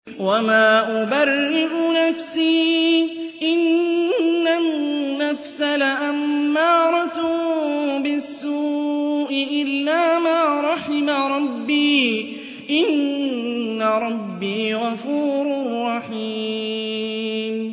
وما أبرئ نفسي إن النفس لأمارة بالسوء إلا ما رحم ربي إن ربي غفور رحيم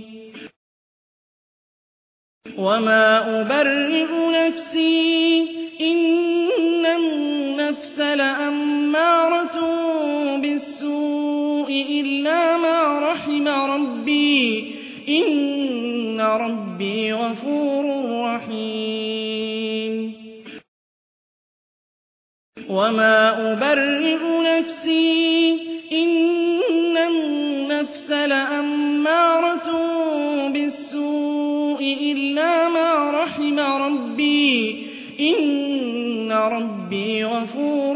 وما أبرئ نفسي إن النفس لأمارة بالسوء إلا ما رحم ربي إن ربي غفور رحيم وما أبرئ نفسي إن النفس لأمارة بالسوء إلا ما رحم ربي إن ربي غفور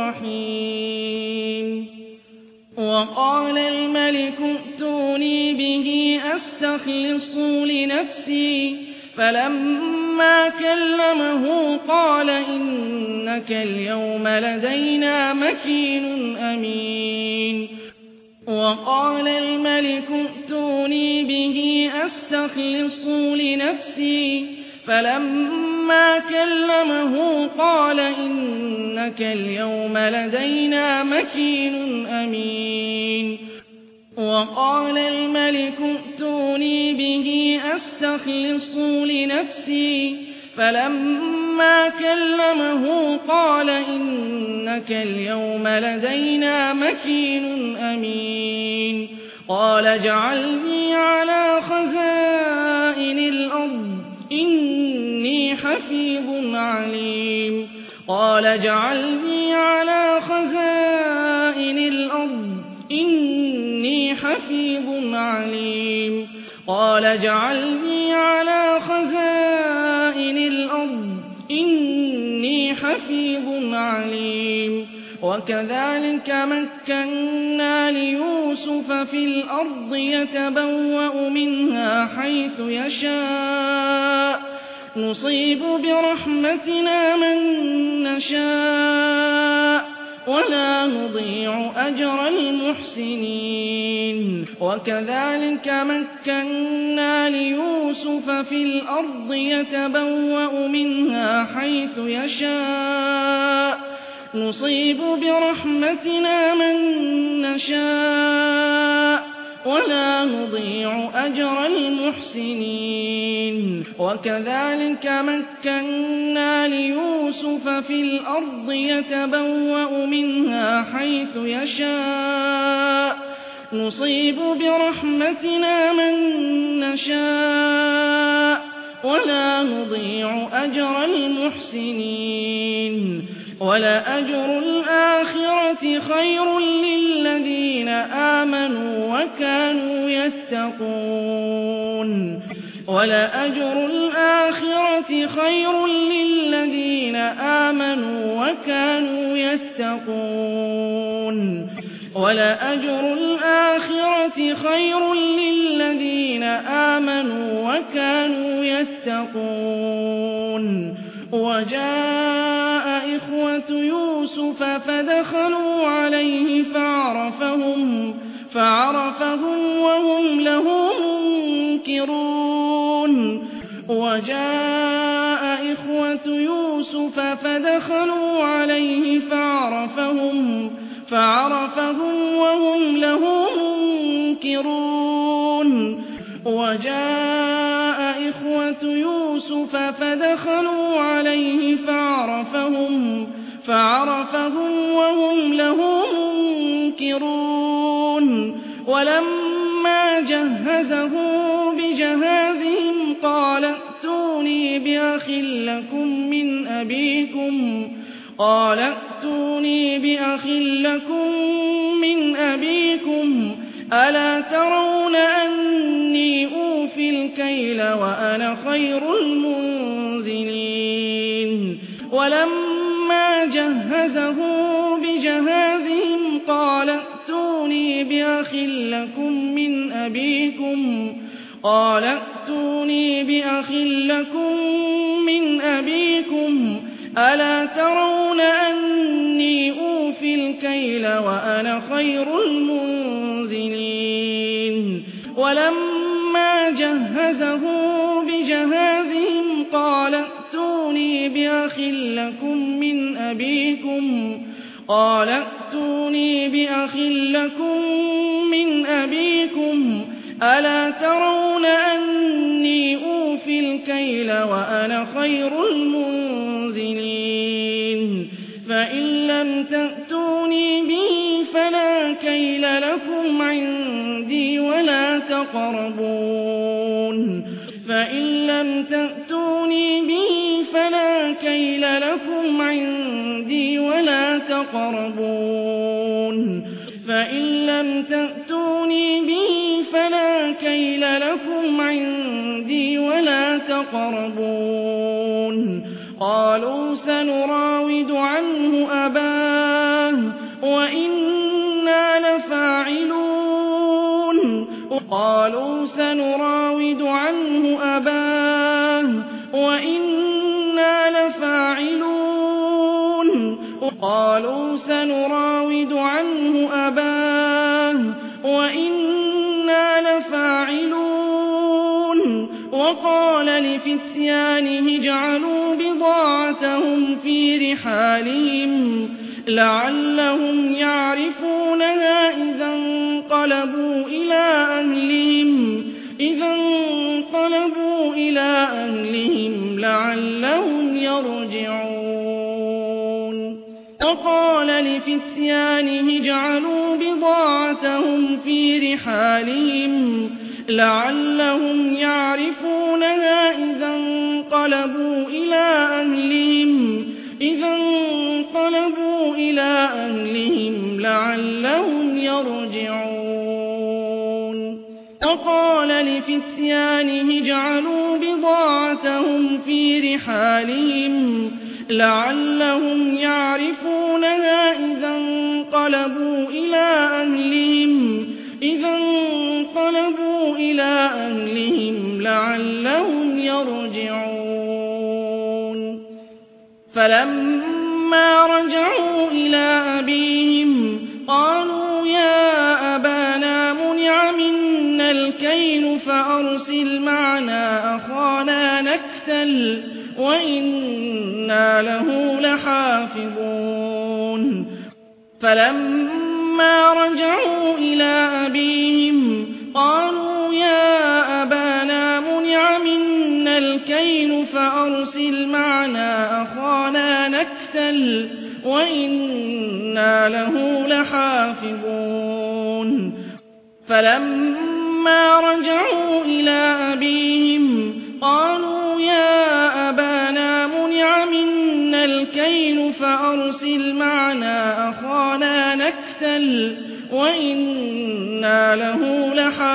رحيم وقال الملك ائتوني به أستخلصه لنفسي فلما كلمه قال إنك اليوم لدينا مكين أمين وقال الملك ائتوني به أستخلصه لنفسي فلما كلمه قال إنك اليوم لدينا مكين أمين وقال الملك ائتوني به أستخلصه لنفسي فلما كلمه قال إنك اليوم لدينا مكين أمين قال اجعلني على خزائن الأرض إني حفيظ عليم قال اجعلني على خزائن الأرض إني حفيظ عليم قال اجعلني على خزائن الأرض إني حفيظ عليم وكذلك مكنا ليوسف في الأرض يتبوأ منها حيث يشاء نصيب برحمتنا من نشاء ولا نضيع أجر المحسنين وكذلك مكنا ليوسف في الأرض يتبوأ منها حيث يشاء نصيب برحمتنا من نشاء ولا نضيع أجر المحسنين وكذلك مكنا ليوسف في الأرض يتبوأ منها حيث يشاء نصيب برحمتنا من نشاء ولا نضيع أجر المحسنين ولأجر الآخرة خير للذين آمنوا وكانوا يتقون ولأجر الآخرة خير للذين آمنوا وكانوا يتقون ولأجر الآخرة خير للذين آمنوا وكانوا يتقون وجاء إخوة يوسف فدخلوا عليه فعرفهم وهم له منكرون وجاء إخوة يوسف فدخلوا عليه فعرفهم وهم له منكرون وجاء إخوة يوسف فدخلوا عليه فعرفهم وهم له منكرون ولما جهزهم بجهازهم قال ائتوني بأخ لكم من أبيكم ألا ترون أني أوفي الكيل وأنا خير المنزلين ولما جهزهم بجهازهم قال ائتوني بأخ لكم من أبيكم ألا ترون أني أوفي الكيل وأنا خير المنزلين مُنزِلِينَ وَلَمَّا جَهَّزَهُم بِجَهَازِهِمْ قَالَ ائْتُونِي بِأَخٍ لَّكُم مِّنْ أَبِيكُمْ أَلَا تَرَوْنَ أَنِّي أُوفِي الْكَيْلَ وَأَنَا خَيْرُ الْمُنزِلِينَ فَإِن لَّمْ تَأْتُونِي بِهِ فَلَا كَيْلَ لَكُمْ عِندِي وَلَا تَقْرَبُونِ قَالُوا سَنُرَاوِدُ عَنْهُ أَبَاهُ وَإِنَّا لَفَاعِلُونَ وَقَالَ لِفِتْيَانِهِ اجْعَلُوا بِضَاعَتَهُمْ فِي رِحَالِهِمْ لَعَلَّهُمْ يَعْرِفُونَهَا إِذَا انقَلَبُوا إِلَىٰ أَهْلِهِمْ لَعَلَّهُمْ يَرْجِعُونَ وَقَالَ لِفِتْيَانِهِ اجْعَلُوا بِضَاعَتَهُمْ فِي رِحَالِهِمْ لَعَلَّهُمْ يَعْرِفُونَهَا إِذَا انقَلَبُوا إِلَىٰ أَهْلِهِمْ لَعَلَّهُمْ يَرْجِعُونَ وَقَالَ لِفِتْيَانِهِ اجْعَلُوا بِضَاعَتَهُمْ فِي رِحَالِهِمْ لَعَلَّهُمْ يَعْرِفُونَهَا إِذَا انقَلَبُوا إِلَىٰ أَهْلِهِمْ لَعَلَّهُمْ يَرْجِعُونَ فَلَمَّا رَجَعُوا إِلَىٰ أَبِيهِمْ قَالُوا يَا أَبَانَا مُنِعَ مِنَّا الْكَيْلُ فَأَرْسِلْ مَعَنَا أَخَانَا نَكْتَلْ وَإِنَّا لَهُ لَحَافِظُونَ فَلَمَّا رَجَعُوا إِلَىٰ أَبِيهِمْ قَالُوا يَا أَبَانَا مُنِعَ مِنَّا الْكَيْلُ فَأَرْسِلْ مَعَنَا أَخَانَا نَكْتَلْ وَإِنَّا لَهُ لَحَافِظُونَ فَلَمَّا رَجَعُوا إِلَىٰ أَبِيهِمْ قَالُوا يَا أَبَانَا مُنِعَ مِنَّا الْكَيْلُ فَأَرْسِلْ مَعَنَا أَخَانَا نَكْتَلْ وَإِنَّا لَهُ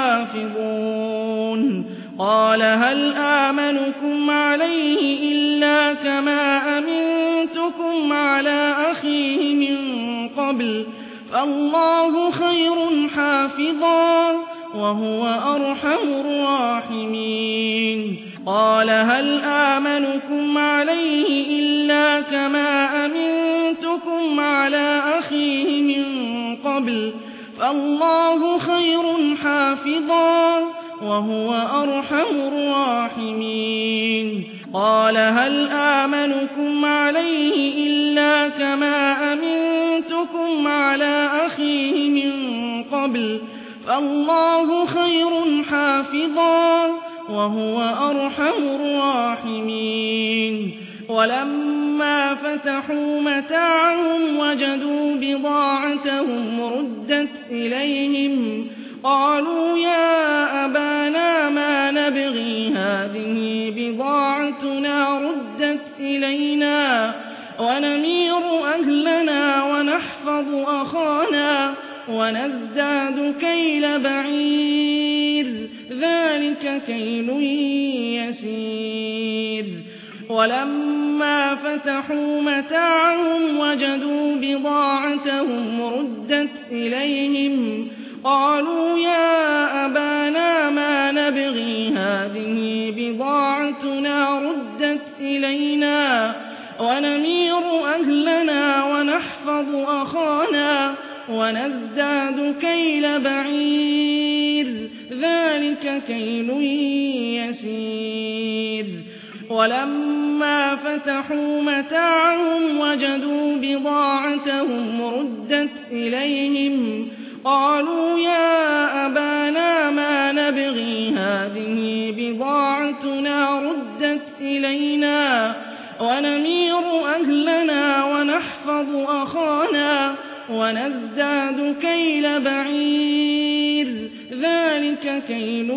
لَحَافِظُونَ قَالَ هَلْ آمَنُكُمْ عَلَيْهِ إِلَّا كَمَا أَمِنتُكُمْ عَلَىٰ أَخِيهِ مِن قَبْلُ فَاللَّهُ خَيْرٌ حَافِظًا وَهُوَ أَرْحَمُ الرَّاحِمِينَ قَالَ هَلْ آمَنُكُمْ عَلَيْهِ إِلَّا كَمَا أَمِنتُكُمْ عَلَىٰ أَخِيهِ مِن قَبْلُ فَاللَّهُ خَيْرٌ حَافِظًا وَهُوَ أَرْحَمُ الرَّاحِمِينَ قَالَ هَلْ آمَنُكُمْ عَلَيْهِ إِلَّا كَمَا أَمِنتُكُمْ عَلَىٰ أَخِيهِ مِن قَبْلُ فَاللَّهُ خَيْرٌ حَافِظًا وَهُوَ أَرْحَمُ الرَّاحِمِينَ وَلَمَّا فَتَحُوا مَتَاعَهُمْ وَجَدُوا بِضَاعَتَهُمْ رُدَّتْ إِلَيْهِمْ قَالُوا يَا أَبَانَا مَا نَبْغِي هَٰذِهِ بِضَاعَتُنَا رُدَّتْ إِلَيْنَا وَنَمِيرُ أَهْلَنَا وَنَحْفَظُ أَخَانَا وَنَزْدَادُ كَيْلَ بَعِيرٍ ذَٰلِكَ كَيْلٌ يَسِيرٌ وَلَمَّا فَتَحُوا مَتَاعَهُمْ وَجَدُوا بِضَاعَتَهُمْ رُدَّتْ إِلَيْهِمْ قَالُوا يَا أَبَانَا مَا نَبْغِي هَٰذِهِ بِضَاعَتُنَا رُدَّتْ إِلَيْنَا وَنَمِيرُ أَهْلَنَا وَنَحْفَظُ أَخَانَا ونزداد كيل بعير ذلك كيل يسير ولما فتحوا متاعهم وجدوا بضاعتهم ردت إليهم قالوا يا أبانا ما نبغي هذه بضاعتنا ردت إلينا ونمير أهلنا ونحفظ أخانا ونزداد كيل بعير ذلك كيل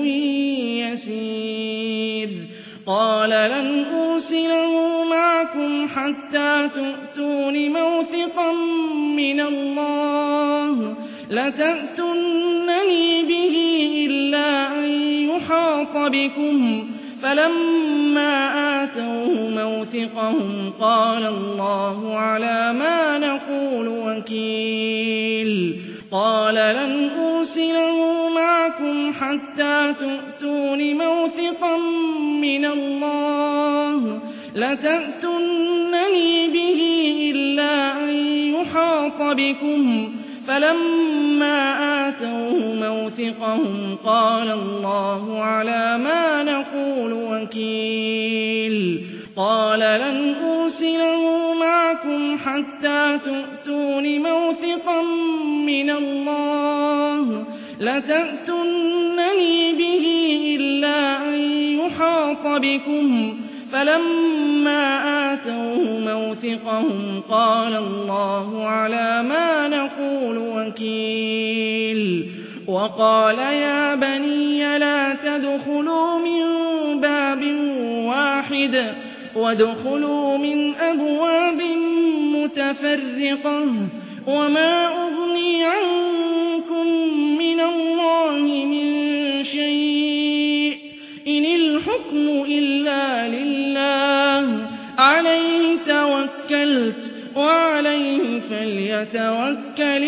يسير قال لن أرسله معكم حتى تؤتون موثقا من الله لتأتونني به إلا أن يحاط بكم فلما آتوه موثقهم قال الله على ما نقول وكيل قال لن أرسله معكم حتى تؤتون موثقا من الله لتأتونني به إلا أن يحاط بكم فلما آتوه موثقهم قال الله على ما نقول وكيل قال لن أرسله معكم حتى تؤتون موثقا من الله لتأتونني به إلا أن يحاط بكم فلما آتوه موثقهم قال الله على ما نقول وكيل وقال يا بني لا تدخلوا من باب واحد وادخلوا من أبواب متفرقة وما أغني عنكم من الله من شيء إن الحكم إلا لله عليه توكلت وعليه فليتوكل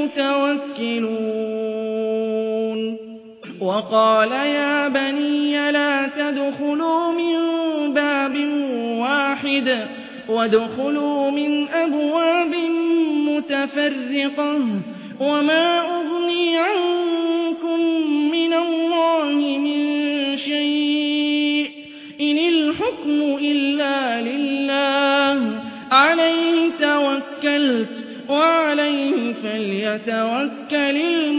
المتوكلون وقال يا بني لا تدخلوا من باب واحد وادخلوا من أبواب متفرقة وما أغني عنكم من الله من شيء إن الحكم إلا لله عليه توكلت وعليه فليتوكل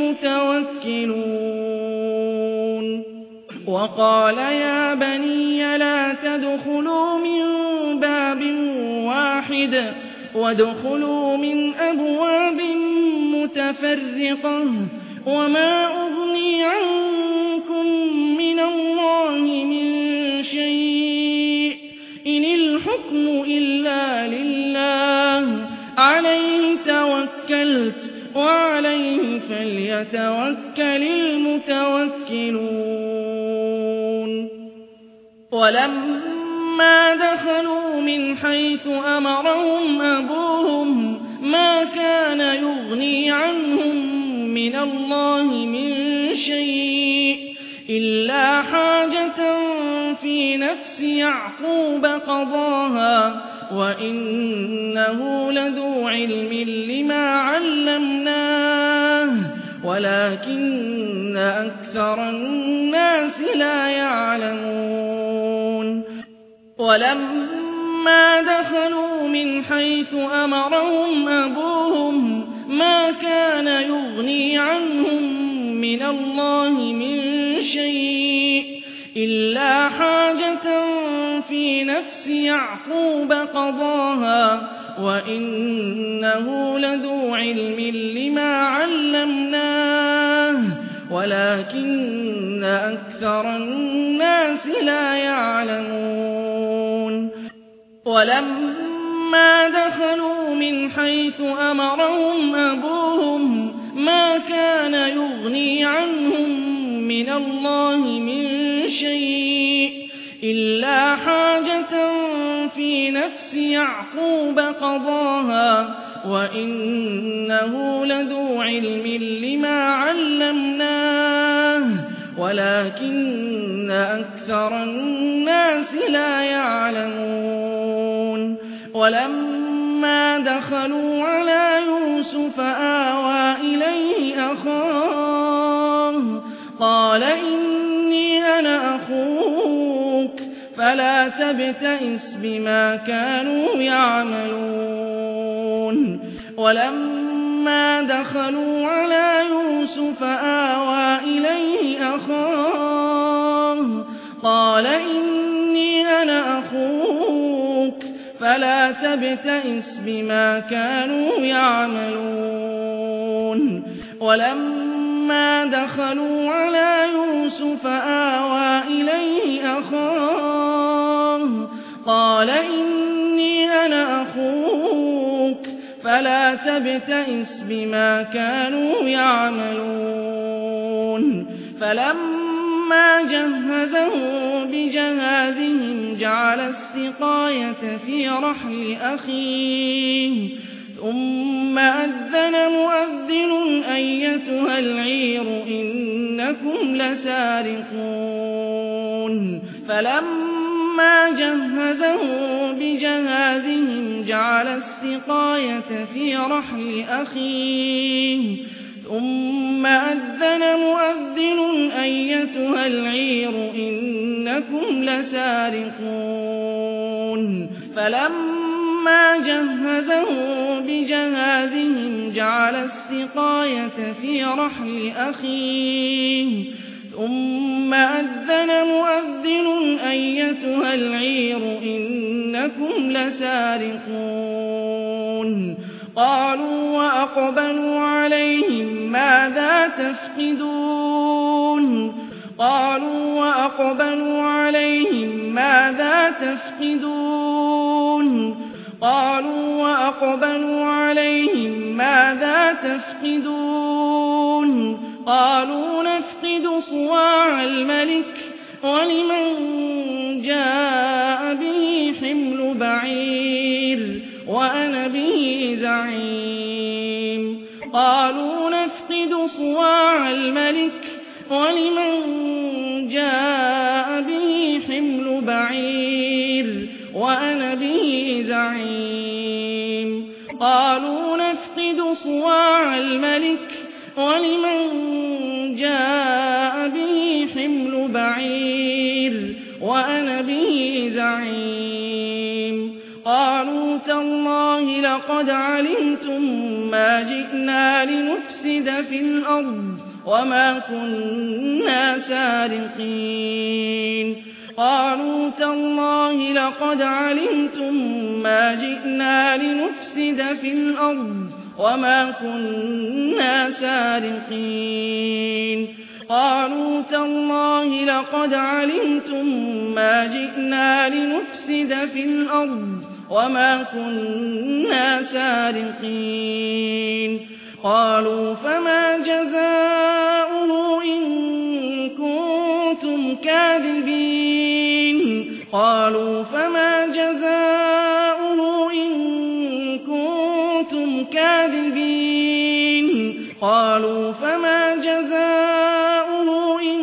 المتوكلون وقال يا بني لا تدخلوا من باب واحد وادخلوا من أبواب متفرقة وما أغني عنكم من الله من شيء إن الحكم إلا لله عليه توكلت وعليه فليتوكل المتوكلون ولما دخلوا من حيث أمرهم أبوهم ما كان يغني عنهم من الله من شيء إلا حاجة في نفس يعقوب قضاها وإنه لذو علم لما علمناه ولكن أكثر الناس لا يعلمون ولما دخلوا من حيث أمرهم أبوهم ما كان يغني عنهم من الله من شيء إلا حاجة في نفس يعقوب قضاها وإنه لذو علم لما علمناه ولكن أكثر الناس لا يعلمون ولما دخلوا من حيث أمرهم أبوهم ما كان يغني عنهم من الله من شيء إلا حاجة في نفس يعقوب قضاها وإنه لذو علم لما علمناه ولكن أكثر الناس لا يعلمون ولما دخلوا على يوسف آوى إليه أخاه قال إني أنا أخوك فلا تبتئس بما كانوا يعملون ولما دخلوا على يوسف آوى إليه أخاه قال إني أنا أخوك فلا تبتئس بما كانوا يعملون ولما دخلوا على يوسف آوى إليه أخاه قال إني أنا أخوك فلا تبتئس بما كانوا يعملون فلما جهزهم بجهازهم جعل السقاية في رحل أخيه ثم أذن مؤذن أيتها العير إنكم لسارقون فلما جهزهم بجهازهم جعل السقاية في رحل أخيه ثم أذن مؤذن أيتها العير إنكم لسارقون فلما جهزهم بجهازهم جعل السقاية في رحل أخيه ثم أذن مؤذن أيتها العير إنكم لسارقون قالوا وأقبلوا عليهم ماذا تفقدون قالوا وأقبلوا عليهم ماذا تفقدون قالوا وأقبلوا عليهم ماذا تفقدون قالوا نفقد صواع الملك ولمن جاء به حمل بعير وأنا به زعيم قالوا نفقد صواع الملك ولمن جاء به حمل بعير وأنا به زعيم قالوا نفقد صواع الملك ولمن جاء به حمل بعير وأنا به زعيم قالوا تالله لقد علمتم ما جئنا لنفسد في الأرض وما كنا سارقين قالوا تالله لقد علمتم ما جئنا لنفسد في الأرض وما كنا سارقين قالوا تالله لقد علمتم ما جئنا لنفسد في الأرض وما كنا سارقين قالوا فما جزاؤه إن كنتم كاذبين قالوا فما جزاؤه إن كنتم كاذبين قالوا فما جزاؤه إن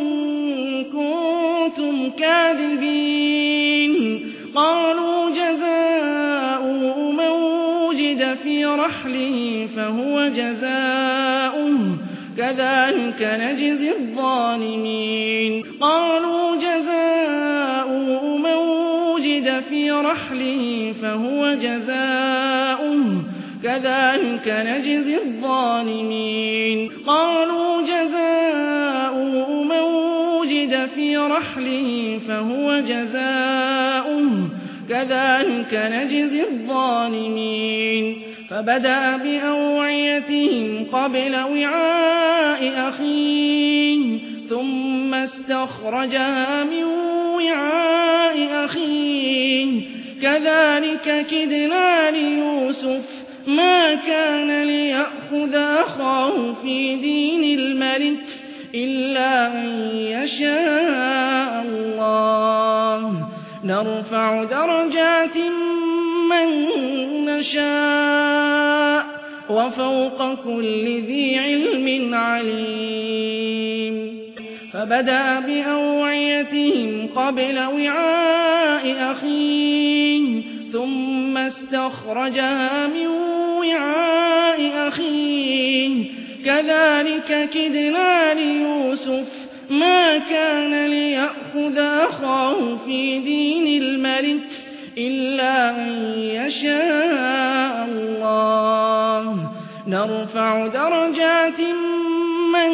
كنتم كاذبين قالوا جزاؤه من وجد في رحله فهو جزاؤه كذلك نجزي الظالمين قالوا جزاؤه من وجد في رحله فهو جزاؤه كذلك نجزي الظالمين قالوا جزاؤه من وجد في رحله فهو جزاؤه كذلك نجزي الظالمين فبدأ بأوعيتهم قبل وعاء أخيه ثم استخرجها من وعاء أخيه كذلك كدنا ليوسف ما كان ليأخذ أخاه في دين الملك إلا أن يشاء الله نرفع درجات من نشاء وفوق كل ذي علم عليم فبدأ بأوعيتهم قبل وعاء أخيه ثم استخرجها من وعاء أخيه كذلك كدنا ليوسف ما كان ليأخذ أخاه في دين الملك إلا أن يشاء الله نرفع درجات من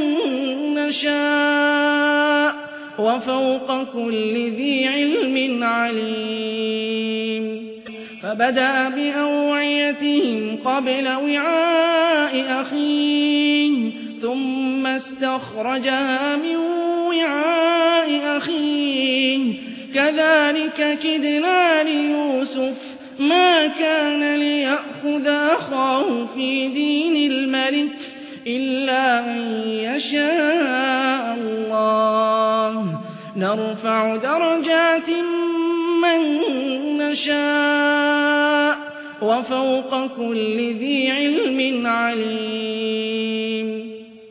نشاء وفوق كل ذي علم عليم فبدأ بأوعيتهم قبل وعاء أخيه ثم استخرجها من وعاء أخيه كذلك كدنا ليوسف ما كان ليأخذ أخاه في دين الملك إلا أن يشاء الله نرفع درجات من نشاء وفوق كل ذي علم عليم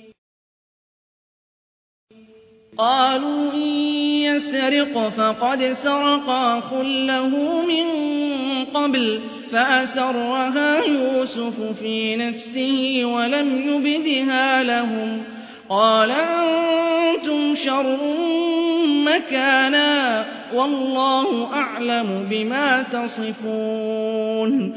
قالوا إن يسرق فقد سرق أخ له من قبل فأسرها يوسف في نفسه ولم يبدها لهم قال أنتم شر مكانا والله أعلم بما تصفون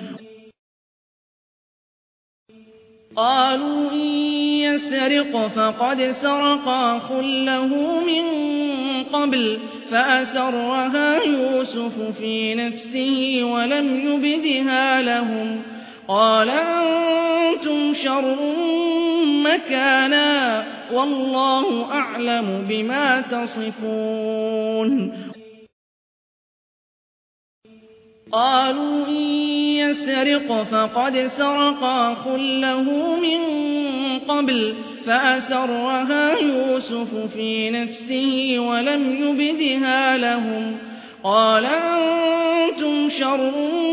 قالوا إن يسرق فقد سرق أخ له من قبل فأسرها يوسف في نفسه ولم يبدها لهم قال أنتم شر مكانا والله أعلم بما تصفون قالوا إن يسرق فقد سرق أخ له من قبل فأسرها يوسف في نفسه ولم يبدها لهم قال أنتم شر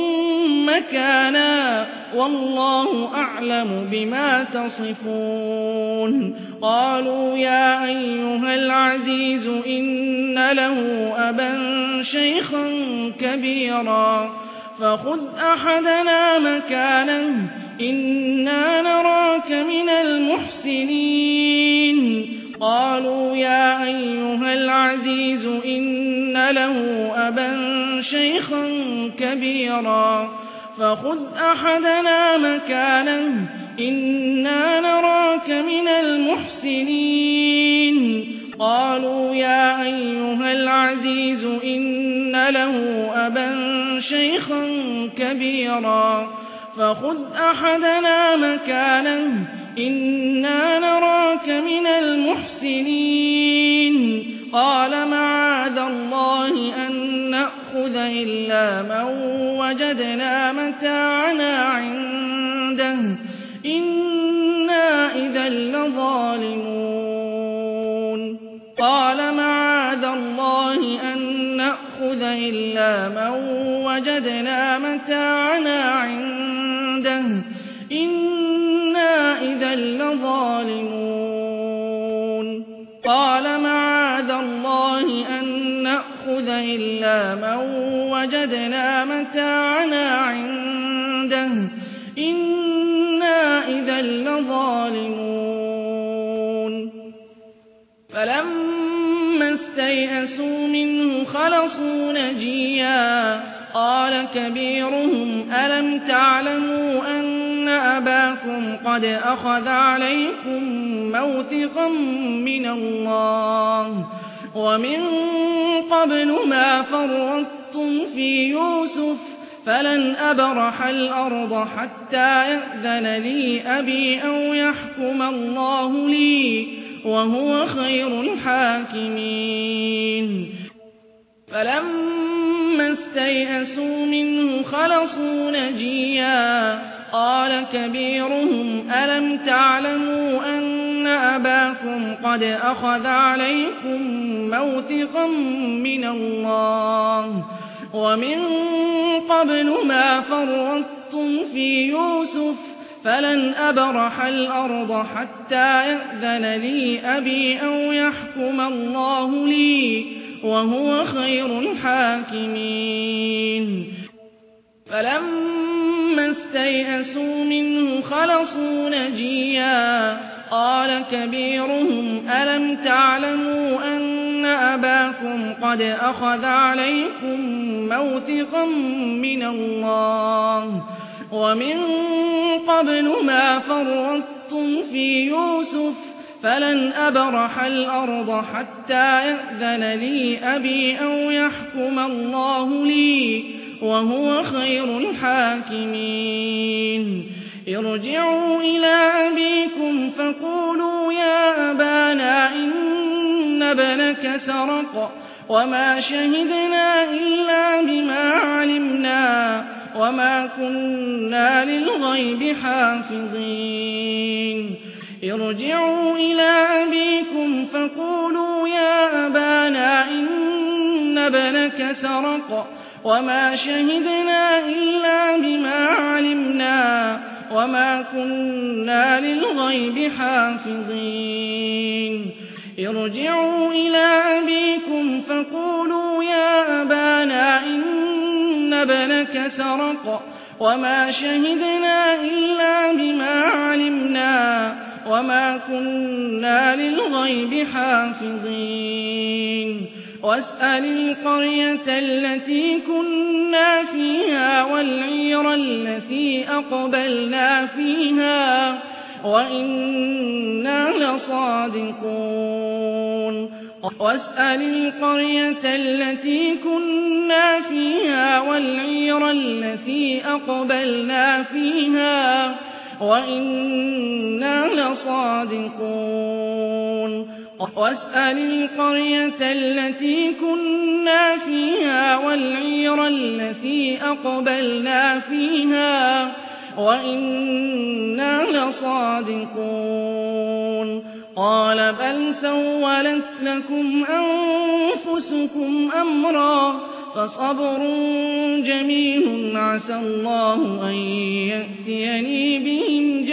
مكانا والله أعلم بما تصفون قالوا يا أيها العزيز إن له أبا شيخا كبيرا فخذ أحدنا مكانه إنا نراك من المحسنين قالوا يا أيها العزيز إن له أبا شيخا كبيرا فخذ أحدنا مكانه إنا نراك من المحسنين قالوا يا أيها العزيز إن له أبا شيخا كبيرا فخذ أحدنا مكانه إنا نراك من المحسنين قال معاذ الله أن نأخذ إلا من وجدنا متاعنا عنده إنا إذا لظالمون قال معاذ الله أن نأخذ إلا من وجدنا متاعنا عنده إنا إذا لظالمون قال معاذ الله أن نأخذ إلا من وجدنا متاعنا عنده إنا إذا لظالمون فلما استيئسوا منه خلصوا نجيا قال كبيرهم ألم تعلموا أن أباكم قد أخذ عليكم موثقا من الله ومن قبل ما فرطتم في يوسف فلن أبرح الأرض حتى يأذن لي أبي أو يحكم الله لي وهو خير الحاكمين فلما استيئسوا منه خلصوا نجيا قال كبيرهم ألم تعلموا أن أباكم قد أخذ عليكم موثقا من الله ومن قبل ما فرطتم في يوسف فلن أبرح الأرض حتى يأذن لي أبي أو يحكم الله لي وهو خير الحاكمين فلما استيئسوا منه خلصوا نجيا قال كبيرهم ألم تعلموا أن أباكم قد أخذ عليكم موثقا من الله ومن قبل ما فرطتم في يوسف فلن أبرح الأرض حتى يأذن لي أبي أو يحكم الله لي وهو خير الحاكمين ارجعوا إلى أبيكم فقولوا يا أبانا إن ابنك سرق وما شهدنا إلا بما علمنا وما كنا للغيب حافظين ارجعوا إلى أبيكم فقولوا يا أبانا إن ابنك سرق وما شهدنا إلا بما علمنا وما كنا للغيب حافظين ارجعوا إلى أبيكم فقولوا يا أبانا إن ابنك سرق وما شهدنا إلا بما علمنا وما كنا للغيب حافظين واسأل القرية التي كنا فيها والعير التي أقبلنا فيها وإنا لصادقون واسأل القرية التي كنا فيها والعير التي أقبلنا فيها وإنا لصادقون واسأل القرية التي كنا فيها والعير التي أقبلنا فيها وإنا لصادقون قال بل سولت لكم أنفسكم أمرا فصبر جميل عسى الله أن يأتيني بهم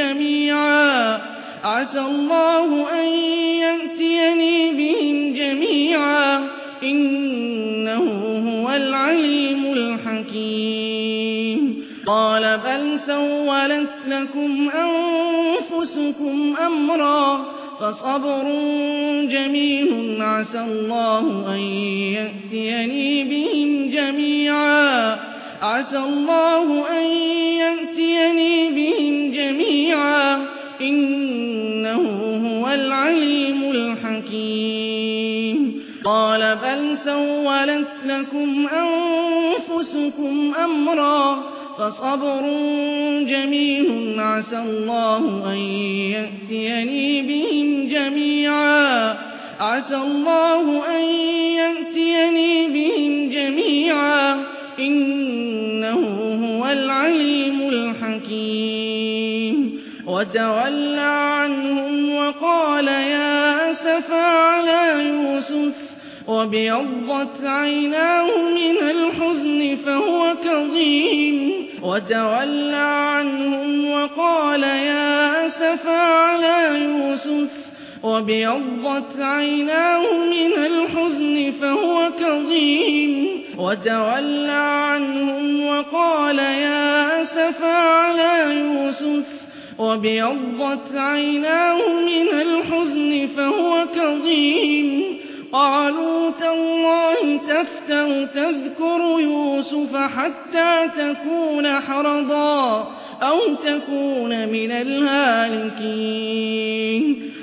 جميعا إنه هو العليم الحكيم قال بل سولت لكم أنفسكم أمرا فصبر جميل عسى الله أن يأتيني بهم جميعا إنه هو العليم الحكيم قال بل سولت لكم أنفسكم أمرا فصبر جميل عسى الله أن يأتيني بهم جميعا إنه هو العليم الحكيم وتولى عنهم وقال يا أسفا على يوسف وابيضت عيناه من الحزن فهو كظيم وتولى عنهم وقال يا أسفا على يوسف وابيضت عيناه من الحزن فهو كظيم قالوا تالله تفتأ تذكر يوسف حتى تكون حرضا أو تكون من الهالكين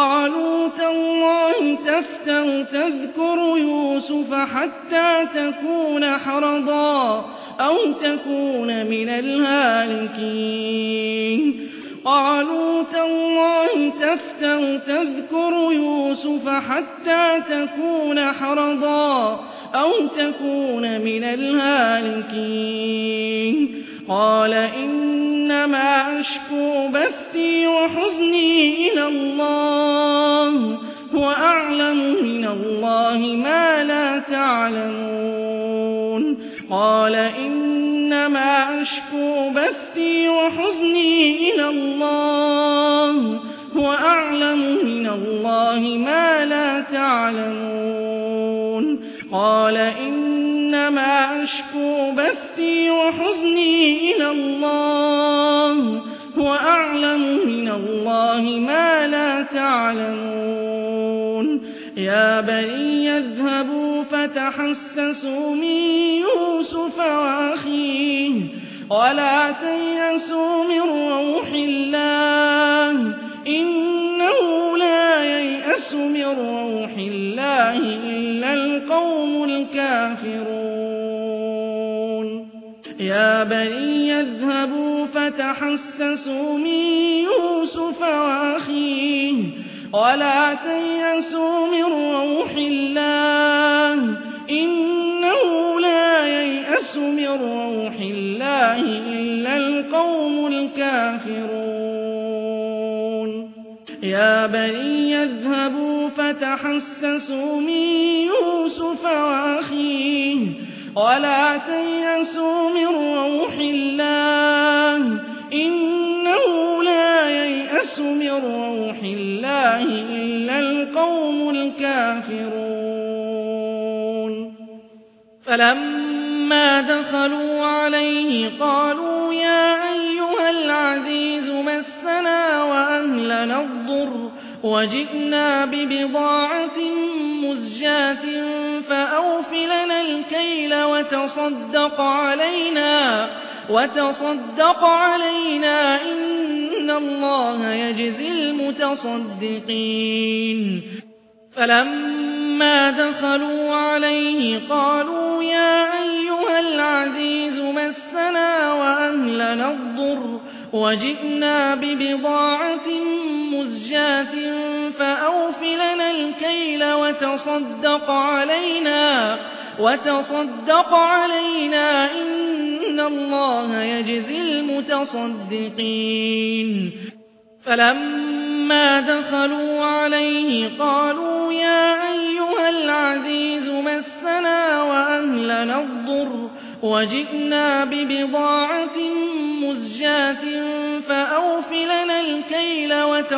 قالوا تالله تفتأ تذكر يوسف حتى تكون حرضا أو تكون من الهالكين قال إنما أشكو بثي وحزني إلى الله هو أعلم من الله ما لا تعلمون قال إنما أشكو بثي وحزني إلى الله وأعلم من الله ما لا تعلمون يا بني اذهبوا فتحسسوا من يوسف وأخيه ولا تيأسوا من روح الله إنه لا ييأس من روح الله إلا القوم الكافرون يا بني اذهبوا فتحسسوا من يوسف وأخيه ولا تيأسوا من روح الله إنه لا ييأس من روح الله إلا القوم الكافرون يا بني اذهبوا فتحسسوا من يوسف وأخيه ولا تيأسوا من روح الله إنه لا ييأس من روح الله إلا القوم الكافرون فلما دخلوا عليه قالوا يا أيها العزيز مسنا وأهلنا الضر وجئنا ببضاعة مزجاة فأوف لنا الكيل وتصدق علينا إن الله يجزي المتصدقين فلما دخلوا عليه قالوا يا أيها العزيز مسنا وأهلنا الضر وجئنا ببضاعة مزجاة فأوف لنا الكيل وتصدق علينا إن الله يجزي المتصدقين فلما دخلوا عليه قالوا يا أيها العزيز مسنا وأهلنا الضر وجئنا ببضاعة مزجاة فأوف لنا الكيل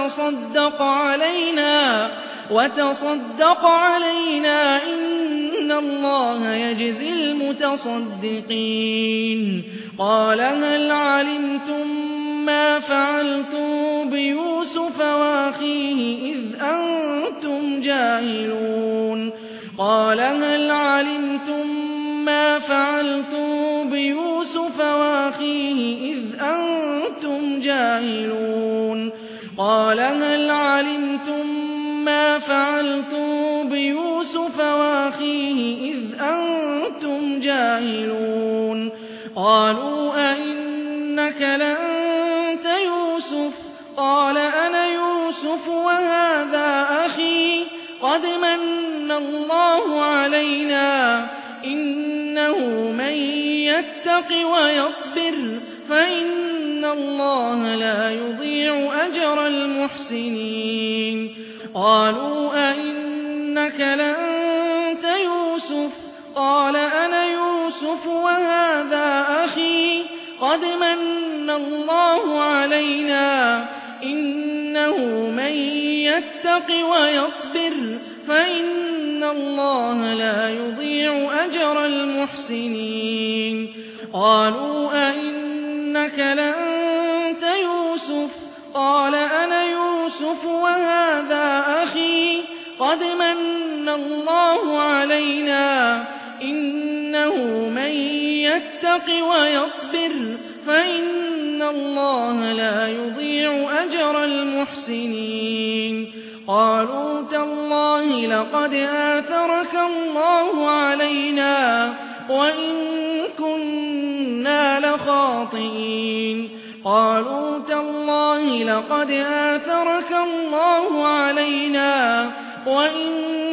وتصدق علينا إن الله يجزي المتصدقين قال هل علمتم ما فعلتم بيوسف وأخيه إذ أنتم جاهلون قال هل علمتم ما فعلتم بيوسف وأخيه إذ أنتم جاهلون قال هل علمتم ما فعلتم بيوسف وأخيه إذ أنتم جاهلون قالوا أئنك لأنت يوسف قال أنا يوسف وهذا أخي قد من الله علينا إنه من يتق ويصبر فإن الله لا يضيع أجر المحسنين قالوا أئنك لأنت يوسف قال أنا يوسف وهذا أخي قد من الله علينا إنه من يتق ويصبر فإن الله لا يضيع أجر المحسنين قالوا أئنك لأنت يوسف قال أنا يوسف وهذا أخي قد من الله علينا إنه من يتق ويصبر فإن الله لا يضيع أجر المحسنين قالوا تالله لقد آثرك الله علينا وإن كنا لخاطئين قالوا تالله لقد آثرك الله علينا وإن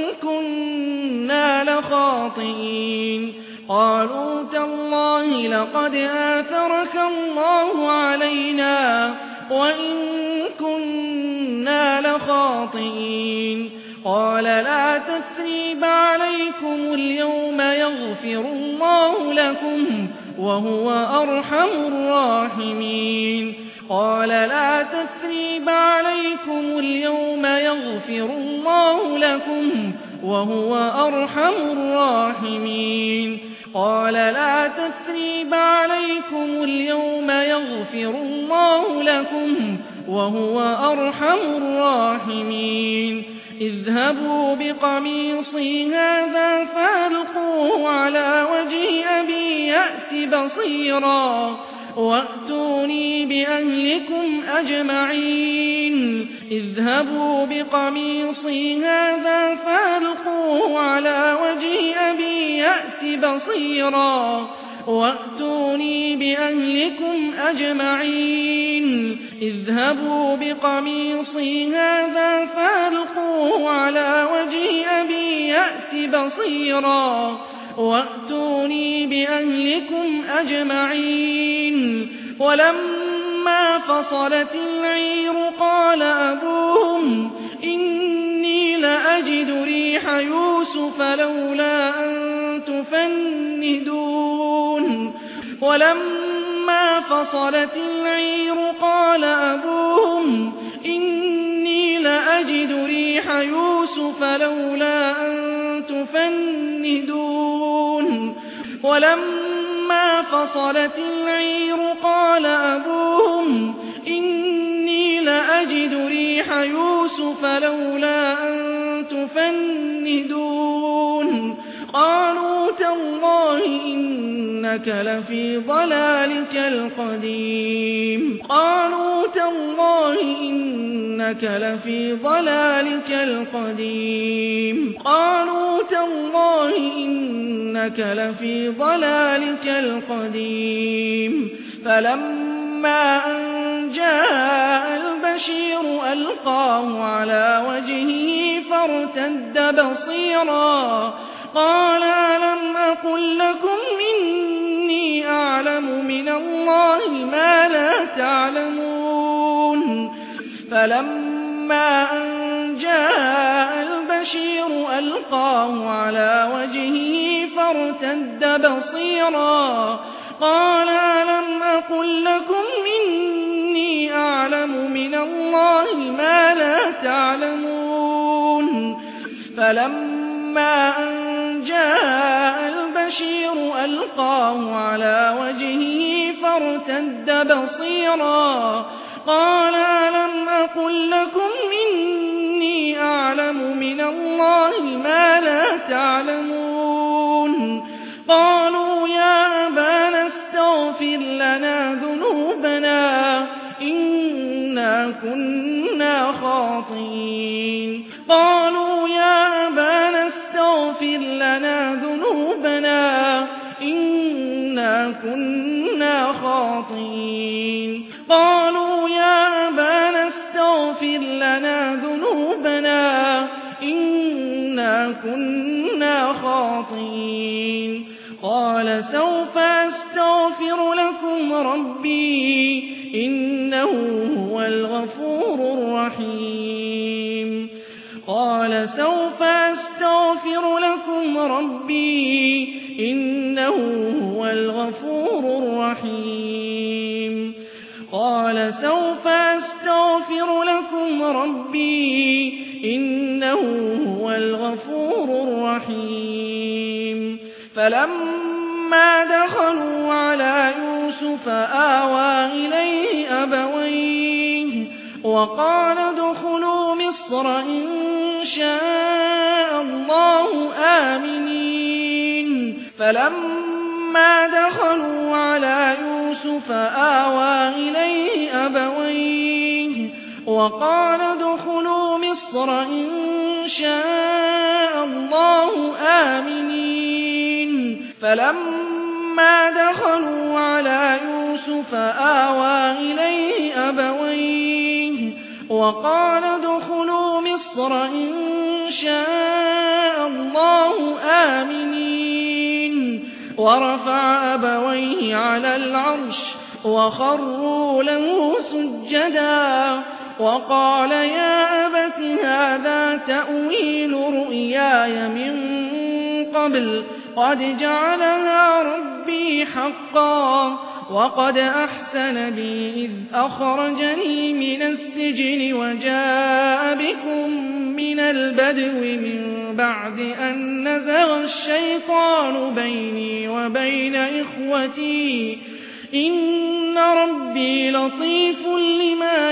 كنا لخاطئين قالوا تالله لقد آثرك الله علينا وإن كنا لخاطئين قال لا تثريب عليكم اليوم يغفر الله لكم وهو أرحم الراحمين قال لا تثريب عليكم اليوم يغفر الله لكم وهو أرحم الراحمين قال لا تثريب عليكم اليوم يغفر الله لكم وهو أرحم الراحمين اذهبوا بقميصي هذا فألقوه على وجه أبي يأت بصيرا وأتوني بأهلكم أجمعين اذهبوا بقميصي هذا فألقوه على وجه أبي يأت بصيرا وأتوني بأهلكم أجمعين اذهبوا بقميصي هذا فألقوه على وجه أبي يأت بصيرا وأتوني بأهلكم أجمعين ولما فصلت العير قال أبوهم إني لأجد ريح يوسف لولا أن تفندون ولما فصلت العير قال أبوهم إني لأجد ريح يوسف لولا أن تفندون ولما فصلت العير قال أبوهم إني لأجد ريح يوسف لولا أن تفندون قالوا تالله إنك لفي ضلالك القديم قالوا تالله إنك لفي ضلالك القديم قالوا تالله إنك لفي ضلالك القديم فلما أن جاء البشير ألقاه على وجهه فارتد بصيرا قال ألم أقل لكم إني أعلم من الله ما لا تعلمون فلما أن جاء البشير ألقاه على وجهه فارتد بصيرا قال ألم أقل لكم إني أعلم من الله ما لا تعلمون فلما أن جاء البشير ألقاه على وجهه فارتد بصيرا قال ألم أقل لكم إني أعلم من الله ما لا تعلمون قالوا يا أبانا استغفر لنا ذنوبنا إنا كنا خاطئين قالوا يا أبانا استغفر لنا ذنوبنا إنا كنا خاطئين قالوا يا أبانا استغفر لنا ذنوبنا إنا كنا خاطئين قال سوف أستغفر لكم ربي إنه هو الغفور الرحيم قال سوف أستغفر لكم ربي إنه هو الغفور الرحيم قال سوف أستغفر لكم ربي إنه هو الغفور الرحيم فلما دخلوا على يوسف آوى إليه أبويه وقال ادخلوا مصر إن شاء الله آمنين فلما دخلوا على يوسف آوى إليه أبويه وقال ادخلوا مصر إن شاء الله آمنين فلما دخلوا على يوسف آوى إليه أبويه وقال ادخلوا مصر إن شاء الله آمنين ورفع أبويه على العرش وخروا له سجدا وقال يا أبت هذا تأويل رؤياي من قبل قد جعلها ربي حقا وقد أحسن بي إذ أخرجني من السجن وجاء بكم من البدو من بعد أن نزغ الشيطان بيني وبين إخوتي إن ربي لطيف لما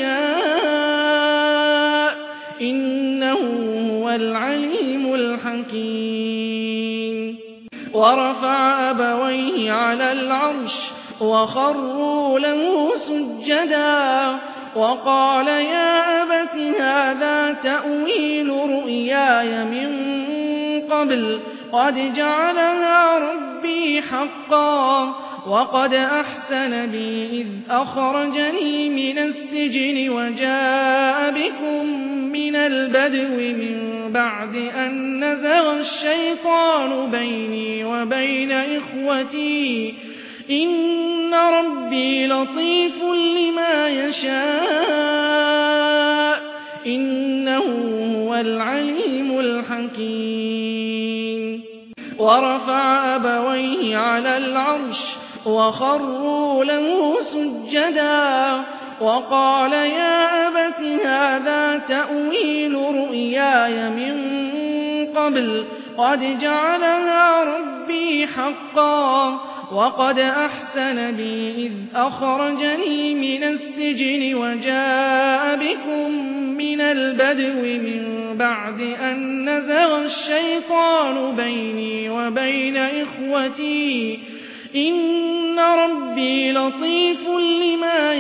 يشاء إنه هو العليم الحكيم ورفع أبويه على العرش وخروا له سجدا وقال يا أبت هذا تأويل رؤياي من قبل قد جعلها ربي حقا وقد أحسن بي إذ أخرجني من السجن وجاء بكم من البدو من بعد أن نزغ الشيطان بيني وبين إخوتي إن ربي لطيف لما يشاء إنه هو العليم الحكيم ورفع أبويه على العرش وخروا له سجدا وقال يا أبت هذا تأويل رؤياي من قبل قد جعلها ربي حقا وقد أحسن بي إذ أخرجني من السجن وجاء بكم من البدو من بعد أن نزغ الشيطان بيني وبين إخوتي إن ربي لطيف لما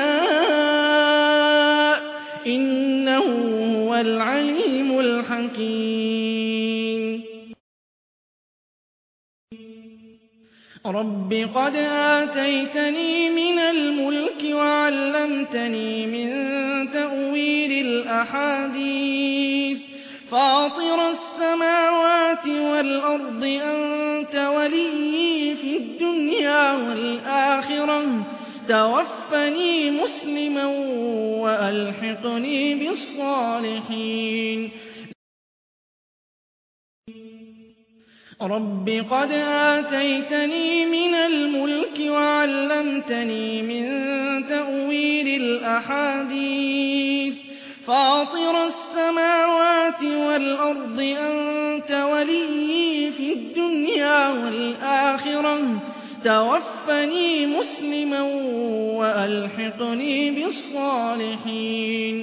يشاء إنه هو العليم الحكيم رب قد آتيتني من الملك وعلمتني من تأويل الأحاديث فاطر السماوات والأرض أنت ولي في الدنيا والآخرة توفني مسلما وألحقني بالصالحين رب قد آتيتني من الملك وعلمتني من تأويل الأحاديث فاطر السماوات والأرض أنت ولي في الدنيا والآخرة توفني مسلما وألحقني بالصالحين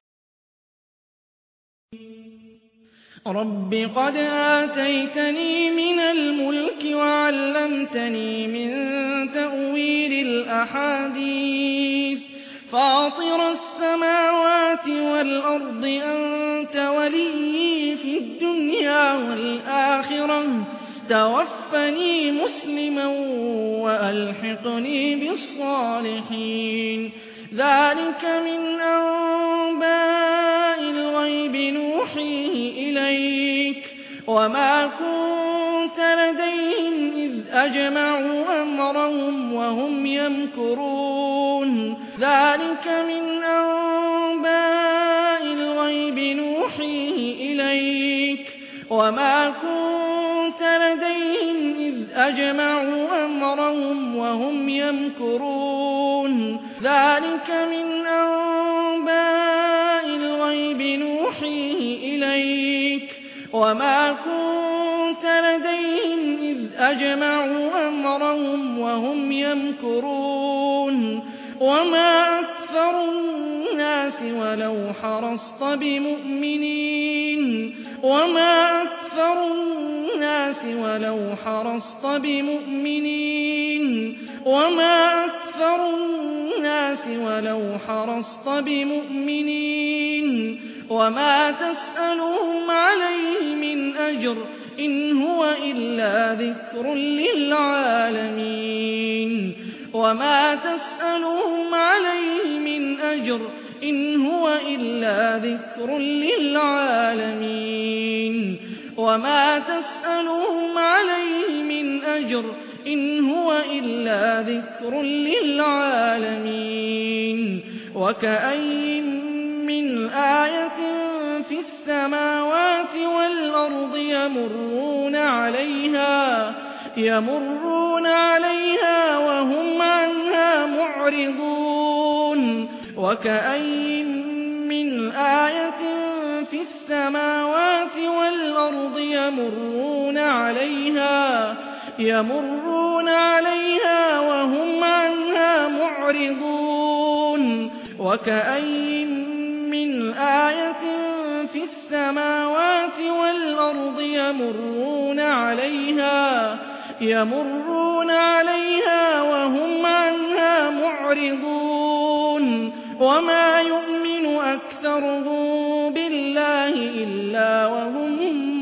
رب قد آتيتني من الملك وعلمتني من تأويل الأحاديث فاطر السماوات والأرض أنت ولي في الدنيا والآخرة توفني مسلما وألحقني بالصالحين ذلك من أنباء الغيب نوحيه إليك وما كنت لديهم إذ أجمعوا أمرهم وهم يمكرون ذلك من أنباء الغيب نوحيه إليك وما كنت لديهم إذ أجمعوا أمرهم وهم يمكرون ذلك من أنباء الغيب نوحيه إليك وما كنت لديهم إذ أجمعوا أمرهم وهم يمكرون وما أكثر الناس ولو حرصت بمؤمنين وما أكثر الناس ولو حرصت بمؤمنين وما أكثر الناس ولو حرصت بمؤمنين وما تسألهم عليه من أجر إن هو إلا ذكر للعالمين وما تسألهم عليه من أجر إن هو إلا ذكر للعالمين وما تسألهم عليه من أجر إن هو إلا ذكر للعالمين وكأين من آية في السماوات والأرض يمرون عليها وهم عنها معرضون وكأين من آية في السماوات والأرض يمرون عليها وهم عنها معرضون وكأين من آية في السماوات والأرض يمرون عليها وهم عنها معرضون وما يؤمن أكثرهم بالله إلا وهم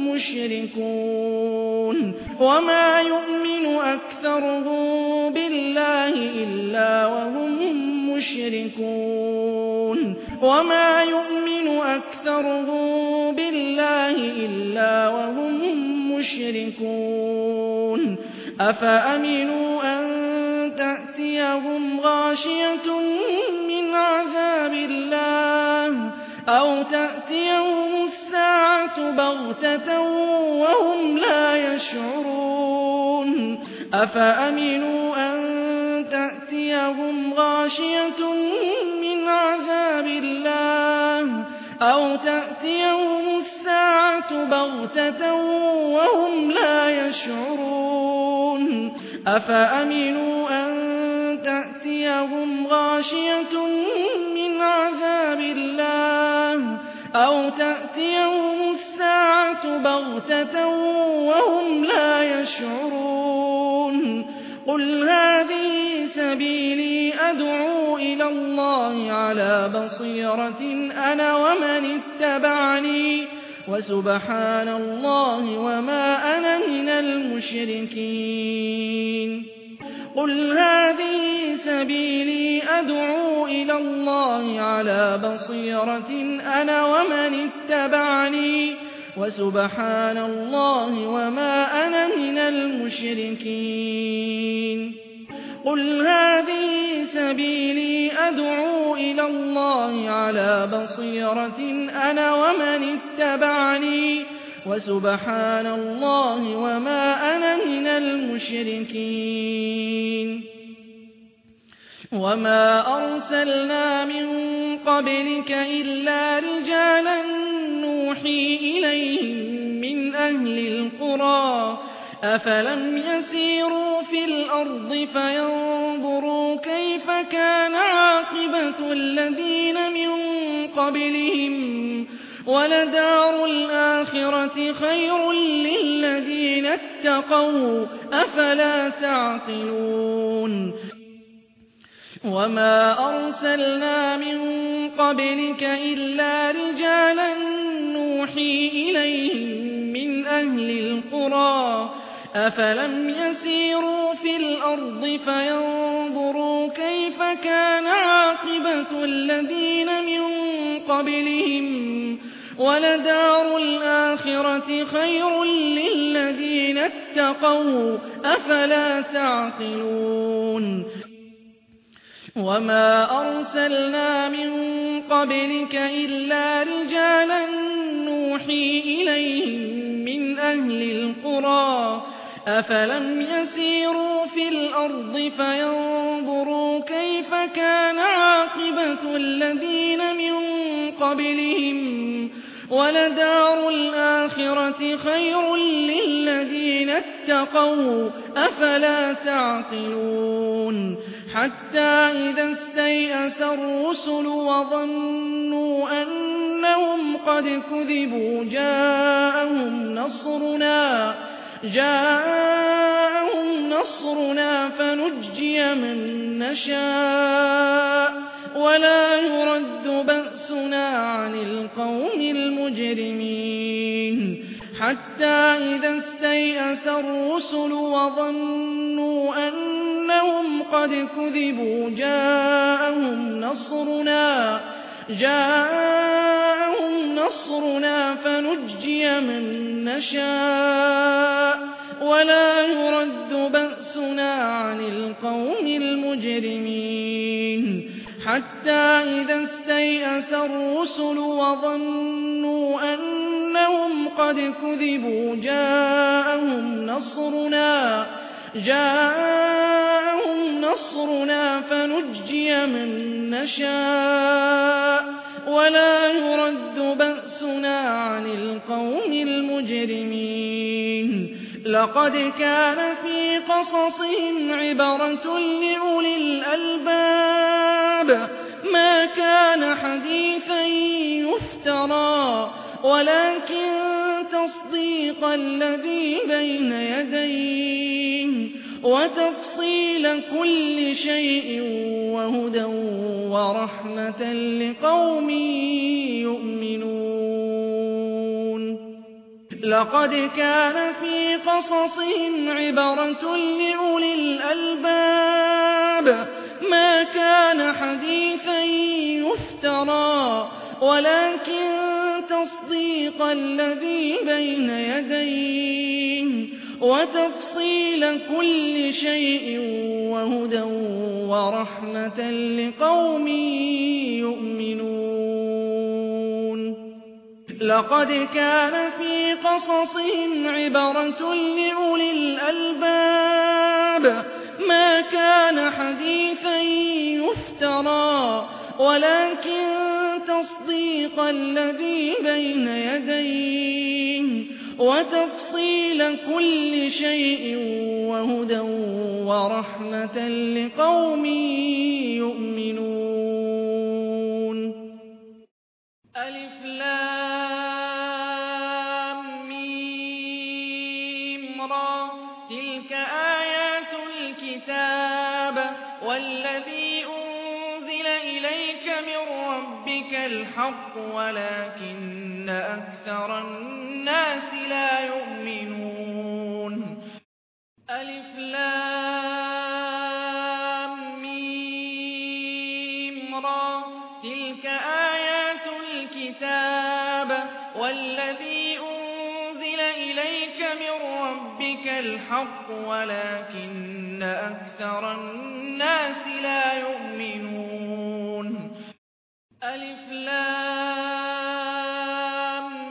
مشركون أفأمنوا أن تأتيهم غاشية من عذاب الله أو تأتيهم الساعة بغتة وهم لا يشعرون أفأمنوا أن تأتيهم غاشية من عذاب الله أو تأتيهم الساعة بغتة وهم لا يشعرون أفأمنوا أن تأتيهم غاشية من عذاب الله أو تأتيهم الساعة بغتة وهم لا يشعرون قل هذه سبيلي أدعو إلى الله على بصيرة أنا ومن اتبعني وسبحان الله وما أنا من المشركين قل هذه سبيلي أدعو إلى الله على بصيرة أنا ومن اتبعني وسبحان الله وما أنا من المشركين قل هذه سبيلي أدعو إلى الله على بصيرة أنا ومن اتبعني وسبحان الله وما أنا من المشركين وما أرسلنا من قبلك إلا رجالا نوحي إليهم من أهل القرى أفلم يسيروا في الأرض فينظروا كيف كان عاقبة الذين من قبلهم ولدار الآخرة خير للذين اتقوا أفلا تعقلون وما أرسلنا من قبلك إلا رجالا نوحي إليهم من أهل القرى أفلم يسيروا في الأرض فينظروا كيف كان عاقبة الذين من قبلهم ولدار الآخرة خير للذين اتقوا أفلا تعقلون وما أرسلنا من قبلك إلا رجالا نوحي إليهم من أهل القرى أفلم يسيروا في الأرض فينظروا كيف كان عاقبة الذين من قبلهم ولدار الآخرة خير للذين اتقوا أفلا تعقلون حتى إذا استيأس الرسل وظنوا أنهم قد كذبوا جاءهم نصرنا فنجي من نشاء ولا يرد بأسنا عن القوم المجرمين حتى إذا استيأس الرسل وظنوا أنهم قد كذبوا جاءهم نصرنا فنجي من نشاء ولا يرد بأسنا عن القوم المجرمين حتى إذا استيأس الرسل وظنوا أنهم قد كذبوا جاءهم نصرنا فنجي من نشاء ولا يرد بأسنا بأسنا عن القوم المجرمين لقد كان في قصصهم عبرة لأولي الألباب ما كان حديثا يفترى ولكن تصديق الذي بين يديه وتفصيل كل شيء وهدى ورحمة لقوم يؤمنون لقد كان في قصصهم عبرة لأولي الألباب ما كان حديثا يفترى ولكن تصديق الذي بين يديه وتفصيل كل شيء وهدى ورحمة لقوم يؤمنون لقد كان في قصصهم عبرة لأولي الألباب ما كان حديثا يفترى ولكن تصديق الذي بين يديه وتفصيل كل شيء وهدى ورحمة لقوم يؤمنون ألف لام ميم را تلك آيات الكتاب والذي أنزل إليك من ربك الحق ولكن أكثر الناس لا يؤمنون ألف لام ميم را تلك آيات الكتاب والذي أنزل إليك من ربك الحق ولكن أكثر الناس لا يؤمنون ألف لام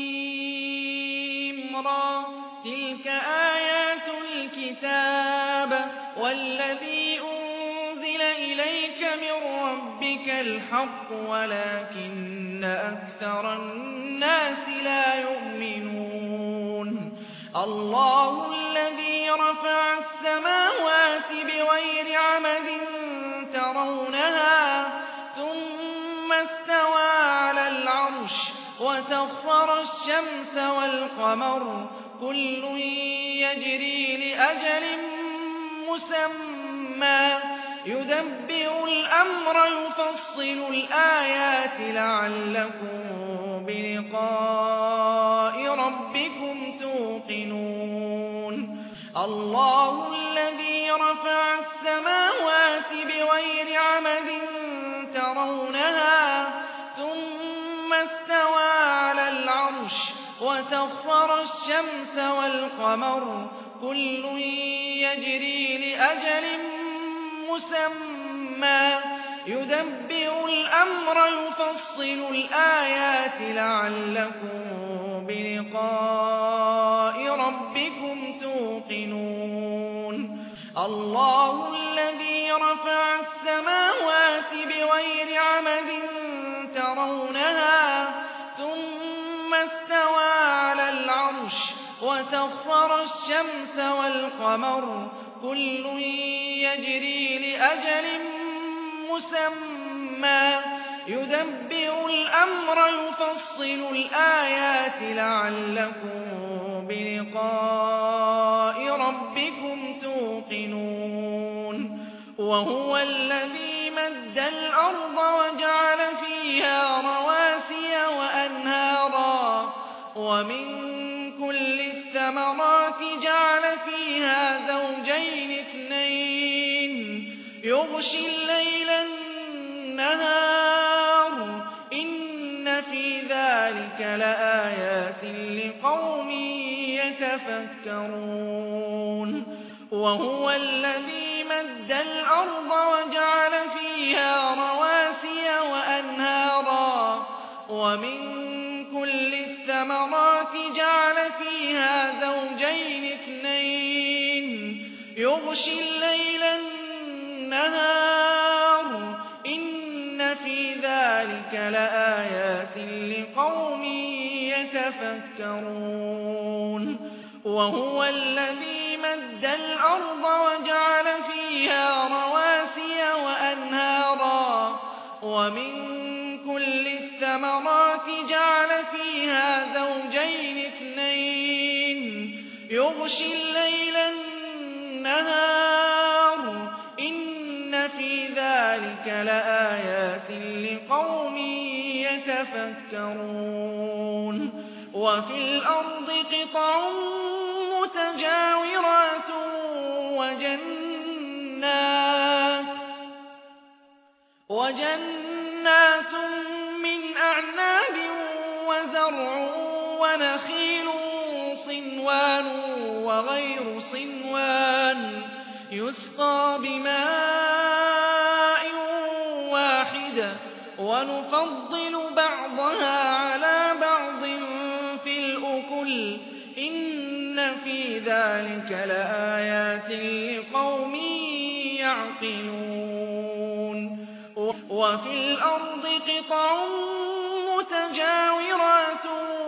ميم را تلك آيات الكتاب والذي أنزل إليك من ربك الحق ولكن أكثر الناس لا يؤمنون الله الذي رفع السماوات بغير عمد ترونها ثم استوى على العرش وسخر الشمس والقمر كل يجري لأجل مسمى يدبر الأمر يفصل الآيات لعلكم بلقاء ربكم توقنون الله الذي رفع السماوات بغير عمد ترونها ثم استوى على العرش وسخر الشمس والقمر كل يجري لأجل مسمى يدبر الأمر يفصل الآيات لعلكم بلقاء ربكم توقنون الله الذي رفع السماوات بغير عمد ترونها ثم استوى على العرش وسخر الشمس والقمر كل يجري لأجل مسمى يدبر الأمر يفصل الآيات لعلكم بلقاء ربكم توقنون وهو الذي مد الأرض وجعل فيها رواسي وأنهارا ومن كل الثمرات جعل فيها زوجين اثنين يغشي الليل النهار إن في ذلك لآيات لقوم يتفكرون وهو الذي مد الأرض وجعل فيها رواسي وأنهارا ومن كل الثمرات جعل فيها زوجين اثنين يغشي الليل النهار إن في ذلك لآيات لقوم يتفكرون وهو الذي مد الأرض وجعل فيها رواسي وأنهارا ومن كل الثمرات جعل فيها زوجين اثنين يغشي الليل النهار إن في ذلك لآيات لقوم يتفكرون وفي الأرض قطع متجاورات وجنات من أعناب وزرع ونخيل صنوان وغير صنوان يسقى بماء واحد ونفضل بعضها على بعض في الأكل إن في ذلك لآيات لقوم يعقلون وفي الأرض قطع متجاورات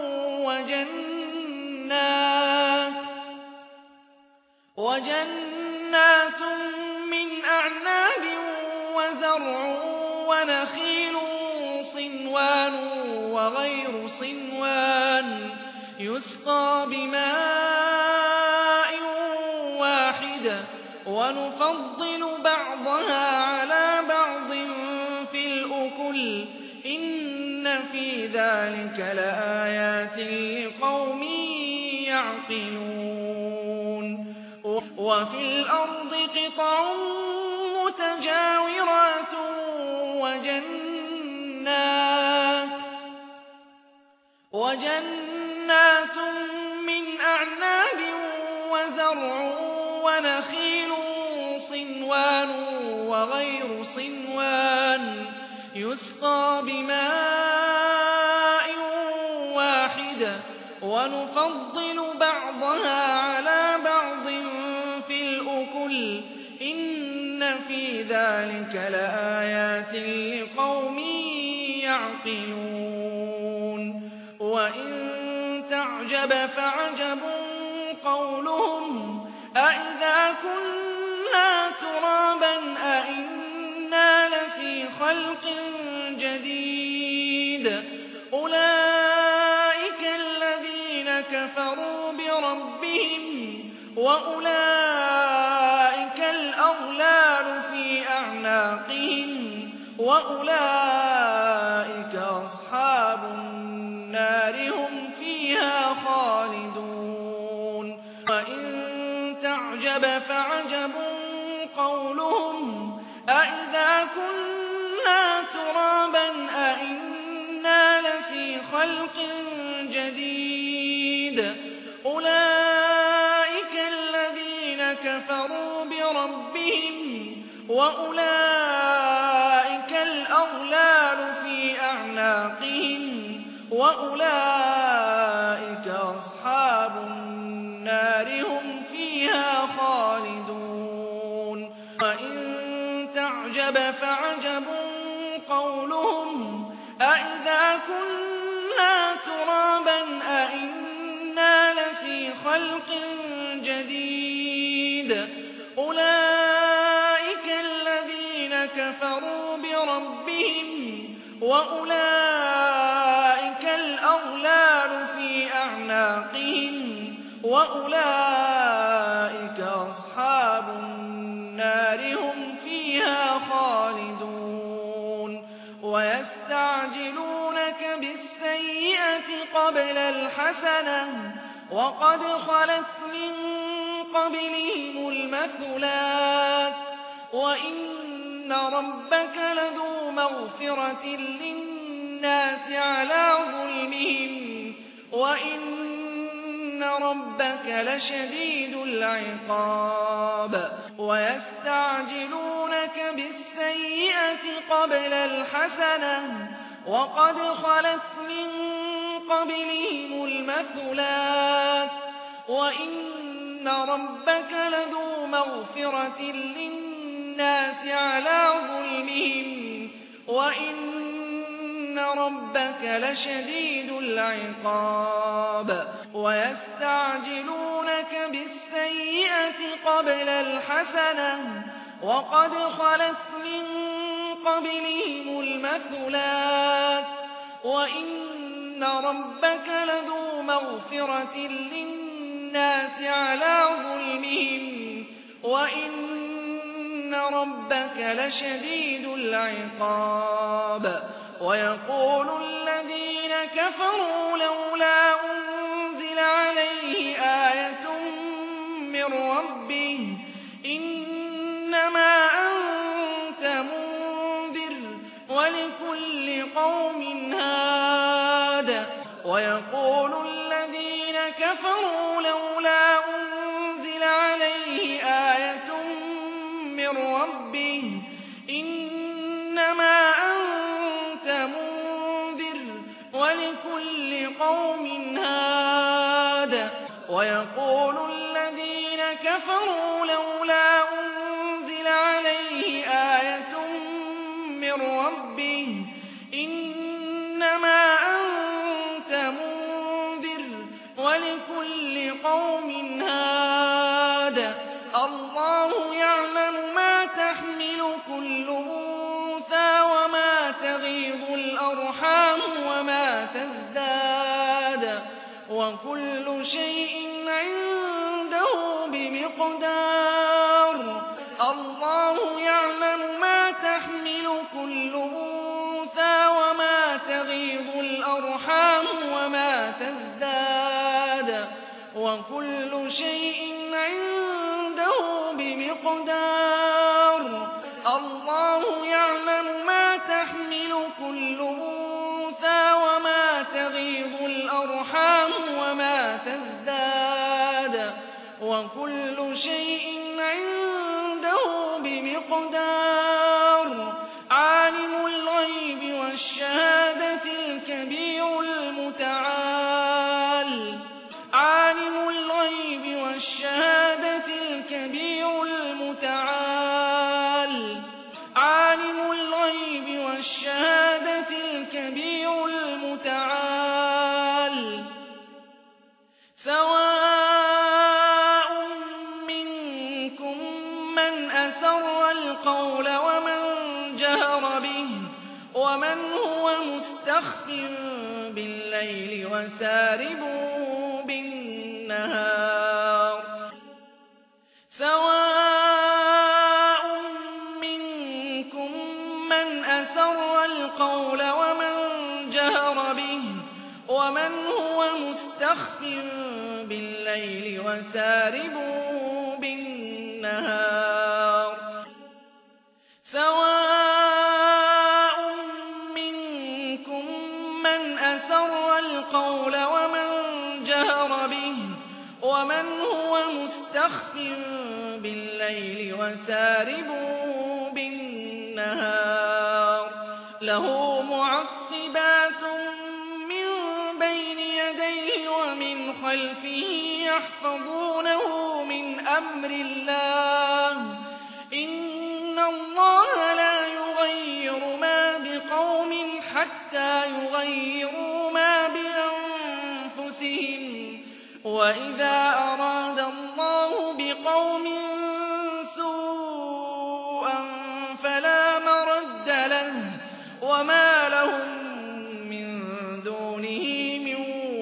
وجنات من أعناب وزرع ونخيل صنوان وغير صنوان يسقى بماء واحد ونفضل بعضها على بعض في الأكل إن في ذلك لآيات لقوم يعقلون وفي الأرض قطع متجاورات وجنات من أعناب وزرع ونخيل صنوان وغير صنوان يسقى بماء واحد ونفضل بعضها على بعض في الأكل إن في ذلك لآيات لقوم يعقلون وإن تعجب فعجب قولهم أإذا كنا ترابا أإنا لفي خلق جديد أولئك الذين كفروا بربهم وأولئك الأغلال في أعناقهم وأولئك أصحاب النار هم فيها خالدون وإن تعجب فعجب قولهم أإذا كنا ترابا أإنا لفي خلق جديد أولئك الذين كفروا بربهم وأولئك الأغلال في أعناقهم وأولئك أصحاب النار هم فيها خالدون وإن تعجب فعجب قولهم أإذا كنا ترابا أإنا لفي خلق جديد أولئك الذين كفروا بربهم وأولئك الأغلال في أعناقهم وأولئك أصحاب النار هم فيها خالدون ويستعجلونك بالسيئة قبل الحسنة وقد خلت من قبلهم المثلات وإن ربك لذو مغفرة للناس على ظلمهم وإن ربك لشديد العقاب ويستعجلونك بالسيئة قبل الحسنة وقد خلت من قبلهم المثلات وإن ربك لذو مغفرة للناس على ظلمهم وإن وَإِنَّ رَبَّكَ لَشَدِيدُ الْعِقَابِ وَيَسْتَعْجِلُونَكَ بِالسَّيِّئَةِ قَبْلَ الْحَسَنَةِ وَقَدْ خَلَتْ مِن قَبْلِهِمُ الْمَثُلَاتُ وَإِنَّ رَبَّكَ لَذُو مَغْفِرَةٍ لِّلنَّاسِ عَلَىٰ ظُلْمِهِمْ وَإِنَّ رَبَّكَ لَشَدِيدُ الْعِقَابِ وَيَقُولُ الَّذِينَ كَفَرُوا لَوْلَا أُنزِلَ عَلَيْهِ آيَةٌ مِّن رَّبِّهِ إِنَّمَا أَنتَ مُنذِرٌ وَلِكُلِّ قَوْمٍ هَادٍ وَيَقُولُ الَّذِينَ كَفَرُوا لَوْلَا أُنزِلَ عَلَيْهِ آيَةٌ مِّن رَّبِّهِ إِنَّمَا أَنتَ مُنذِرٌ وَلِكُلِّ قَوْمٍ هَادٍ وَيَقُولُ الَّذِينَ كَفَرُوا لَوْلَا أُنزِلَ عَلَيْهِ آيَةٌ مِّن رَّبِّهِ إِنَّمَا أَنتَ مُنذِرٌ وَلِكُلِّ قَوْمٍ هَادٍ اللَّهُ يَعْلَمُ مَا تَحْمِلُ كُلُّ أُنثَىٰ وَمَا تَغِيضُ الْأَرْحَامُ وَمَا تَزْدَادُ وَكُلُّ شَيْءٍ عِندَهُ بِمِقْدَارٍ اللَّهُ يَعْلَمُ مَا تَحْمِلُ كُلُّ أُنثَىٰ وَمَا تَغِيضُ الْأَرْحَامُ وَمَا تَزْدَادُ وَكُلُّ شَيْءٍ عِندَهُ بِمِقْدَارٍ اللَّهُ يَعْلَمُ مَا تَحْمِلُ كُلُّ أُنثَىٰ وَمَا تَغِيضُ الْأَرْحَامُ وَمَا تَزْدَادُ وَكُلُّ شَيْءٍ عِندَهُ بِمِقْدَارٍ عَالِمُ الْغَيْبِ وَالشَّهَادَةِ الْكَبِيرُ الْمُتَعَالِ عَالِمُ الْغَيْبِ وَالشَّهَادَةِ الْكَبِيرُ الْمُتَعَالِ عَالِمُ الْغَيْبِ وَالشَّهَادَةِ الْكَبِيرُ الْمُتَعَالِ سَوَاءٌ مِّنكُم مَّنْ أَسَرَّ الْقَوْلَ وَمَن جَهَرَ بِهِ وَمَنْ هُوَ مُسْتَخْفٍ بِاللَّيْلِ وَسَارِبٌ بِالنَّهَارِ سَوَاءٌ مِّنكُم مَّنْ أَسَرَّ الْقَوْلَ وَمَن جَهَرَ بِهِ وَمَنْ هُوَ مُسْتَخْفٍ بِاللَّيْلِ وَسَارِبٌ بِالنَّهَارِ سَوَاءٌ مِّنكُم مَّنْ أَسَرَّ الْقَوْلَ وَمَن جَهَرَ بِهِ وَمَنْ هُوَ مُسْتَخْفٍ بِاللَّيْلِ وَسَارِبٌ بِالنَّهَارِ لَهُ مُعَقِّبَاتٌ مِّن بَيْنِ يَدَيْهِ وَمِنْ خَلْفِهِ يَحْفَظُونَهُ مِنْ أَمْرِ اللَّهِ إِنَّ اللَّهَ لَا يُغَيِّرُ مَا بِقَوْمٍ حَتَّىٰ يُغَيِّرُوا مَا بِأَنفُسِهِمْ وَإِذَا أَرَادَ اللَّهُ بِقَوْمٍ سُوءًا فَلَا مَرَدَّ لَهُ وَمَا لَهُم مِّن دُونِهِ مِن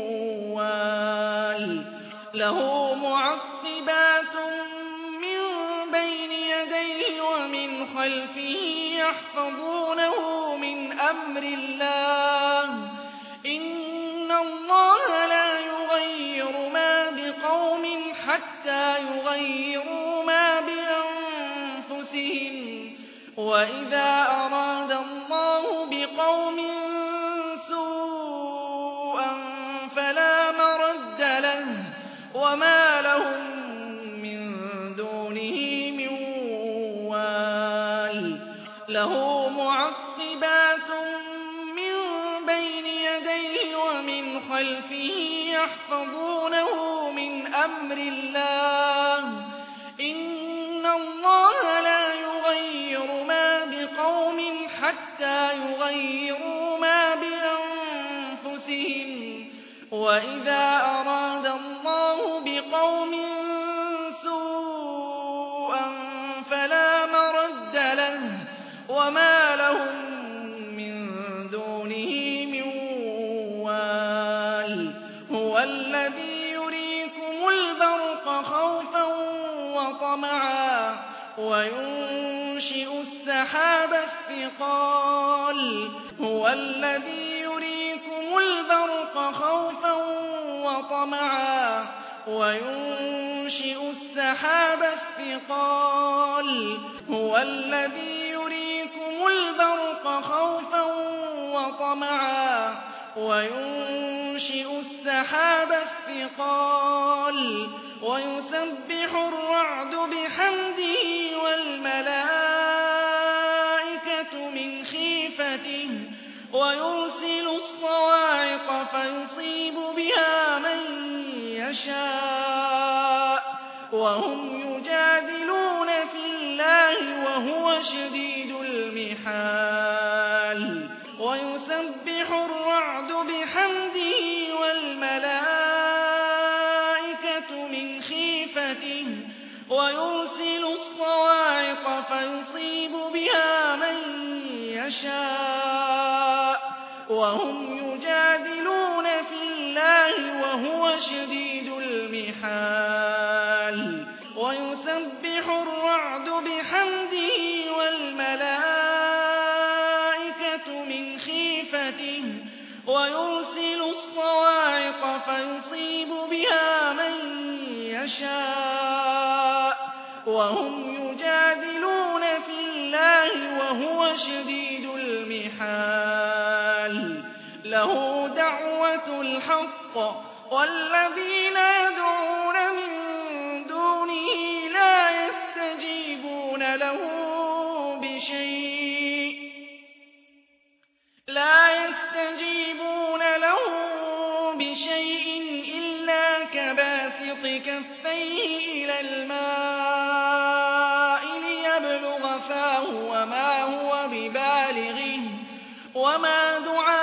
وَالٍ لَّهُ مُعَقِّبَاتٌ مِّن بَيْنِ يَدَيْهِ وَمِنْ خَلْفِهِ يَحْفَظُونَهُ مِنْ أَمْرِ اللَّهِ إِنَّ اللَّهَ لَا يُغَيِّرُ مَا بِقَوْمٍ حَتَّىٰ يُغَيِّرُوا مَا بِأَنفُسِهِمْ وَإِذَا أَرَادَ اللَّهُ بِقَوْمٍ سُوءًا فَلَا مَرَدَّ لَهُ وَمَا لَهُم مِّن دُونِهِ مِن وَالٍ لَّهُ مُعَقِّبَاتٌ مِّن بَيْنِ يَدَيْهِ وَمِنْ خَلْفِهِ يَحْفَظُونَهُ مِنْ أَمْرِ اللَّهِ إِنَّ اللَّهَ لَا يُغَيِّرُ مَا بِقَوْمٍ حَتَّىٰ يُغَيِّرُوا مَا وإذا أراد الله بقوم سوءا فلا مرد له وما لهم من دونه من وال هو الذي يريكم البرق خوفا وطمعا وينشئ السحاب الثقال هو الذي يريكم البرق خوفا وطمعا وينشئ السحاب الثقال هو الذي يريكم البرق خوفا وطمعا وينشئ السحاب الثقال ويسبح الرعد بحمده والملائكة من خيفته ويرسل الصواعق فيصيب بها من يشاء وهم يجادلون في الله وهو شديد المحال ويسبح الرعد بحمده والملائكة من خيفته ويرسل الصواعق فيصيب بها من يشاء وهم يجادلون في الله وهو شديد المحال ويسبح الرعد بحمده والملائكة من خيفته ويرسل الصواعق فيصيب بها من يشاء وهم يجادلون في الله وهو شديد المحال له دعوة الحق والذين يدعون من دونه لا يستجيبون له بشيء إلا كباسط كفيه إلى الماء ليبلغ فاه وما هو ببالغه وما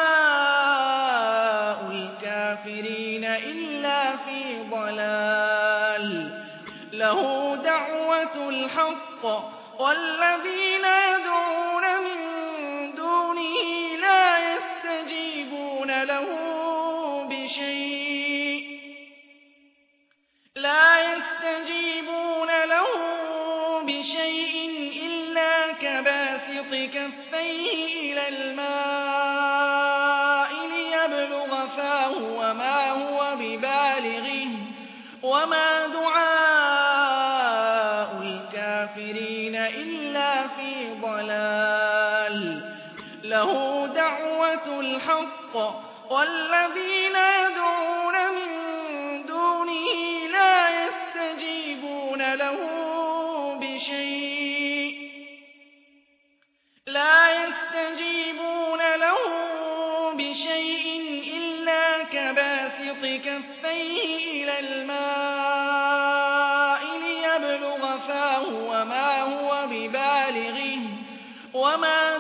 دعاء الكافرين إلا في ضلال له دعوة الحق والذين يدعون من دونه لا يستجيبون له بشيء إلا كباسط كفيه إلى الماء ليبلغ فاه وما هو ببالغه وما دعاء الكافرين إلا في ضلال له دعوة الحق والذين يدعون من دونه لا يستجيبون له بشيء إلا كباسط كفيه إلى الماء ليبلغ فاه وما هو ببالغه وما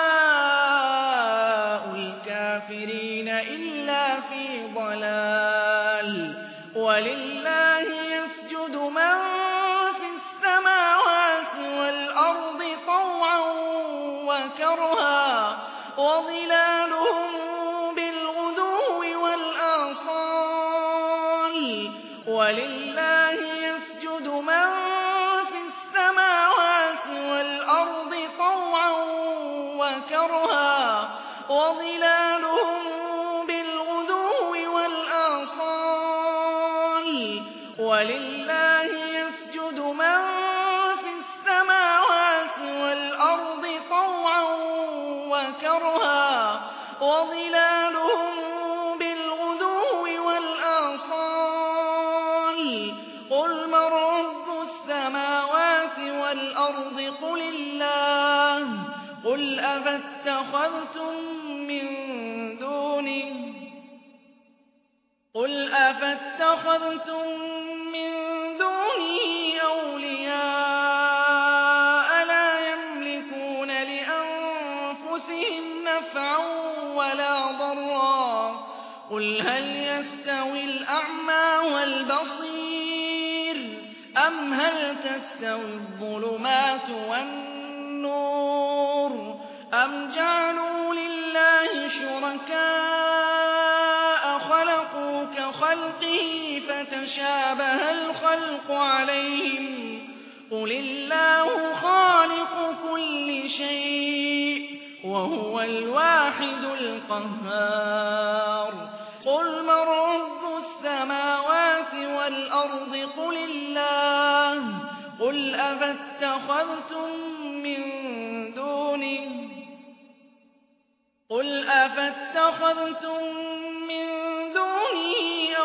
دعاء الكافرين إلا في ضلال ولله يسجد من في السماوات والأرض طوعا وكرها وظلالهم بالغدو والآصال ولله يسجد من في السماوات والأرض طوعا وكرها وظلالهم بالغدو والآصال ولله يسجد من في السماوات والأرض طوعا وكرها وظلالهم بالغدو والآصال قل من رب السماوات والأرض قل الله قل أفاتخذتم من دونه أولياء لا يملكون لأنفسهم نفعا ولا ضرا قل هل يستوي أَمْ هَلْ تَسْتَوِي الظُّلُمَاتُ وَالنُّورُ أَمْ جَعَلُوا لِلَّهِ شُرَكَاءَ خَلَقُوا كَخَلْقِهِ فَتَشَابَهَ الْخَلْقُ عَلَيْهِمْ ۚ قُلِ اللَّهُ خَالِقُ كُلِّ شَيْءٍ وَهُوَ الْوَاحِدُ الْقَهَّارُ قُلْ مَن رَّبُّ السَّمَاوَاتِ وَالْأَرْضِ قُلِ اللَّهُ ۚ قُلْ أَفَاتَّخَذْتُم مِّن دُونِهِ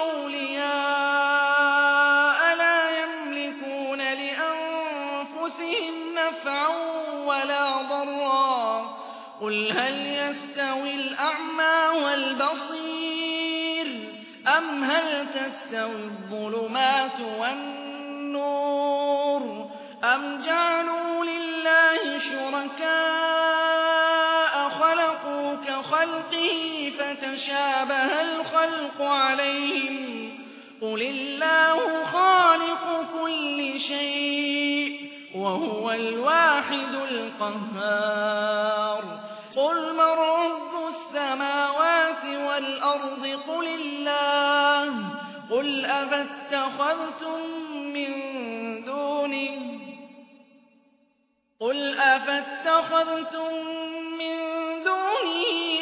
أَوْلِيَاءَ لَا يَمْلِكُونَ لِأَنفُسِهِمْ نَفْعًا وَلَا ضَرًّا قُلْ هَلْ يَسْتَوِي الْأَعْمَىٰ وَالْبَصِيرُ أَمْ هَلْ تَسْتَوِي الظُّلُمَاتُ وَالنُّورُ أَمْ جَعَلُوا لِلَّهِ شُرَكَاءَ خَلَقُوا كَخَلْقِهِ فَتَشَابَهَ الْخَلْقُ عَلَيْهِمْ ۚ قُلِ اللَّهُ خَالِقُ كُلِّ شَيْءٍ وَهُوَ الْوَاحِدُ الْقَهَّارُ قُلْ مَن رَّبُّ السَّمَاوَاتِ وَالْأَرْضِ قُلِ اللَّهُ ۚ قُلْ أَفَاتَّخَذْتُم مِّن دُونِهِ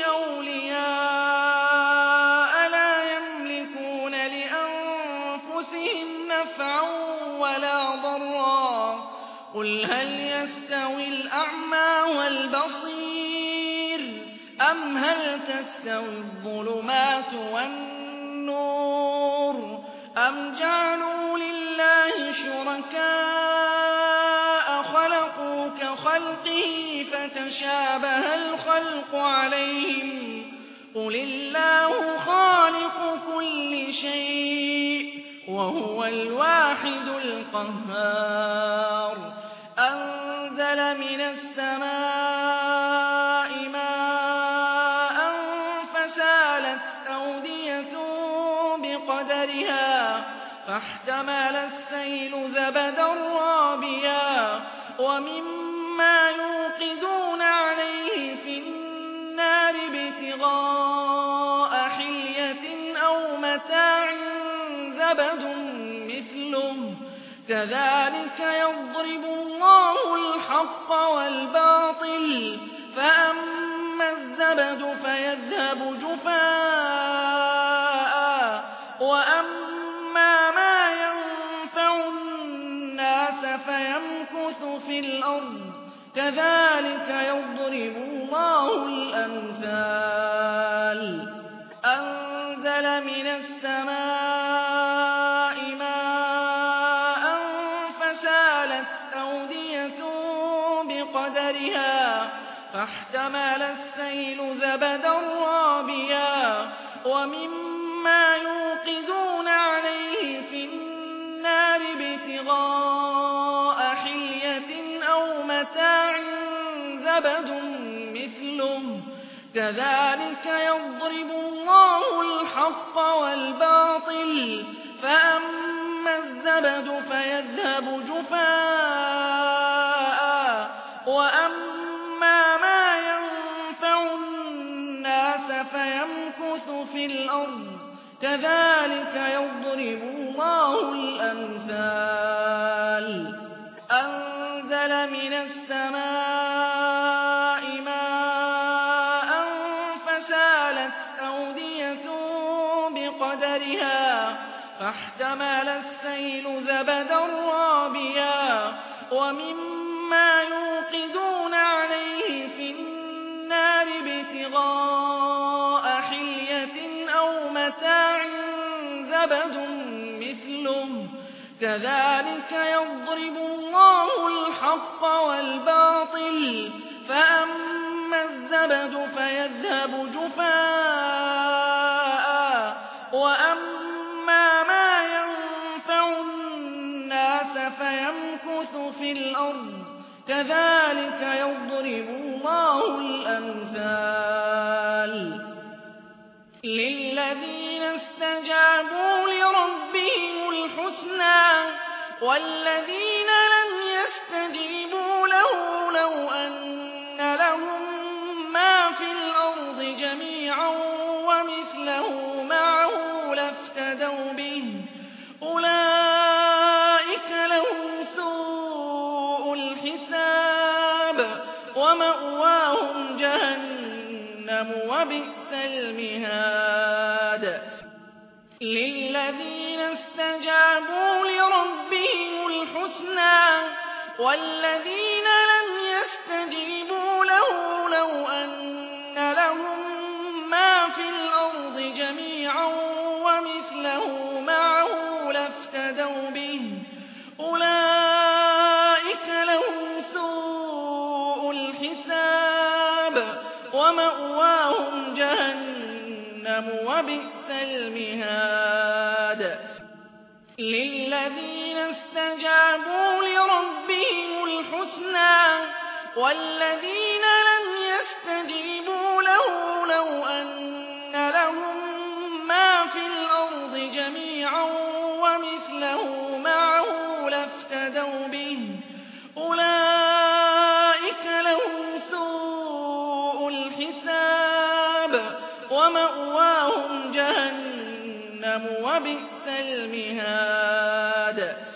أَوْلِيَاءَ لَا يَمْلِكُونَ لِأَنفُسِهِمْ نَفْعًا وَلَا ضَرًّا قُلْ هَلْ يَسْتَوِي الْأَعْمَىٰ وَالْبَصِيرُ أَمْ هَلْ تَسْتَوِي الظُّلُمَاتُ وَالنُّورُ أَمْ جَعَلُوا لِلَّهِ شُرَكَاءَ خَلَقُوا كَخَلْقِهِ فَتَشَابَهَ الْخَلْقُ عَلَيْهِمْ ۚ قُلِ اللَّهُ خَالِقُ كُلِّ شَيْءٍ وَهُوَ الْوَاحِدُ الْقَهَّارُ أَنزَلَ مِنَ السَّمَاءِ مَاءً فَسَالَتْ أَوْدِيَةٌ بِقَدَرِهَا فَاحْتَمَلَ السَّيْلُ زَبَدًا رَّابِيًا وَمِمَّا يُوقِدُونَ عَلَيْهِ فِي النَّارِ ابْتِغَاءَ حِلْيَةٍ أَوْ مَتَاعٍ زَبَدٌ مِّثْلُهُ ۚ كَذَٰلِكَ يَضْرِبُ اللَّهُ الْحَقَّ وَالْبَاطِلَ ۚ فَأَمَّا الزَّبَدُ فَيَذْهَبُ جُفَاءً وَأَمَّا مَا يَنفَعُ النَّاسَ فَيَمْكُثُ فِي الْأَرْضِ ۚ كَذَٰلِكَ يَضْرِبُ اللَّهُ الْأَمْثَالَ أَنزَلَ مِنَ السَّمَاءِ مَاءً فَسَالَتْ أَوْدِيَةٌ بِقَدَرِهَا فَاحْتَمَلَ السَّيْلُ زَبَدًا رَّابِيًا وَمِمَّا يُوقِدُونَ عَلَيْهِ فِي النَّارِ ابْتِغَاءَ حِلْيَةٍ أَوْ مَتَاعٍ زَبَدٌ مِّثْلُهُ ۚ كَذَٰلِكَ يَضْرِبُ اللَّهُ الْحَقَّ وَالْبَاطِلَ ۚ فَأَمَّا الزَّبَدُ فَيَذْهَبُ جُفَاءً وَأَمَّا مَا يَنفَعُ النَّاسَ فَيَمْكُثُ فِي الْأَرْضِ ۚ كَذَٰلِكَ يَضْرِبُ اللَّهُ الْأَمْثَالَ أَنزَلَ مِنَ السَّمَاءِ مَاءً فَسَالَتْ أَوْدِيَةٌ بِقَدَرِهَا فَاحْتَمَلَ السَّيْلُ زَبَدًا رَّابِيًا وَمِمَّا يُوقِدُونَ عَلَيْهِ فِي النَّارِ ابْتِغَاءَ حِلْيَةٍ أَوْ مَتَاعٍ زَبَدٌ مِّثْلُهُ ۚ كَذَٰلِكَ يَضْرِبُ اللَّهُ الْحَقَّ وَالْبَاطِلَ ۚ فَأَمَّا الزَّبَدُ فَيَذْهَبُ جُفَاءً وَأَمَّا مَا يَنفَعُ النَّاسَ فَيَمْكُثُ فِي الْأَرْضِ ۚ كَذَٰلِكَ يَضْرِبُ اللَّهُ الْأَمْثَالَ لِلَّذِينَ اسْتَجَابُوا لِرَبِّهِمُ الْحُسْنَىٰ والذين لم يستجيبوا له لو أن لهم ما في الأرض جميعا ومثله معه لافتدوا به أولئك لهم سوء الحساب ومأواهم جهنم وبئس المهاد للذين استجابوا لربهم الحسنى والذين لم يستجيبوا له لو أن لهم ما في الأرض جميعا ومثله معه لافتدوا به أولئك لهم سوء الحساب ومأواهم جهنم وبئس المهاد للذين استجابوا لربهم الحسنى والذين لم يستجيبوا له لو أن لهم ما في الأرض جميعا ومثله معه لافتدوا به أولئك لهم سوء الحساب ومأواهم جهنم وبئس المهاد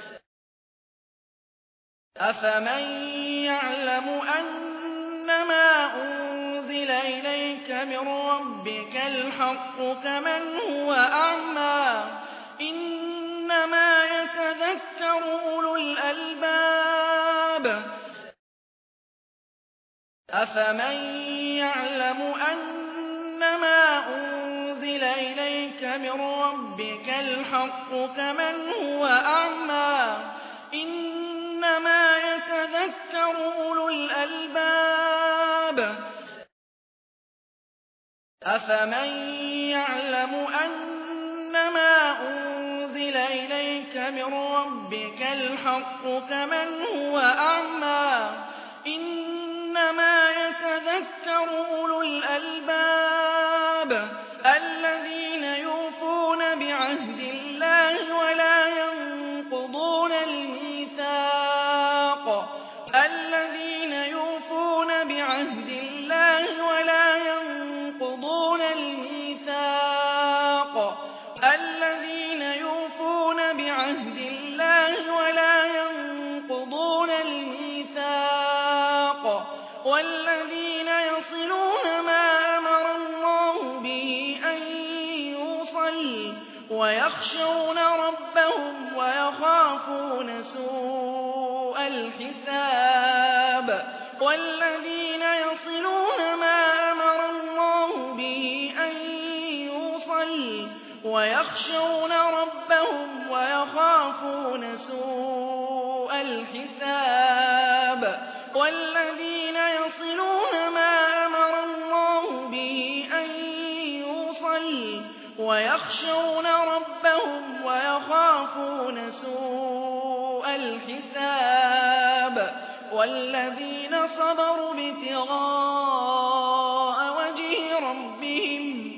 أفمن يعلم أنما أنزل إليك من ربك الحق كمن هو أعمى إنما يتذكر أولو الألباب أفمن يعلم أنما أنزل إليك من ربك الحق كمن هو أعمى إنما يتذكر أولو الألباب أفمن يعلم أنما أنزل إليك من ربك الحق كمن هو أعمى إنما يتذكر أولو الألباب الذين يوفون بعهد الله ولا ينقضون الميثاق الذين يوفون بعهد الله ولا ينقضون الميثاق الذين يوفون بعهد الله ولا ينقضون الميثاق والذين يصلون ما أمر الله به أن يوصل ويخشون ربهم ويخافون سوء الحساب والذين يصلون ما أمر الله به أن يوصل ويخشون ربهم ويخافون سوء الحساب والذين يصلون ما أمر الله به أن يوصل ويخشون ربهم ويخافون سوء الحساب والذين صبروا ابتغاء وجه ربهم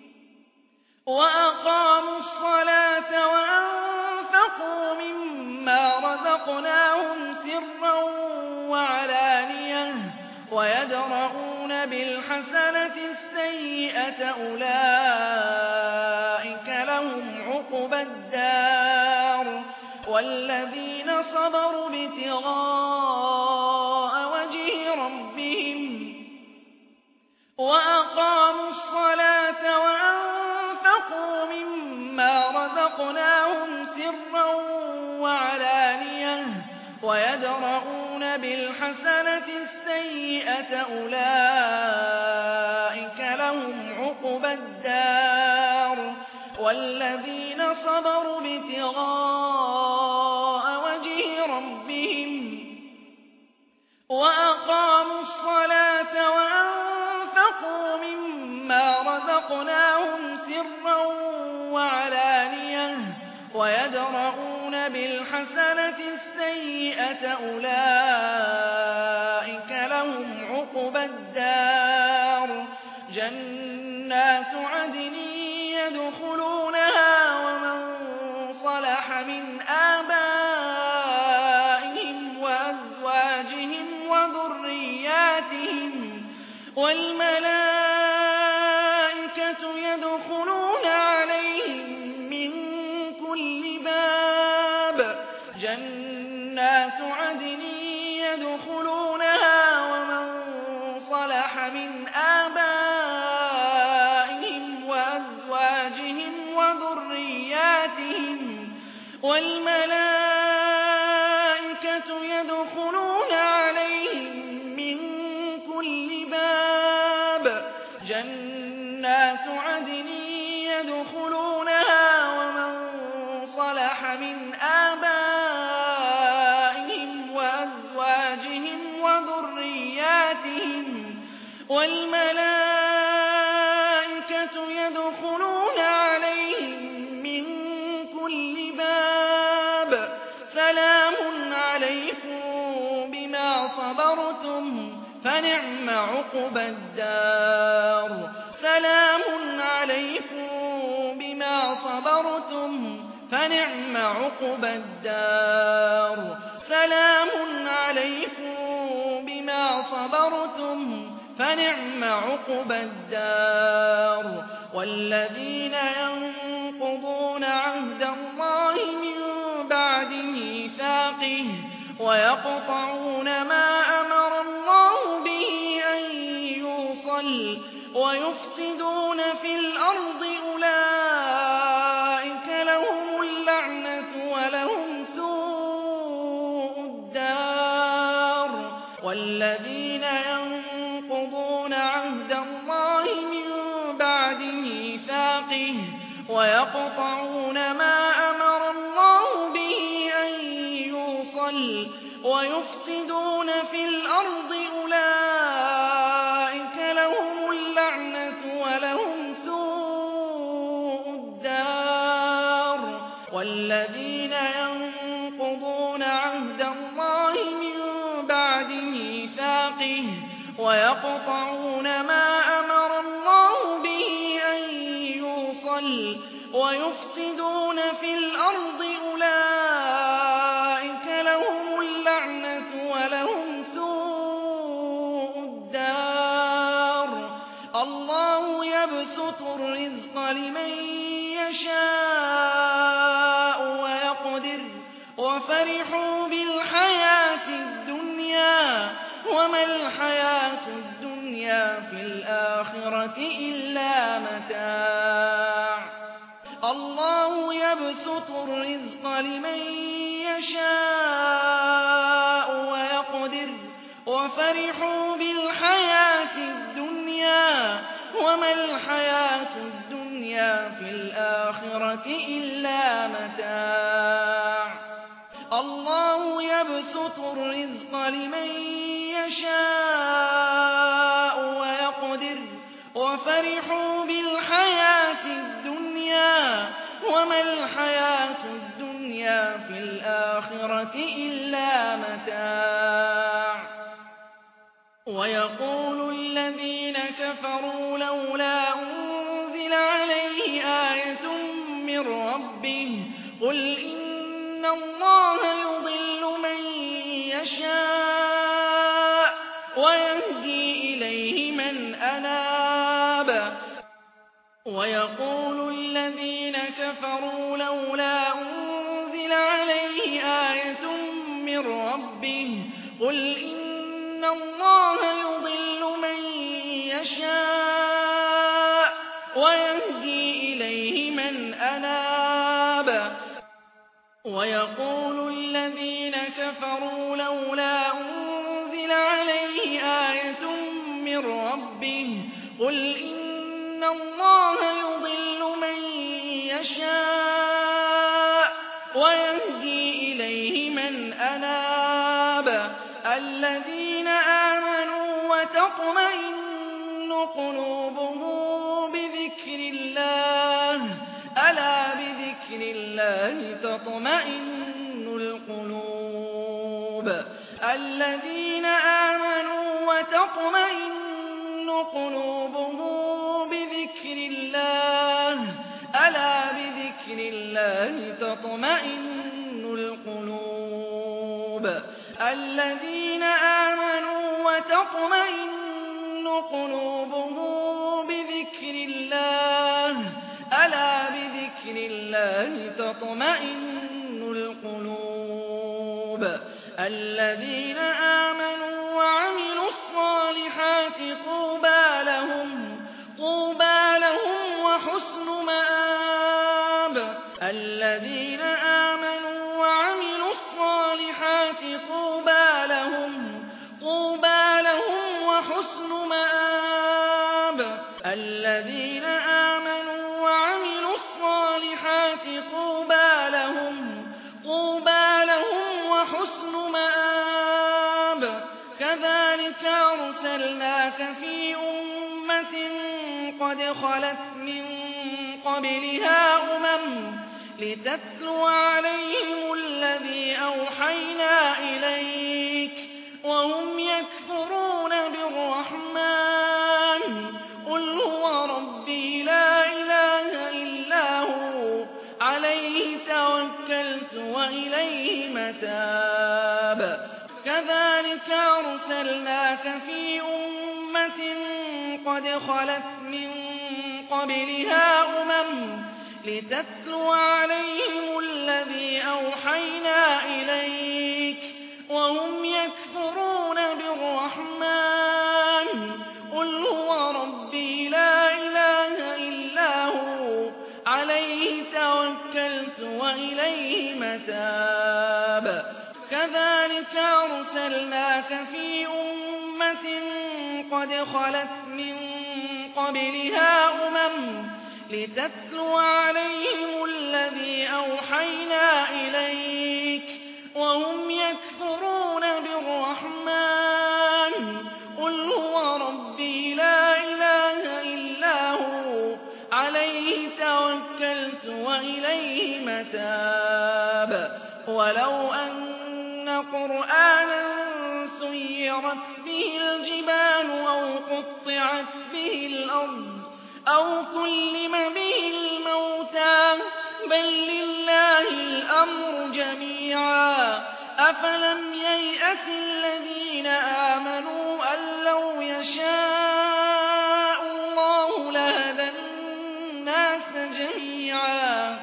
وأقاموا الصلاة وأنفقوا مما رزقناهم سرا وعلانية ويدرؤون بالحسنة السيئة أولئك لهم عقبى الدار والذين صبروا ابتغاء وجه ربهم وأقاموا الصلاة وأنفقوا مما رزقناهم سرا وعلانية ويدرؤون بالحسنة السيئة أولئك لهم عقبى الدار والذين صبروا ابتغاء وجه ربهم وأقاموا الصلاة وأنفقوا مما رزقناهم سرا وعلانية ويدرؤون بالحسنة السيئة أولئك لهم عقبى الدار جنات عدن يدخلونها ومن صلح من آبائهم والملائكة يدخلون عليهم من كل باب جنات عدن يدخلونها ومن صلح من آبائهم وأزواجهم وذرياتهم والملائكة يدخلون عليهم من كل باب جنات عدن يدخلونها ومن صلح من آبائهم وأزواجهم وذرياتهم والملائكة يدخلون عليهم من كل باب سلام عليكم بما صبرتم فنعم عقبى الدار سلام عليكم بما صبرتم فنعم عقبى الدار سلام عليكم بما صبرتم فنعم عقبى الدار والذين ينقضون عهد الله من بعد ميثاقه ويقطعون ما أمر الله به أن يوصل ويفسدون في الأرض أولئك لهم اللعنة ولهم سوء الدار والذين ينقضون عهد الله من بعد ميثاقه ويقطعون ما أمر الله به أن يوصل ويفسدون في الأرض أولئك لهم اللعنة ولهم سوء الدار والذين ينقضون عهد الله من بعد ميثاقه ويقطعون ما أمر الله به أن يوصل ويفسدون في الأرض أولئك لهم اللعنة ولهم سوء الدار الله يبسط الرزق لمن يشاء ويقدر وفرحوا بالحياة الدنيا وما الحياة الدنيا في الآخرة إلا متاع الله يبسط الرزق لمن يشاء ويقدر وفرحوا بالحياة الدنيا وما الحياة الدنيا في الآخرة إلا متاع الله يبسط الرزق لمن يشاء ويقدر وفرحوا بالحياة الدنيا وما الحياة الدنيا في الآخرة إلا متاع ويقول الذين كفروا لولا أنزل عليه آية من ربه قل إن الله يضل من يشاء ويهدي إليه من أناب ويقول الذين كفروا لولا أنزل عليه آية من ربه قل إن الله يضل من يشاء ويهدي إليه من أناب ويقول الذين كفروا لولا أنزل عليه آية من ربه قل إن الله يضل من يشاء ويهدي إليه من أناب الذين آمنوا وتطمئن قلوبهم بذكر الله ألا بذكر الله تطمئن القلوب الذين آمنوا وتطمئن قلوبهم بذكر الله ألا بذكر الله تطمئن القلوب الذين آمنوا وتطمئن قلوبهم بذكر الله ألا بذكر الله تطمئن القلوب الذين آمنوا وعملوا الصالحات طوبى لهم وحسن مآب الذين آمنوا وعملوا الصالحات طوبى لهم وحسن مآب الذين آمنوا وعملوا الصالحات طوبى لهم وحسن مآب كذلك أرسلناك في أمة قد خلت من قبلها لتتلو عليهم الذي أوحينا إليك وهم يكفرون بالرحمن قل هو ربي لا إله إلا هو عليه توكلت وإليه متاب كذلك أرسلناك في أمة قد خلت من قبلها لتتلو عليهم الذي أوحينا إليك وهم يكفرون بالرحمن قل هو ربي لا إله إلا هو عليه توكلت وإليه متاب كذلك أرسلناك في أمة قد خلت من قبلها لتتلو عليهم الذي أوحينا إليك وهم يكفرون بالرحمن قل هو ربي لا إله إلا هو عليه توكلت وإليه متاب ولو أن قرآنا سيرت به الجبال أو قطعت به الأرض أو كلم به الموتى بل لله الأمر جميعا أفلم ييأس الذين آمنوا أن لو يشاء الله لهدى الناس جميعا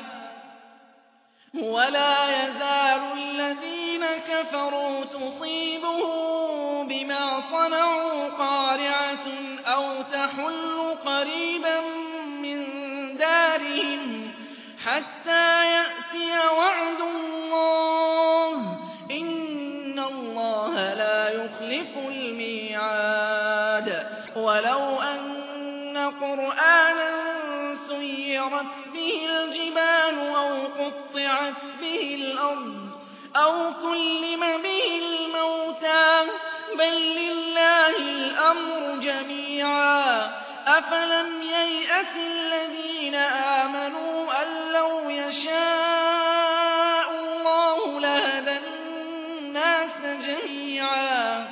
ولا يزال الذين كفروا تصيبهم بما صنعوا قارعة أو تحل قريبا من دارهم حتى يأتي وعد الله إن الله لا يخلف الميعاد ولو أن قرآنا سيرت به الجبال أو قطعت به الأرض أو كلم به الموتى بل لله الأمر جميعا أفلم ييأس الذين آمنوا أن لو يشاء الله لهدى الناس جميعا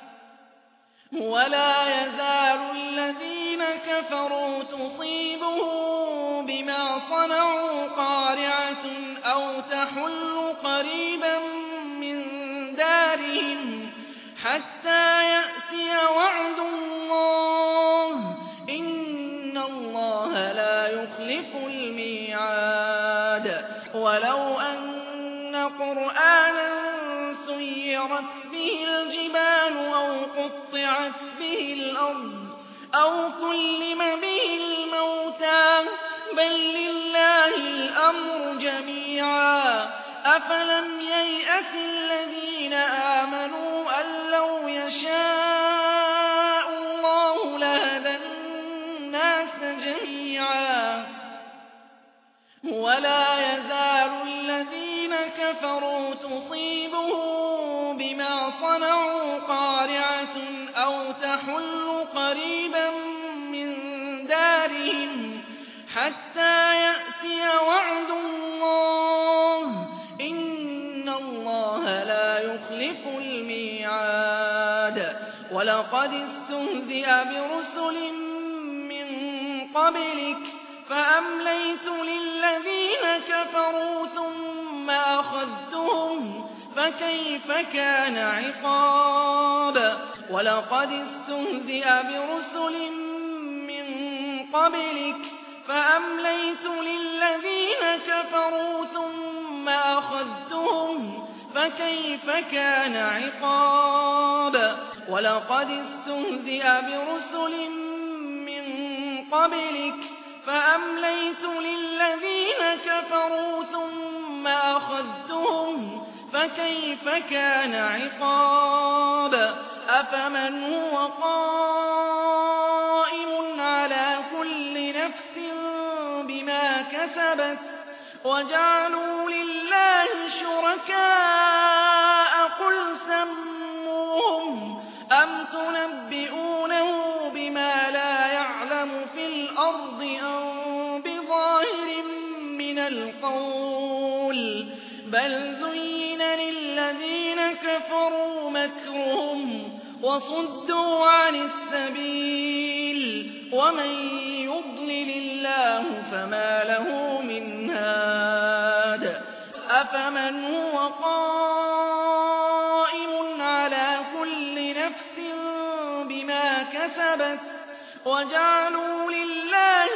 ولا يزال الذين كفروا تصيبهم بما صنعوا قارعة أو تحل قريبا من دارهم حتى يأتي وعد الله إن الله لا يخلف الميعاد ولو أن قرآنا سيرت به الجبال أو قطعت به الأرض أو كلم به الموتى بل لله الأمر جميعا أفلم ييأس الذين آمنوا أن لو يشاء الله لهدى الناس جميعا ولا يزال الذين كفروا تصيبهم بما صنعوا قارعة أو تحل قريبا من دارهم حتى يأتي وعد الله إن الله لا يخلف الميعاد ولقد استهزئ برسل من قبلك فأمليت للذين كفروا ثم أخذتهم فكيف كان عقاب ولقد استهزئ برسل من قبلك فأمليت للذين كفروا ثم أخذتهم فكيف كان عقاب ولقد استهزئ برسل من قبلك فأمليت للذين كفروا ثم أخذتهم فكيف كان عقاب أفمن هو قائم على كل نفس بما كسبت وجعلوا لله شركاء قل سموهم أم تنبئونه بما لا يعلم في الأرض أم بظاهر من القول بل زين للذين كفروا مكرهم وصدوا عن السبيل ومن يضلل الله فما له من هاد أفمن هو قائم على كل نفس بما كسبت وجعلوا لله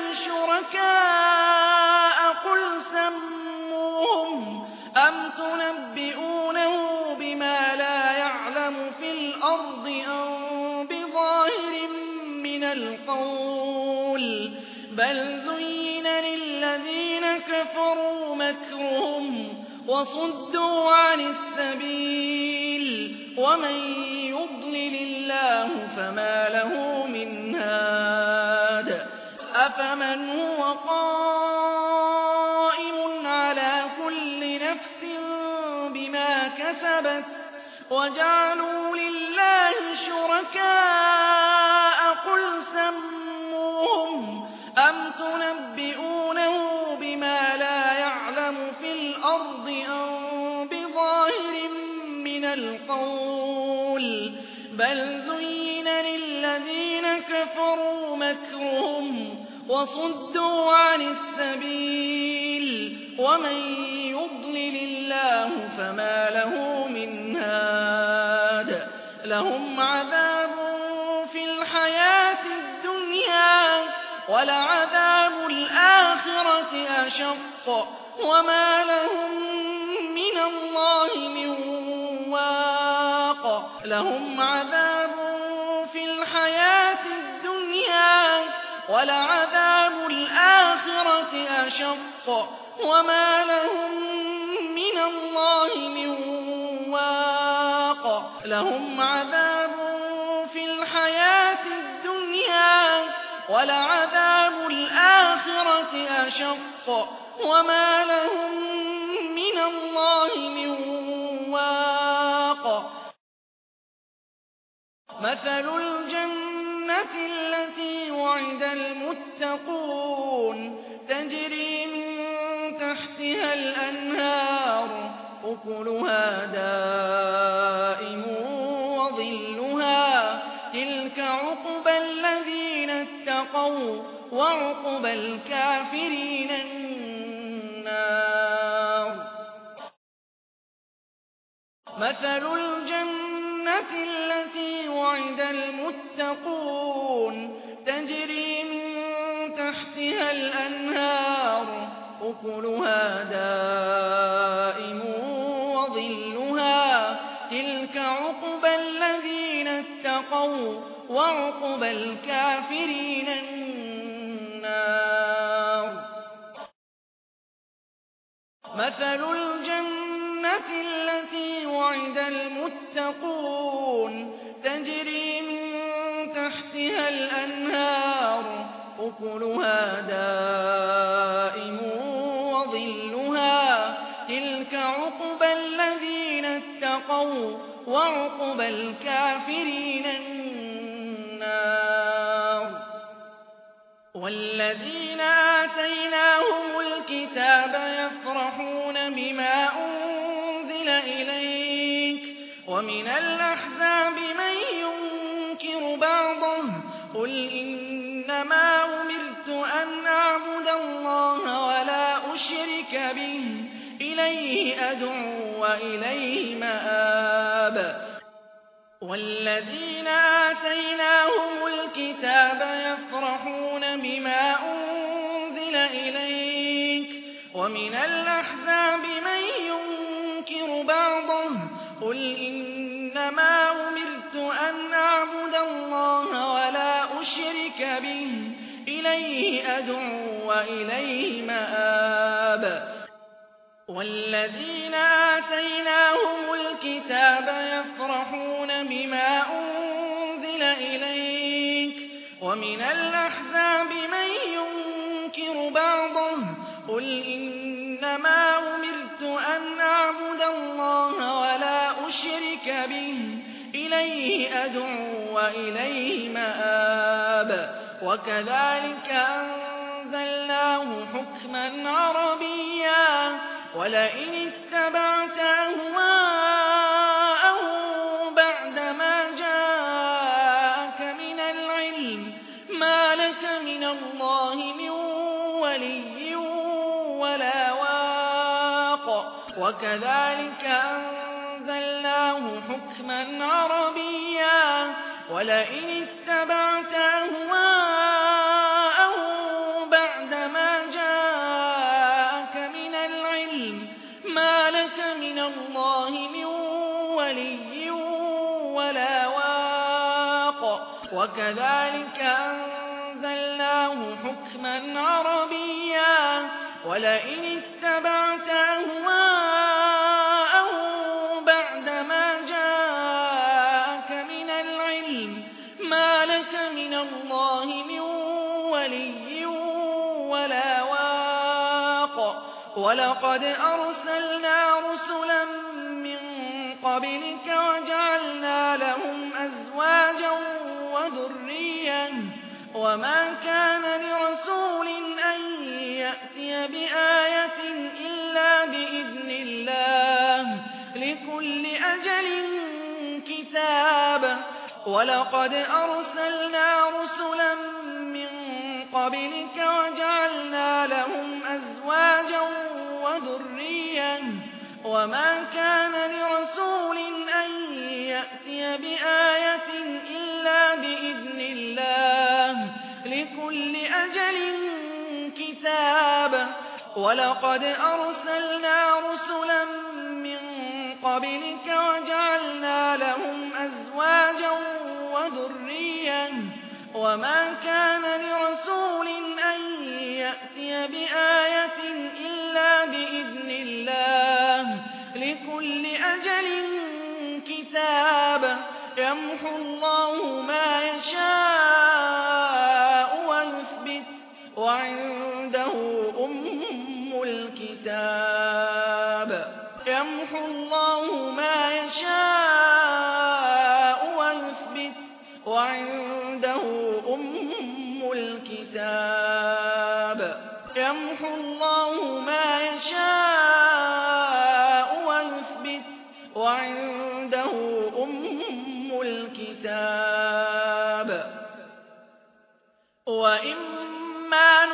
شركاء قل سموهم أم تنبئونه بما لا يعلم في الأرض أم بظاهر من القول بل زين للذين كفروا مكرهم وصدوا عن السبيل ومن يضلل الله فما له من هاد أفمن هو قائم على كل نفس بما كسبت وجعلوا لله شركاء قل سموهم أم تنبئونه بما لا يعلم في الأرض أم بظاهر من القول بل زين للذين كفروا مكرهم وصدوا عن السبيل ومن يضلل الله فما له من هاد لهم عذاب في الحياة الدنيا ولعذاب الآخرة أشق وما لهم من الله من واق لهم عذاب في الحياة الدنيا ولعذاب الآخرة أشق وما لهم من الله من واق لهم عذاب في الحياة الدنيا ولعذاب الآخرة أشق وما لهم من الله من واق مثل الجنة التي وعد المتقون تجري من تحتها الأنهار أكلها دائم وظلها تلك عقبى الذين اتقوا وعقبى الكافرين النار مثل الجنة التي وعد المتقون تجري من تحتها الأنهار أكلها دائم وظلها تلك عقبى الذين اتقوا وعقبى الكافرين النار مثل الجنة التي وعد المتقون تجري من تحتها الأنهار أكلها دائم وظلها تلك عقبى الذين اتقوا وعقبى الكافرين النار والذين آتيناهم الكتاب يفرحون بما أنزل إليك ومن الأحزاب من ينكر بعضه قل إنما أمرت أن أعبد الله ولا أشرك به إليه أدعو وإليه مآب والذين آتيناهم الكتاب يفرحون بما أنزل إليك ومن الأحزاب من ينكر بعضه قل إنما أمرت أن أعبد الله ولا أشرك به إليه أدعو وإليه مآب والذين آتيناهم الكتاب يفرحون بما أنزل إليك ومن الأحزاب من ينكر بعضه قل إنما أمرت أن أعبد الله ولا أشرك به إليه أدعو وإليه مآب وكذلك أنزلناه حكما عربيا ولئن اتبعت أهواءهم بعدما جاءك من العلم ما لك من الله من ولي ولا واق وكذلك أنزلناه حكما عربيا ولئن اتبعت أهواءهم بعدما جاءك من العلم ما لك من الله من ولي ولا واق وكذلك أنزلناه حكما عربيا ولئن اتبعت أهواءهم بعدما جاءك من العلم ما لك من الله من ولي ولا واق ولقد أرسلنا رسلا من قبلك وجعلنا لهم أزواجا وذرية وما كان لرسول أن يأتي بآية إلا بإذن الله لكل أجل كتاب ولقد أرسلنا رسلا من قبلك وجعلنا لهم أزواجا وذرية وما كان لرسول أن يأتي بآية إلا بإذن الله لكل أجل كتاب ولقد أرسلنا رسلا من قبلك وجعلنا لهم أزواجا وذرية وما كان لرسول أن يأتي بآية إلا بإذن الله لكل أجل كتاب يمحو الله ما يشاء ويثبت وعنده أم الكتاب يمحو الله ما يشاء ويثبت وعنده أم الكتاب يمحو الله ما يشاء ويثبت وعنده أم الكتاب وإما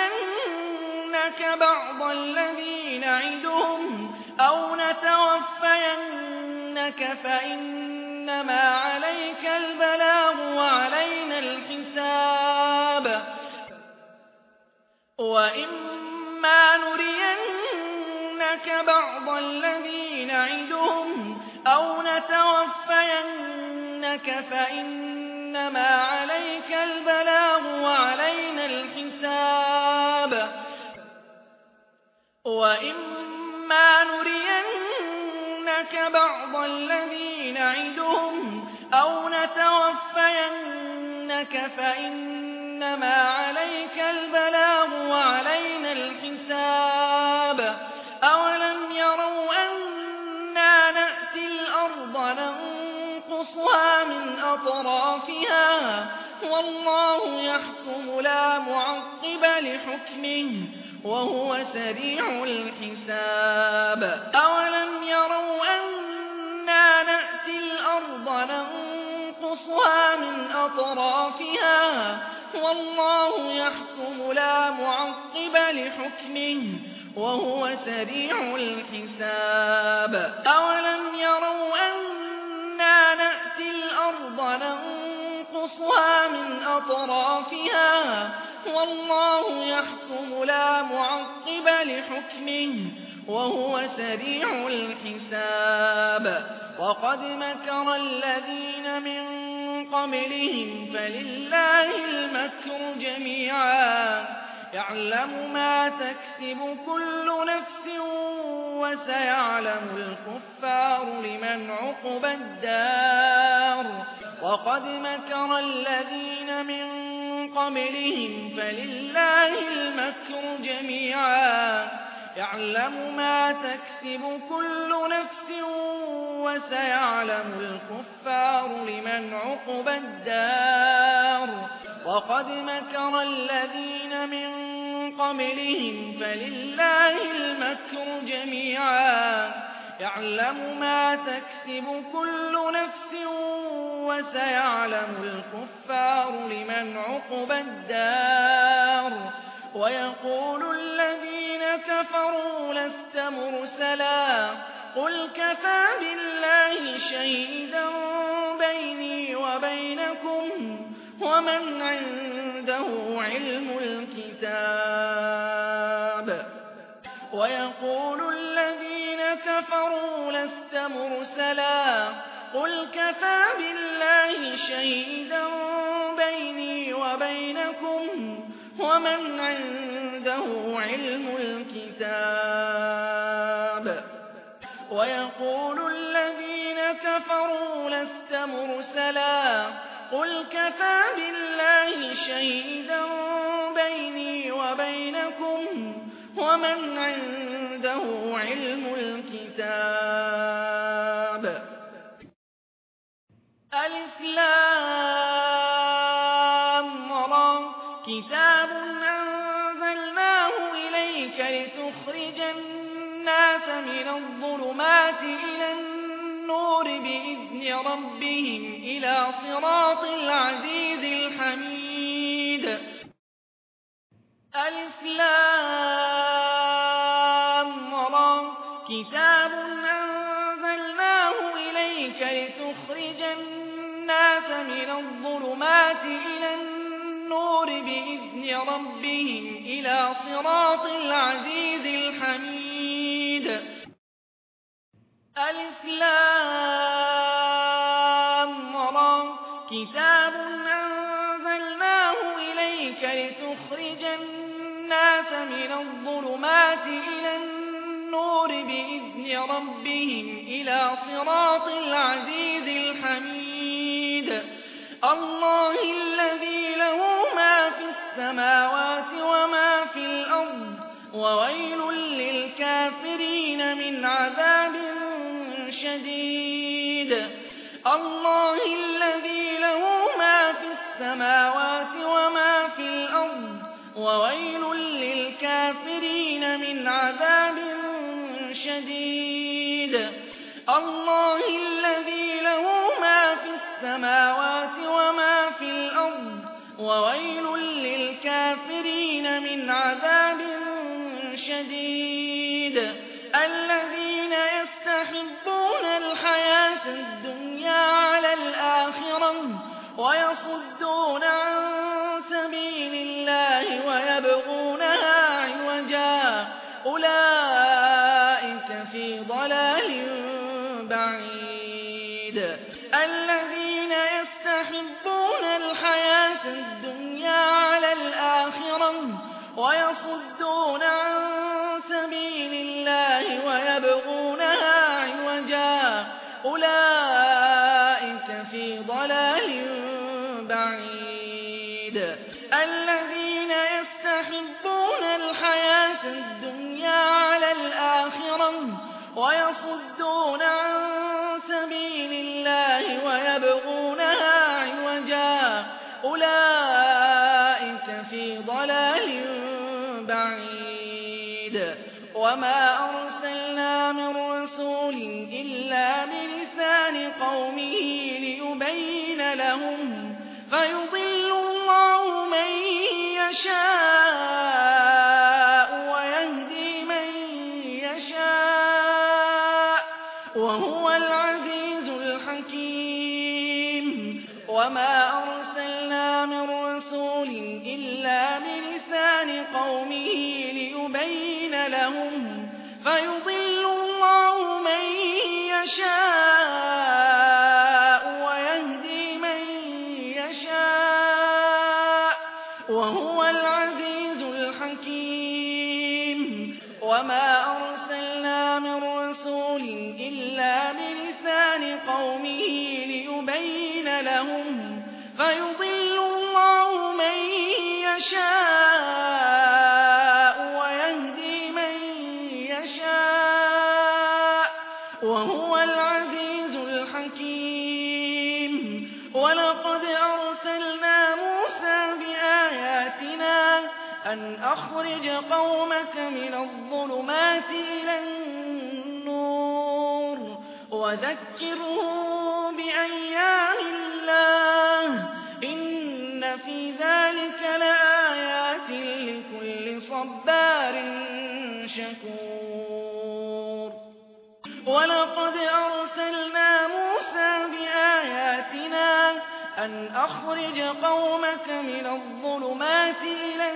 نرينك بعض الذي نعدهم أو نتوفينك فإنما عليك البلاغ وعلينا الحساب وإما نرينك بعض الذي نعدهم أو نتوفينك فإنما عليك البلاغ وعلينا الحساب وإما نرينك بعض الذي نعدهم أو نتوفينك فإنما عليك البلاغ وعلينا الحساب أولم يروا أنا نأتي الأرض ننقصها من أطرافها والله يحكم لا معقب لحكمه وهو سريع الحساب أولم يروا أنا نأتي الأرض ننقصها من أطرافها والله يحكم لا معقب لحكمه وهو سريع الحساب أولم يروا أنا نأتي الأرض ننقصها من أطرافها والله يحكم لا معقب لحكمه وهو سريع الحساب وقد مكر الذين من قبلهم فلله المكر جميعا يعلم ما تكسب كل نفس وسيعلم الكفار لمن عقبى الدار وقد مكر الذين من قبلهم فلله المكر جميعا يعلم ما تكسب كل نفس وسيعلم الكفار لمن عقبى الدار وقد مكر الذين من قبلهم فلله المكر جميعا يعلم ما تكسب كل نفس وسيعلم الكفار لمن عقبى الدار ويقول الذين كفروا لست مرسلا قل كفى بالله شهيدا بيني وبينكم ومن عنده علم الكتاب ويقول الذين كفروا لست مرسلا قل كفى بالله شهيدا بيني وبينكم ومن عنده علم الكتاب ويقول الذين كفروا لست مرسلا قل كفى بالله شهيدا بيني وبينكم ومن عنده علم الكتاب ألف لام را كتاب أنزلناه إليك لتخرج الناس من الظلمات إلى النور بإذن ربهم إلى صراط العزيز الحميد ألف لام را كتاب أنزلناه إليك لتخرج الناس من الظلمات إلى النور بإذن ربهم إلى صراط العزيز الحميد ألف لام را كتاب أنزلناه إليك لتخرج الناس من الظلمات إلى النور بإذن ربهم إلى صراط العزيز الحميد الله الذي له ما في السماوات وما في الأرض وويل للكافرين من عذاب شديد الله الذي له ما في السماوات وما في الأرض وويل للكافرين من عذاب شديد الله الذي له ما في السماوات وما في الأرض وويل للكافرين من عذاب شديد الذين يستحبون الحياة الدنيا على الآخرة ويصدون عن سبيل الله ويبغونها عوجا أولئك في ضلال بعيد الذين يستحبون الحياة الدنيا على الآخرة ويصدون عن سبيل الله ويبغونها عوجا أولئك في ضلال بعيد الذين يستحبون الحياة الدنيا على الآخرة ويصدون عن سبيل الله ويبغونها عوجا أولئك في ضلال بعيد وما أرسلنا من رسول إلا بلسان قومه ليبين لهم فيضل الله من يشاء ويهدي من وهو العزيز الحكيم وما أرسلنا من رسول إلا بلسان قومه ليبين لهم فيضل الله من يشاء ويهدي من يشاء وهو العزيز الحكيم وما أرسلنا من رسول إلا بلسان قومه ليبين لهم فيضل الله من يشاء ويهدي من يشاء وهو العزيز الحكيم ولقد أرسلنا موسى بآياتنا أن أخرج قومك من الظلمات إلى النور وذكرهم بأيام الله إن في ذلك لآيات لكل صبار شكور ولقد أرسلنا موسى بآياتنا أن أخرج قومك من الظلمات إلى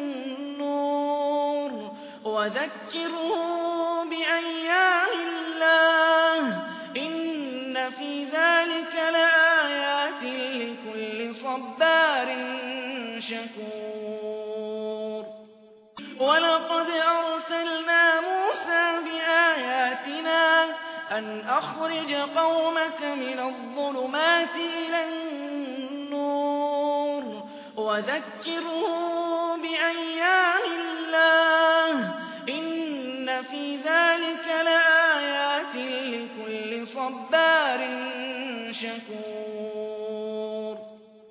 النور وذكرهم بأيام الله إن في ذلك لآيات لكل صبار شكور ولقد أرسلنا موسى بآياتنا أن أخرج قومك من الظلمات إلى النور وذكرهم بأيام الله إن في ذلك لآيات لكل صبار شكور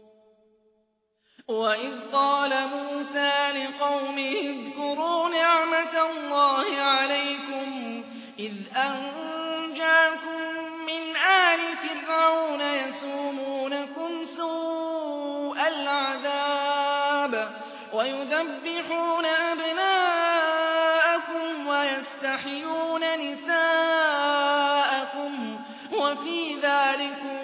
وإذ قال موسى لقومه اذكروا نعمة الله عليكم إذ أنجاكم من آل فرعون يسومونكم سوء العذاب ويذبحون أبناءكم ويستحيون نساءكم وفي ذلكم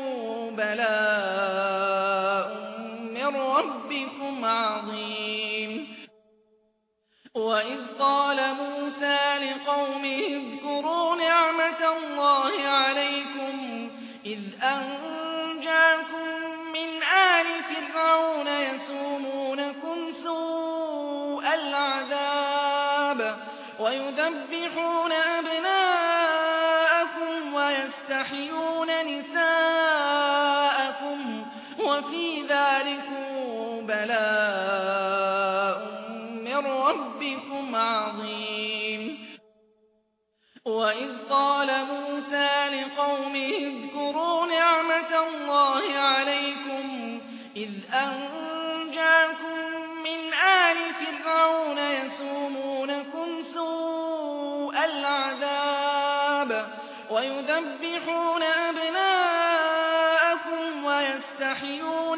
بلاء من ربكم عظيم وإذ قال موسى لقومه اذكروا نعمة الله عليكم إذ أنجاكم من آل فرعون يسومونكم سوء العذاب ويذبحون أبناءكم ويستحيون نساءكم وفي ذلكم بلاء من ربكم عظيم وإذ قال موسى لقومه اذكروا نعمة الله عليكم إذ أنجاكم من آل فرعون يسومونكم سوء العذاب ويذبحون أبناءكم ويستحيون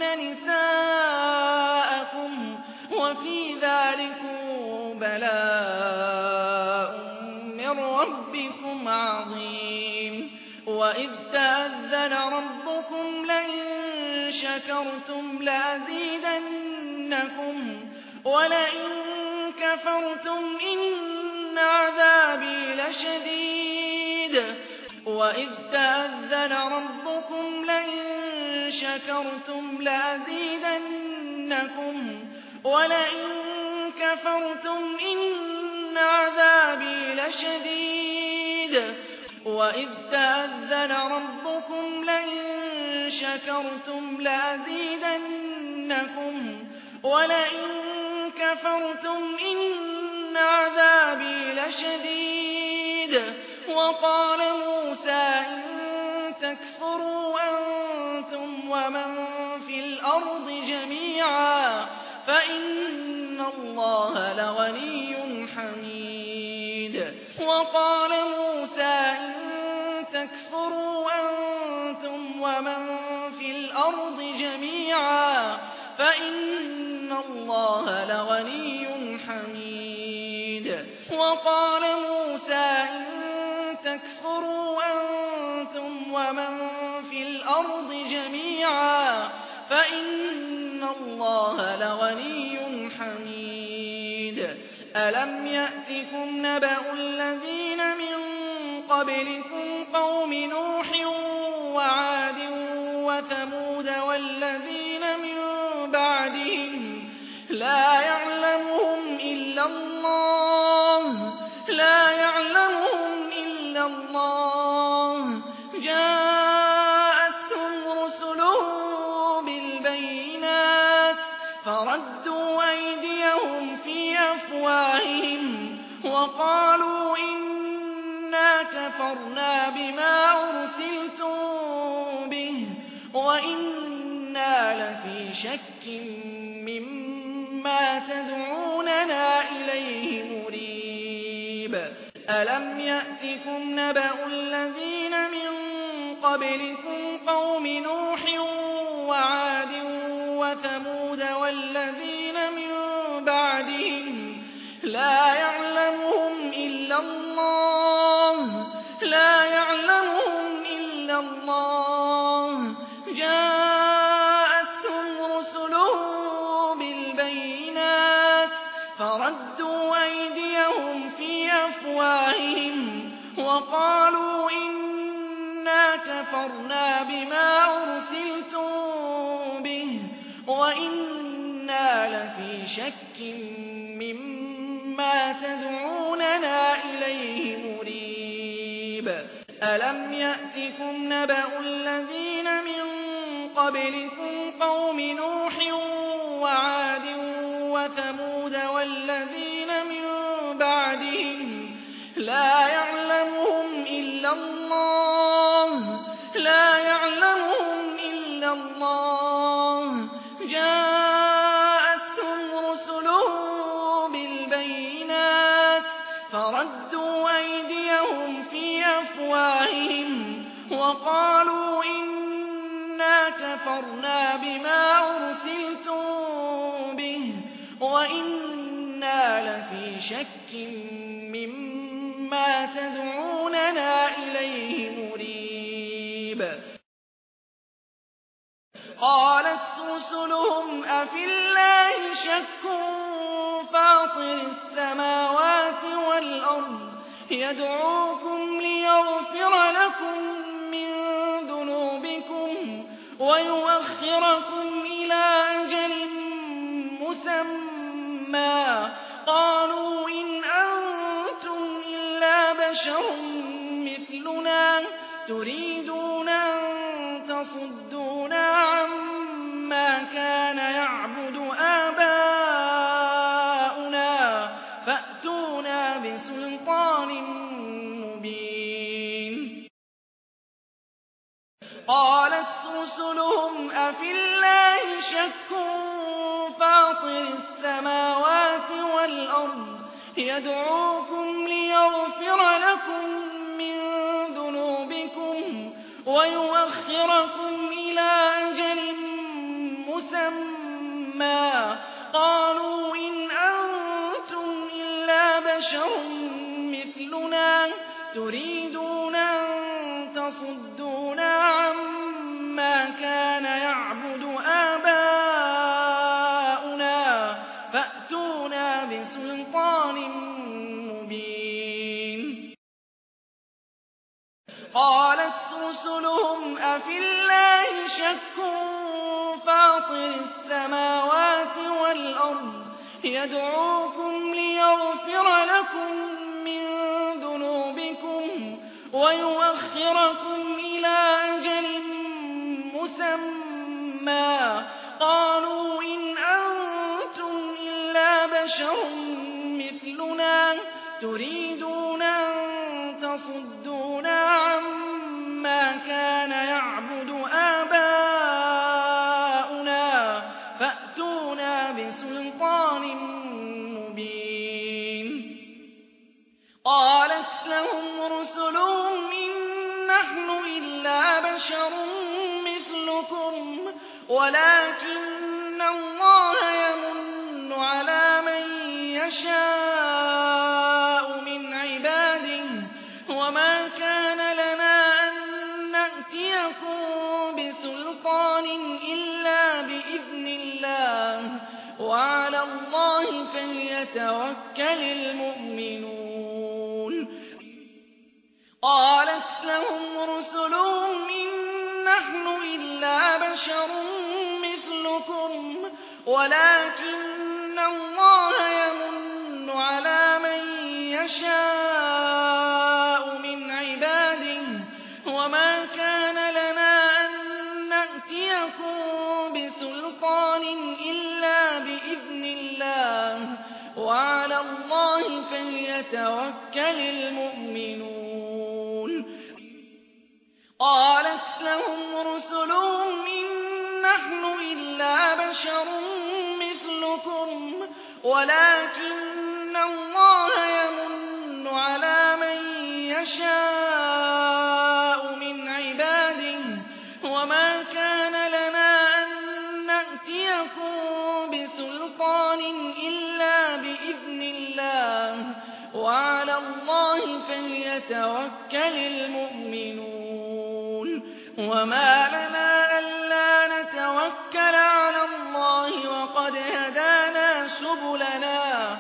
نساءكم وفي ذلكم بلاء من ربكم عظيم وإذ تأذن ربكم لئن شكرتم لأزيدنكم ولئن كفرتم إن عذابي لشديد وإذ تأذن ربكم لئن شكرتم لأزيدنكم ولئن كفرتم إن عذابي لشديد وإذ تأذن ربكم لئن شكرتم لأزيدنكم ولئن كفرتم إن عذابي لشديد وقال موسى إن تكفروا أنتم ومن في الأرض جميعا فإن الله لغني حميد وقال موسى إن تكفروا أنتم ومن في الأرض جميعا فإن الله لغني حميد وقال موسى إن تكفروا أنتم الْأَرْضِ جَمِيعًا فَإِنَّ اللَّهَ لَغَنِيٌّ حَمِيدٌ أَلَمْ يَأْتِكُمْ نَبَأُ الَّذِينَ مِن قَبْلِكُمْ قَوْمِ نُوحٍ وَعَادٍ وَثَمُودَ وَالَّذِينَ مِن بَعْدِهِمْ لَا يَعْلَمُهُمْ إِلَّا اللَّهُ جَاءَتْهُمْ رُسُلُهُم بِالْبَيِّنَاتِ فَرَدُّوا أَيْدِيَهُمْ فِي أَفْوَاهِهِمْ وَقَالُوا إِنَّا كَفَرْنَا بِمَا أُرْسِلْتُم بِهِ وَإِنَّا لَفِي شَكٍّ مِّمَّا تَدْعُونَنَا إِلَيْهِ مُرِيبٍ أَلَمْ يَأْتِكُمْ نَبَأُ الَّذِينَ مِن قَبْلِكُمْ قَوْمِ نُوحٍ وَعَادٍ وَثَمُودَ وَالَّذِينَ مِن بَعْدِهِمْ لَا يَعْلَمُهُمْ إِلَّا اللَّهُ جَاءَتْهُمْ رُسُلُهُم بِالْبَيِّنَاتِ فَرَدُّوا أَيْدِيَهُمْ فِي أَفْوَاهِهِمْ وَقَالُوا إِنَّا كَفَرْنَا بِمَا أُرْسِلْتُم بِهِ وَإِنَّا لَفِي شَكٍّ مِّمَّا تَدْعُونَنَا إِلَيْهِ مُرِيبٍ أَلَمْ يَأْتِكُمْ نَبَأُ الَّذِينَ مِن قَبْلِكُمْ قَوْمِ نُوحٍ وَعَادٍ وَثَمُودَ وَالَّذِينَ مِن بَعْدِهِمْ لَا يَعْلَمُهُمْ إِلَّا اللَّهُ جَاءَتْهُمْ رُسُلُهُم بِالْبَيِّنَاتِ فَرَدُّوا أَيْدِيَهُمْ فِي أَفْوَاهِهِمْ وَقَالُوا إِنَّا كَفَرْنَا بِمَا أُرْسِلْتُم بِهِ وَإِنَّا لَفِي شَكٍّ مِّمَّا تَدْعُونَنَا إِلَيْهِ مُرِيبٍ قَالَتْ رُسُلُهُمْ أَفِي اللَّهِ شَكٌّ فَاطِرِ السَّمَاوَاتِ وَالْأَرْضِ يَدْعُوكُمْ لِيَغْفِرَ لَكُم مِّن ذُنُوبِكُمْ وَيُؤَخِّرَكُمْ إِلَىٰ أَجَلٍ مُّسَمًّى قَالُوا إِنْ أَنتُمْ إِلَّا بَشَرٌ مِّثْلُنَا تُرِيدُونَ أَن تَصُدُّونَا عَمَّا كَانَ يَعْبُدُ آبَاؤُنَا فَأْتُونَا بِسُلْطَانٍ مُّبِينٍ قَالَتْ رُسُلُهُمْ أَفِي اللَّهِ شَكٌّ فَاطِرِ السَّمَاوَاتِ وَالْأَرْضِ يَدْعُوكُمْ لِيَغْفِرَ لَكُم مِّن ذُنُوبِكُمْ وَيُؤَخِّرَكُمْ إِلَىٰ أَجَلٍ مُّسَمًّى قَالُوا إِنْ أَنتُمْ إِلَّا بَشَرٌ مِّثْلُنَا تُرِيدُونَ أَن تَصُدُّونَا عَمَّا كَانَ يَعْبُدُ آبَاؤُنَا فَأْتُونَا بِسُلْطَانٍ مُّبِينٍ قَالَتْ رُسُلُهُمْ أَفِي اللَّهِ شَكٌّ فَاطِرِ السَّمَاوَاتِ وَالْأَرْضِ يَدْعُوكُمْ لِيَغْفِرَ لَكُم مِّن ذُنُوبِكُمْ وَيُؤَخِّرَكُمْ إِلَىٰ أَجَلٍ مُّسَمًّى قَالُوا إِنْ أَنتُمْ إِلَّا بَشَرٌ مِّثْلُنَا تُرِيدُونَ أَن تَصُدُّونَا عَمَّا كَانَ يَعْبُدُ آبَاؤُنَا فَأْتُونَا بِسُلْطَانٍ مُّبِينٍ قَالَتْ لَهُمْ رُسُلُهُمْ إِن نَّحْنُ إِلَّا بَشَرٌ مِّثْلُكُمْ وَلَٰكِنَّ اللَّهَ يَمُنُّ عَلَىٰ مَن يَشَاءُ مِنْ عِبَادِهِ وَمَا كَانَ لَنَا أَن نَّأْتِيَكُم فليتوكل المؤمنون قالت لهم رسلهم إن نحن إلا بشر مثلكم ولكن الله يمن على من يشاء من عباده وما كان لنا أن نأتيكم بسلطان إلا بإذن الله وعلى الله فليتوكل المؤمنون قالت لهم رسلهم إن نحن إلا بشر مثلكم ولكن الله يمن على من يشاء من عباده وما كان لنا أن نأتيكم بسلطان إلا بإذن الله وعلى الله فليتوكل المؤمنون وما لنا ألا نتوكل على الله وقد هدانا سبلنا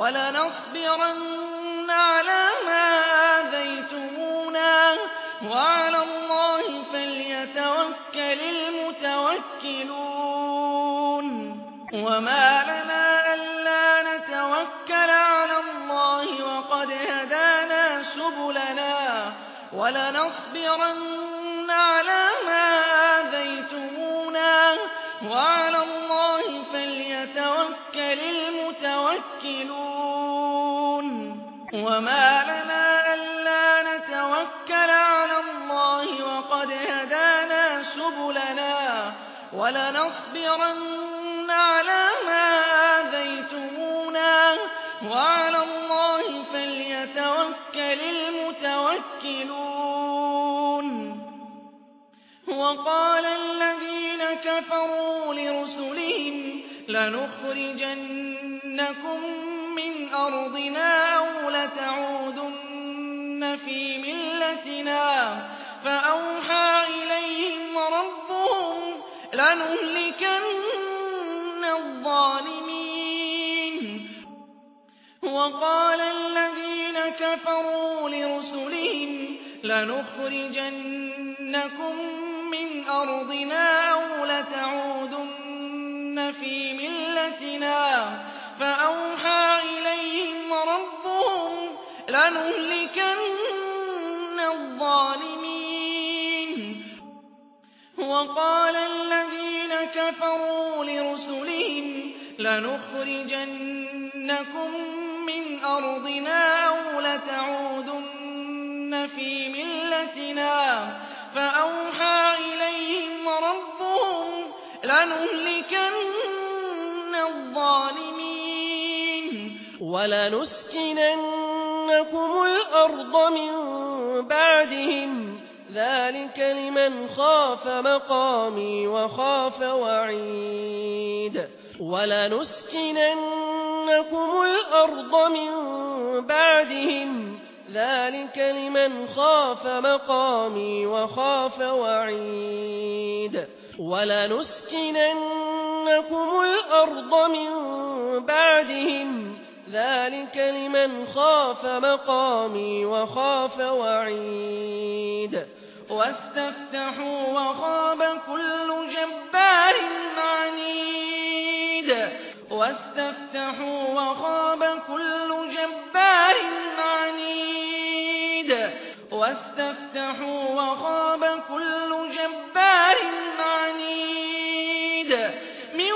ولنصبرن على ما آذيتمونا وعلى الله فليتوكل المتوكلون وما لنا ألا نتوكل على الله وقد هدانا سبلنا ولنصبرن على ما آذيتمونا وعلى الله فليتوكل المتوكلون وما لنا ألا نتوكل على الله وقد هدانا سبلنا ولنصبرن على ما آذيتمونا وعلى الله فليتوكل المتوكلون وقال الذين كفروا لرسلهم لنخرجنكم من أرضنا أو لتعودن في ملتنا فأوحى إليهم ربهم لنهلكن الظالمين وقال الذين كفروا لرسلهم لنخرجنكم من أرضنا أو لتعودن في ملتنا فأوحى إليهم ربهم لنهلكن الظالمين وقال الذين كفروا لرسلهم لنخرجنكم من أرضنا أو لتعودن في ملتنا فأوحى إليهم ربهم لنهلكن الظالمين ولنسكننكم الأرض من بعدهم ذلك لمن خاف مقامي وخاف وعيد ولنسكننكم الأرض من بعدهم ذلك لمن خاف مقامي وخاف وعيد ولنسكننكم الأرض من بعدهم ذلك لمن خاف مقامي وخاف وعيد واستفتحوا وخاب كل جبار عنيد واستفتحوا وخاب كل جبار عنيد واستفتحوا وخاب كل جبار عنيد من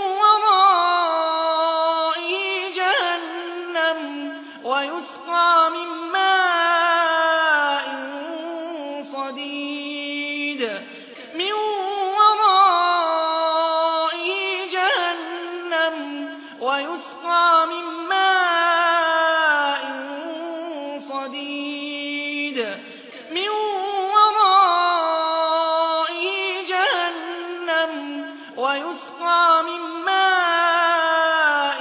ورائه جهنم ويسقى من ماء صديد من ورائه جهنم ويسقى من ماء صديد من ورائه جهنم ويسقى من ماء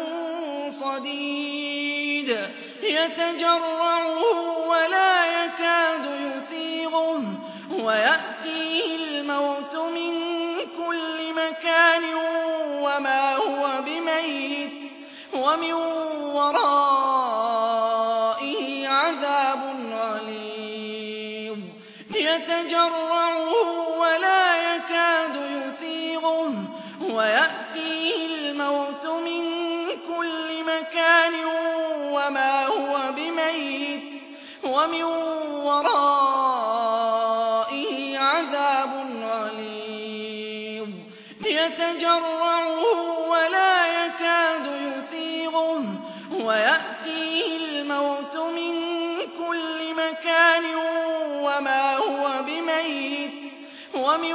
صديد يتجرعه ولا يكاد يسيغه ويأتيه الموت من كل مكان وما هو بميت ومن ورائه عذاب غليظ يتجرعه ولا يكاد يسيغه ويأتيه الموت من كل مكان وما هو بميت ومن ورائه عذاب غليظ يتجرعه ولا يكاد يسيغه ويأتيه الموت من كل مكان وما هو بميت ومن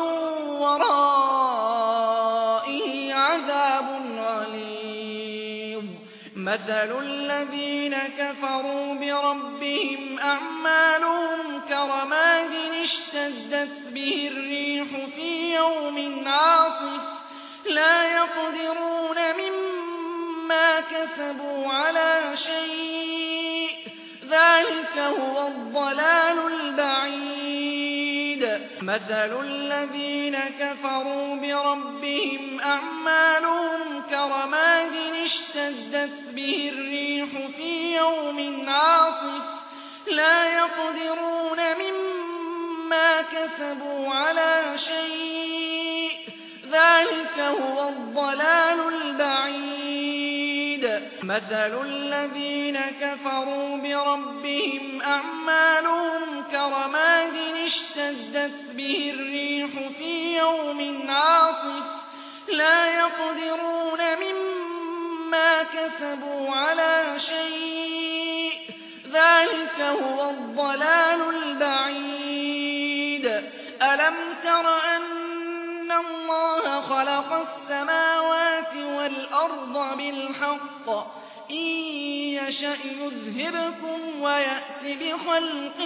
ورائه عذاب غليظ مثل الذين كفروا بربهم أعمالهم كرماد اشتدت به الريح في يوم عاصف لا يقدرون مما كسبوا على شيء ذلك هو الضلال البعيد مثل الذين كفروا بربهم أعمالهم كرماد اشتدت به الريح في يوم عاصف لا يقدرون مما كسبوا على شيء ذلك هو الضلال البعيد مثل الذين كفروا بربهم أعمالهم كرماد اشتدت به الريح في يوم عاصف لا يقدرون مما كسبوا على شيء ذلك هو الضلال البعيد ألم تر أن الله خلق السماوات والأرض بالحق إن يشأ يذهبكم ويأت بخلق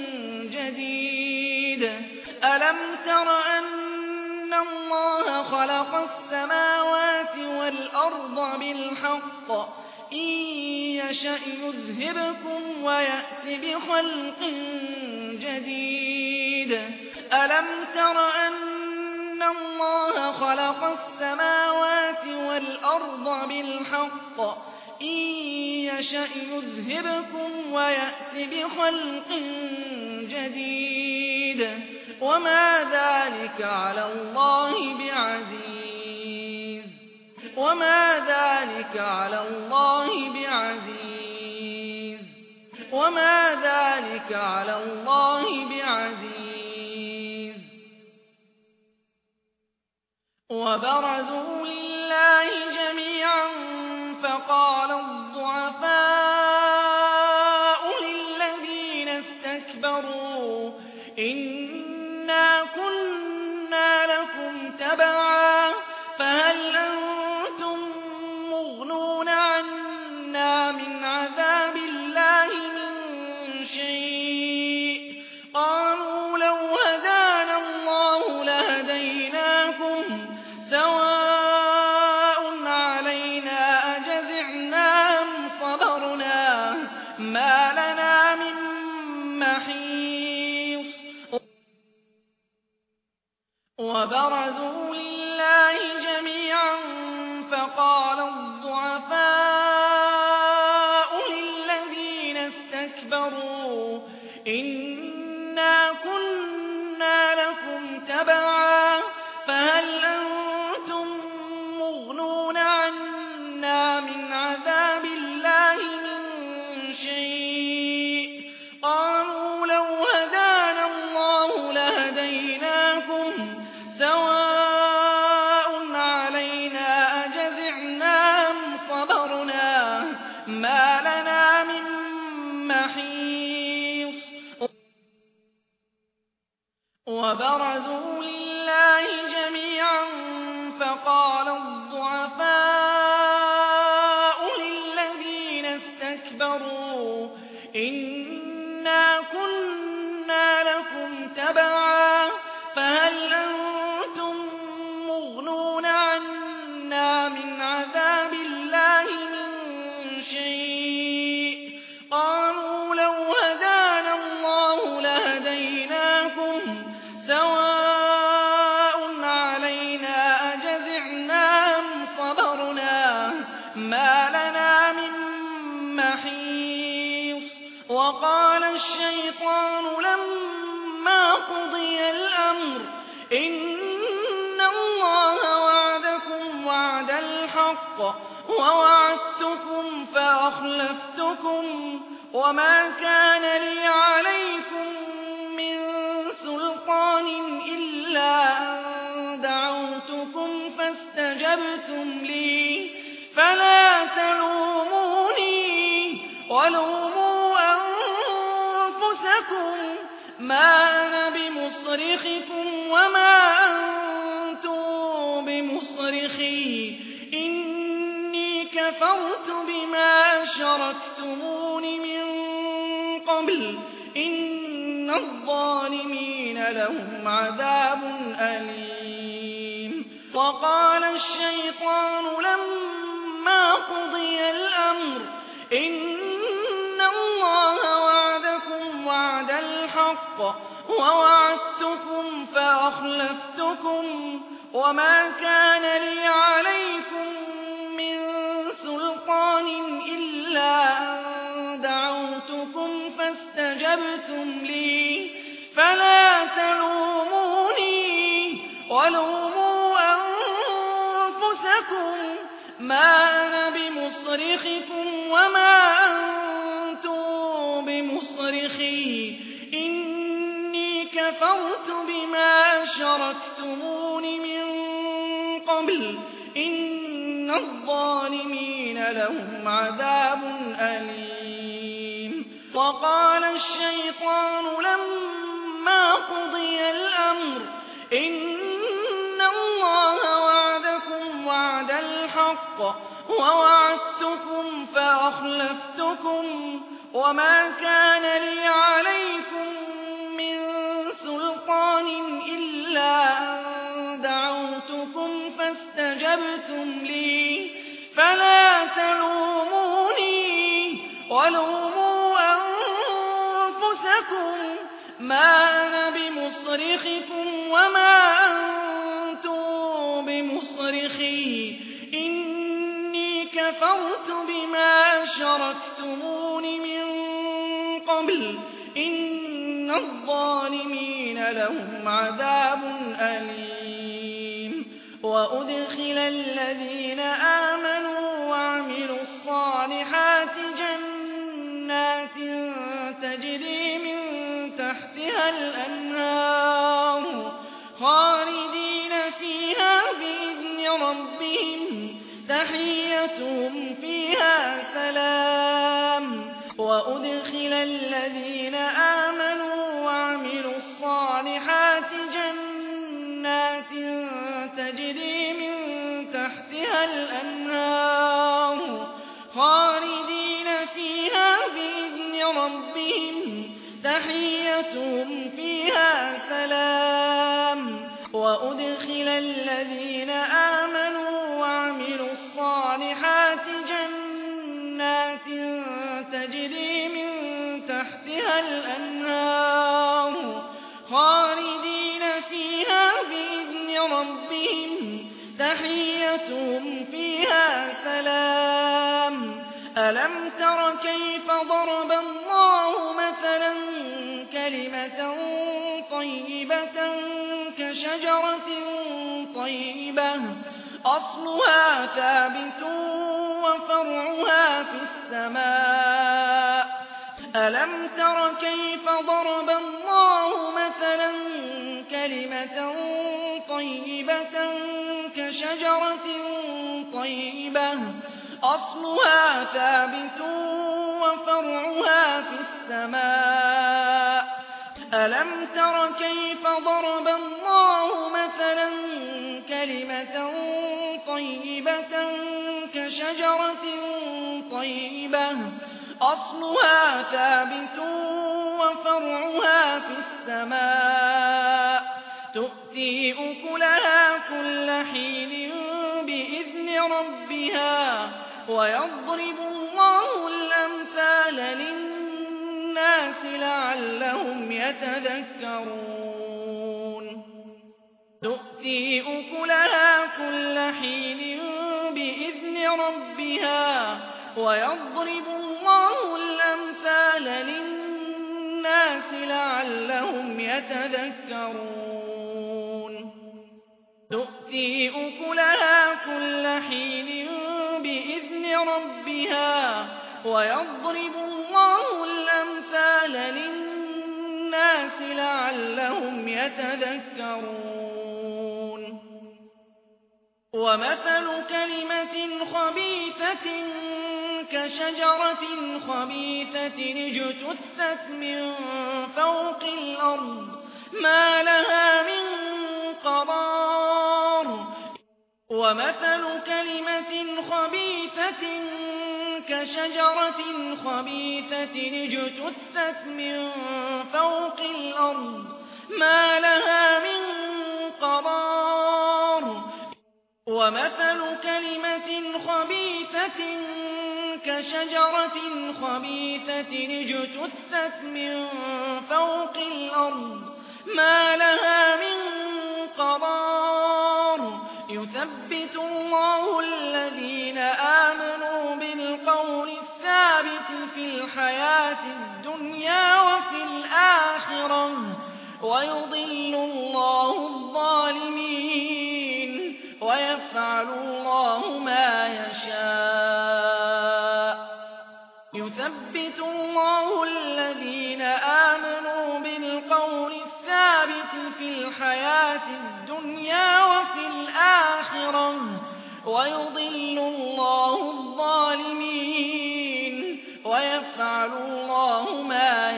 جديد ألم تر أن الله خلق السماوات والأرض بالحق إن يشأ يذهبكم ويأت بخلق جديد ألم تر أن الله خلق السماوات والأرض بالحق إن يشأ يذهبكم ويأت بخلق جديد وما ذلك على الله بعزيز وما ذلك على الله بعزيز وما ذلك على الله بعزيز وبرزوا لله جميعا فقال الضعفاء للذين استكبروا إنا كنا لكم تبعا فهل أنتم مغنون عنا من عذاب الله من شيء قالوا لو هدانا الله لهديناكم سواء علينا أجزعنا أم صبرنا ما لنا من محيص وبرزوا لله جميعا فقال الضعفاء للذين استكبروا إنا كنا لكم تبعا فهل أنتم مغنون عنا من عذاب الله من شيء قالوا لو هدانا الله لهديناكم سواء علينا أجزعنا أم صبرنا ما لنا من محيص وبرزوا لله جميعا فقال الضعفاء للذين استكبروا إنا كنا لكم تبعا فهل أنتم مغنون عنا من عذاب الله من شيء قالوا لو هدانا الله لهديناكم سواء الحق ووعدتكم فأخلفتكم وما كان لي عليكم من سلطان إلا أن دعوتكم فاستجبتم لي فلا تلوموني ولوموا أنفسكم ما أنا بمصرخكم وما أنتم بمصرخي إني كفرت بما أشركتمون من قبل إن الظالمين لهم عذاب أليم. وقال الشيطان لما قضي الأمر إن الله وعدكم وعد الحق ووعدتكم فأخلفتكم وما كان لي عليكم من سلطان إلا أن دعوتكم فاستجبتم لي فلا تلوموني ولوموا أنفسكم ما أنا بمصرخكم وما أنتم بمصرخي إني كفرت بما أشركتمون من قبل إن الظالمين لهم عذاب أليم. وقال الشيطان لما قضي الأمر إن الله وعدكم وعد الحق ووعدتكم فأخلفتكم وما كان لي عليكم من سلطان إلا أن دعوتكم فاستجبتم لي فلا تلوموني ولوموا أنفسكم ما أنا بمصرخكم وما أنتم بمصرخي إني كفرت بما أشركتمون من قبل إن الظالمين لهم عذاب أليم. وأدخل الذين آمنوا وعملوا الصالحات جنات تجري من تحتها الأنهار خالدين فيها بإذن ربهم تحيتهم فيها سلام. وأدخل الذين آمنوا وعملوا الصالحات جنات تجري من تحتها الأنهار خالدين فيها بإذن ربهم تحيتهم فيها سلام. وأدخل الذين آمنوا وعملوا الصالحات جنات تجري من تحتها الأنهار خالدين فيها بإذن ربهم تحيتهم فيها سلام. ألم تر كيف ضرب الله مثلا كلمة طيبة كشجرة طيبة أصلها ثابت وفرعها في السماء. ألم تر كيف ضرب الله مثلا كلمة طيبة كشجرة طيبة أصلها ثابت وفرعها في السماء. ألم تر كيف ضرب الله مثلا كلمة طيبة كشجرة طيبة أصلها ثابت وفرعها في السماء تؤتي أكلها كل حين بإذن ربها ويضرب الله الأمثال للناس لعلهم يتذكرون. تؤتي أكلها كل حين بإذن ربها ويضرب الله الأمثال للناس لعلهم يتذكرون. تؤتي أكلها كل حين لربها ويضرب الله الأمثال للناس لعلهم يتذكرون ومثل كلمة خبيثة كشجرة خبيثة اجتثت من فوق الأرض ما لها من قرار ومثل كلمة خبيثة كشجرة خبيثة اجتثت من فوق الأرض ما لها من قرار ومثل كلمة خبيثة كشجرة خبيثة اجتثت من فوق الأرض ما لها من قرار يثبت الله الذين آمنوا بالقول الثابت في الحياة الدنيا وفي الآخرة ويضل الله الظالمين ويفعل الله ما يشاء يثبت الله الذين آمنوا بالقول الثابت في الحياة الدنيا وفي الآخرة ويضل الله الظالمين ويفعل الله ما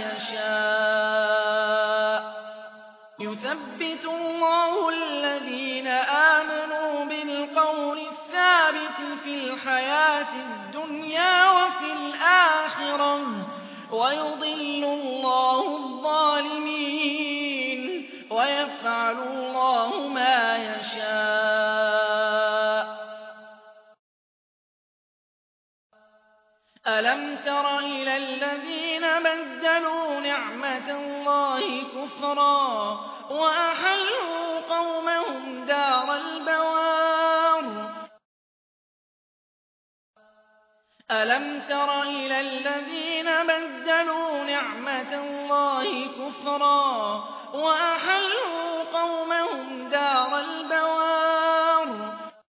يشاء يثبت الله الذين آمنوا بالقول الثابت في الحياة الدنيا وفي الآخرة ويضل الله الظالمين ويفعل الله ما يشاء ألم تر إلى الذين بدلوا نعمة الله كفرا وأحلوا قومهم دار البوار ألم تر إلى الذين بدلوا نعمة الله كفرا وأحلوا قومهم دار البوار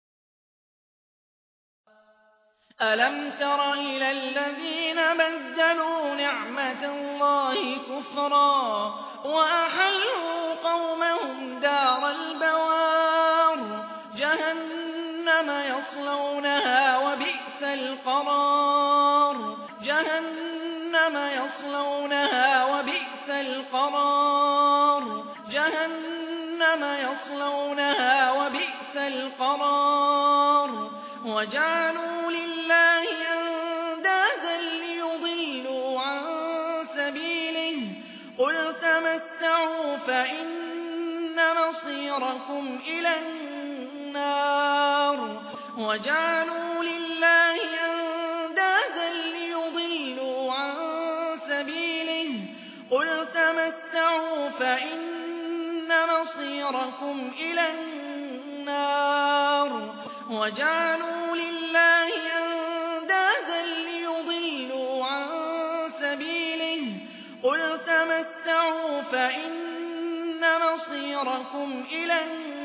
ألم تر إلى الذين بدلوا نعمة الله كفرا وأحلوا قومهم دار البوار جهنم يصلونها وبئس القرار جهنم يصلونها وبئس القرار جهنم يصلونها وبئس القرار وجعلوا لله أندادا ليضلوا عن سبيله قل تمتعوا فإن مصيركم إلى النار وجعلوا لله أندادا ليضلوا عن سبيله قل تمتعوا فإن مصيركم إلى النار وجعلوا لله أندادا ليضلوا عن سبيله قل تمتعوا فإن مصيركم إلى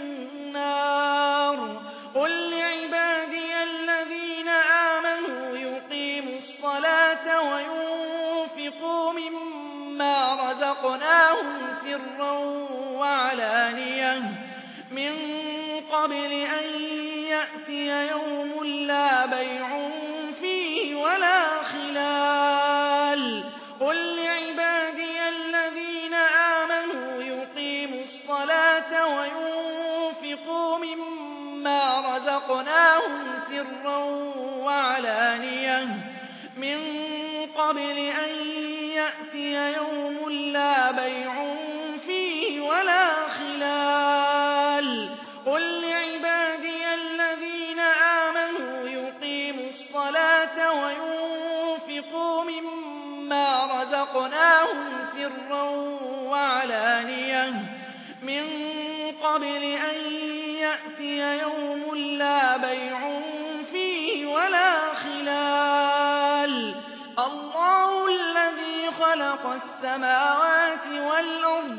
النار قل لعبادي الذين آمنوا يقيموا الصلاة وينفقوا مما رزقناهم سرا وعلانية من قبل أن يأتي يوم لا بيع فيه ولا خلال قل لعبادي الذين آمنوا يقيموا الصلاة وينفقوا مما رزقناهم سرا وعلانية من قبل أن يأتي يوم لا بيع فيه ولا خلال قل لعبادي الذين آمنوا يقيموا الصلاة وينفقوا مما رزقناهم سرا وعلانية من قبل أن يأتي يوم لا بيع فيه ولا خلال الله الذي خلق السماوات والأرض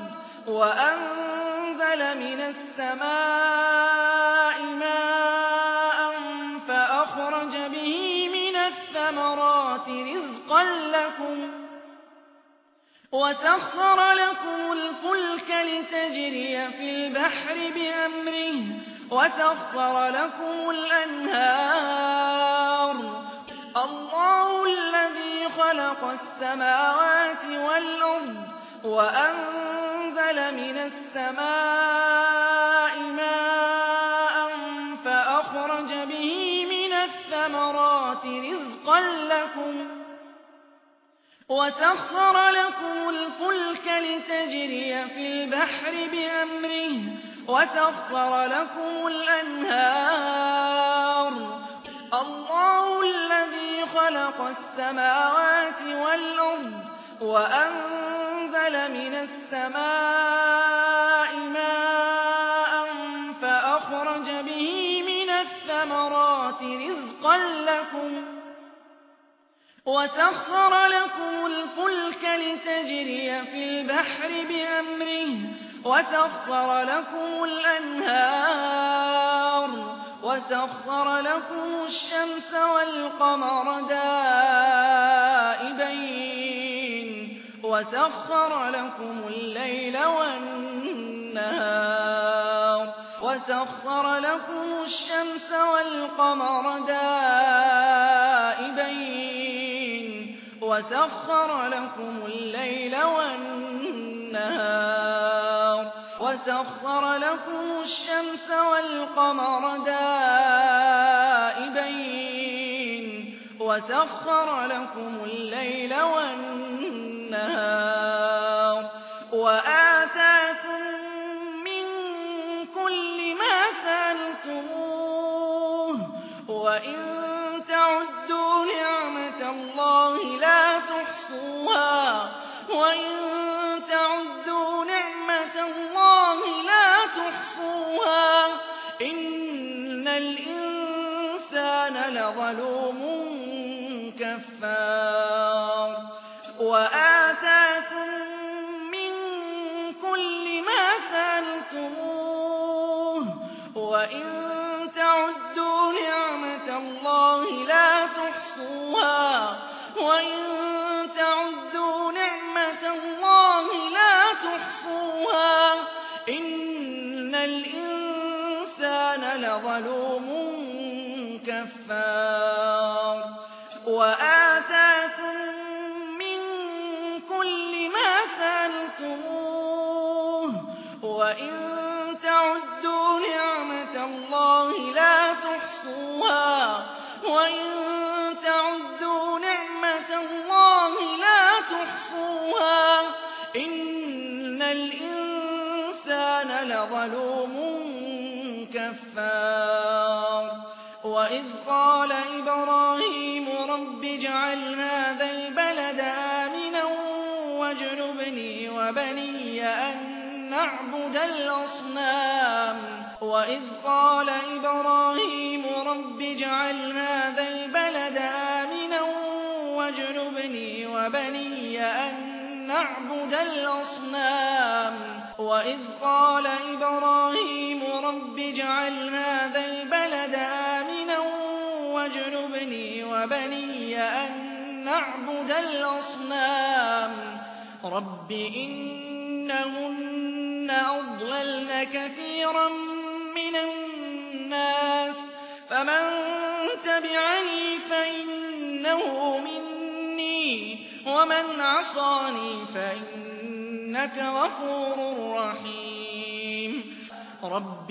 وأنزل من السماء ماء فأخرج به من الثمرات رزقا لكم وسخر لكم الفلك لتجري في البحر بأمره وسخر لكم الأنهار الله الذي خلق السماوات والأرض وأنزل من السماء ماء فأخرج به من الثمرات رزقا لكم وسخر لكم الفلك لتجري في البحر بأمره وسخر لكم الأنهار الله الذي خلق السماوات والأرض وأنزل من السماء ماء فأخرج به من الثمرات رزقا لكم وسخر لكم الفلك لتجري في البحر بأمره وسخر لكم الأنهار وسخر لكم الشمس والقمر دائبين وسخر لكم الليل والنهار وسخر لكم الشمس والقمر دائبين وسخر لكم الليل والنهار وسخر لكم الشمس والقمر دائبين وسخر لكم الليل والنهار وآتاكم من كل ما سألتموه وإن تعدوا نعمة الله لا تحصوها وإن تعدوا نعمة الله لا تحصوها إن الإنسان لظلوم كفار وآتاكم من كل ما سألتموه وإن تعدوا نعمة الله لا تحصوها وإن تعدوا نعمة الله لا تحصوها إن الإنسان لظلوم كفار وآتاكم من كل ما سألتموه وإن تعدوا نعمة الله لا تحصوها وإن تعدوا نعمة الله لا تحصوها إن الإنسان لظلوم كفار وإذ قال إبراهيم رب اجعل هذا البلد آمنا واجنبني وبني أن نعبد الأصنام وإذ قال إبراهيم رب اجعل هذا البلد آمنا واجنبني وبني أن نعبد الأصنام وإذ قال إبراهيم رب اجعل هذا البلد آمنا واجنبني وبني أن نعبد الأصنام رب إنهن أضللن كثيرا من الناس فمن تبعني فإنه مني ومن عصاني فإنك غفور رحيم رب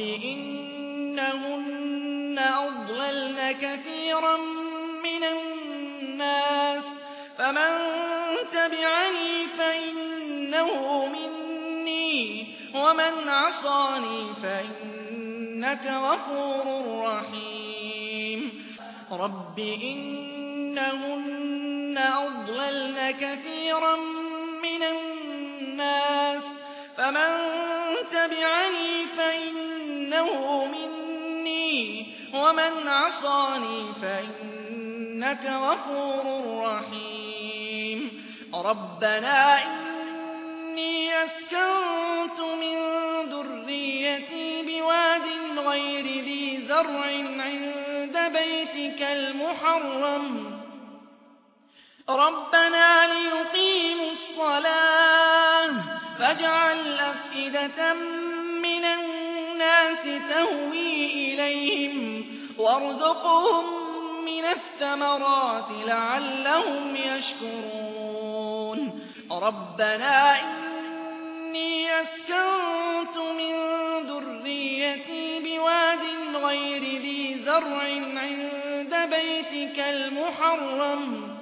إنهن أضللن كثيرا من الناس فمن تبعني فإنه مني ومن عصاني فإنك غفور رحيم رب إنهن أضللن كثيرا من الناس فمن تبعني فإنه مني ومن عصاني فإنك غفور رحيم ربنا إني أسكنت من ذريتي بواد غير ذي زرع عند بيتك المحرم ربنا ليقيموا الصلاة فاجعل أفئدة من الناس تهوي إليهم وارزقهم من الثمرات لعلهم يشكرون ربنا إني أسكنت من ذريتي بواد غير ذي زرع عند بيتك المحرم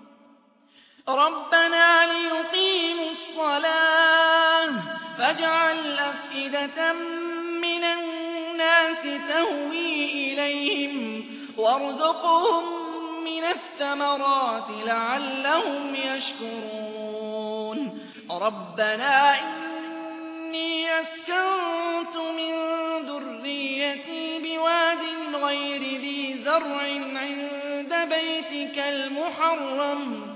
ربنا ليقيموا الصلاة فاجعل أفئدة من الناس تهوي إليهم وارزقهم من الثمرات لعلهم يشكرون ربنا إني أسكنت من ذريتي بواد غير ذي زرع عند بيتك المحرم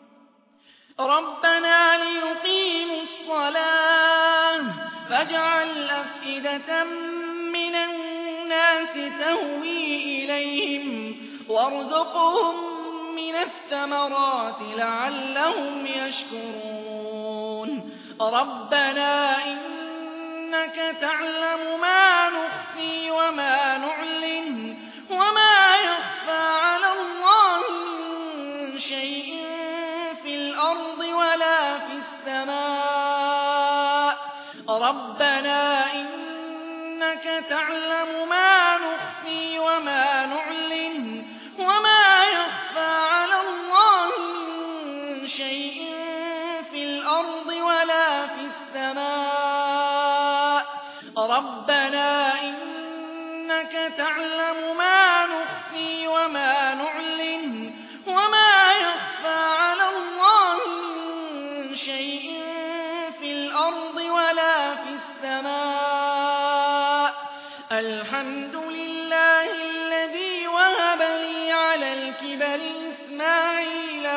ربنا ليقيموا الصلاة فاجعل أفئدة من الناس تهوي إليهم وارزقهم من الثمرات لعلهم يشكرون ربنا إنك تعلم ما نخفي وما نعلن وما يخفى على الله من شيء في الأرض ولا في السماء ربنا إنك تعلم ما نخفي وما نعلن وما يخفى على الله من شيء في الأرض ولا في السماء ربنا إنك تعلم ما نخفي وما نعلن وما يخفى على الله من شيء في الأرض ولا في السماء الحمد لله الذي وهب لي على الكبر إسماعيل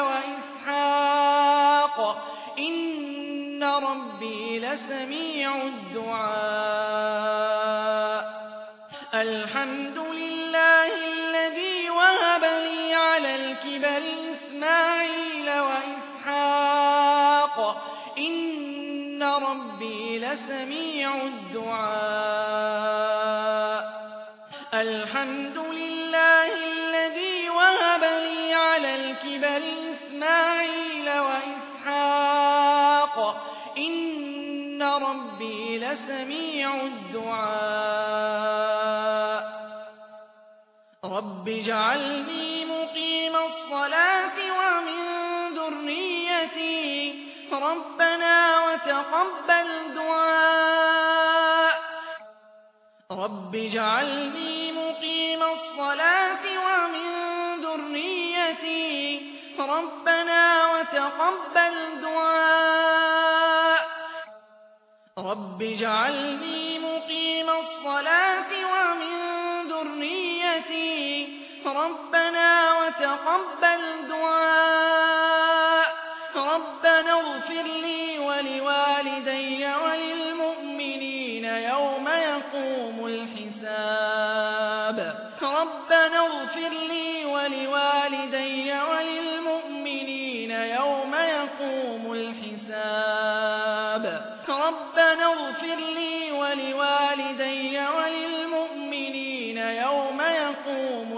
وإسحاق إن ربي لسميع الدعاء الحمد لله الذي وهب لي على الكبر إسماعيل وإسحاق إن ربي لسميع الدعاء الحمد لله الذي وهب لي على الكبر إسماعيل وإسحاق إن ربي لسميع الدعاء رب اجعلني مقيم الصلاة ومن ذريتي ربنا وتقبل دعاء رب اجعلني مقيم الصلاة ومن ذريتي ربنا وتقبل دعاء رب اجعلني مقيم الصلاة ومن ذريتي ربنا وتقبل دعاء ربنا اغفر لي ولوالدي وللمؤمنين يوم يقوم الحساب ربنا اغفر لي ولوالدي وللمؤمنين يوم يقوم الحساب ربنا اغفر لي ولوالدي وللمؤمنين يوم يقوم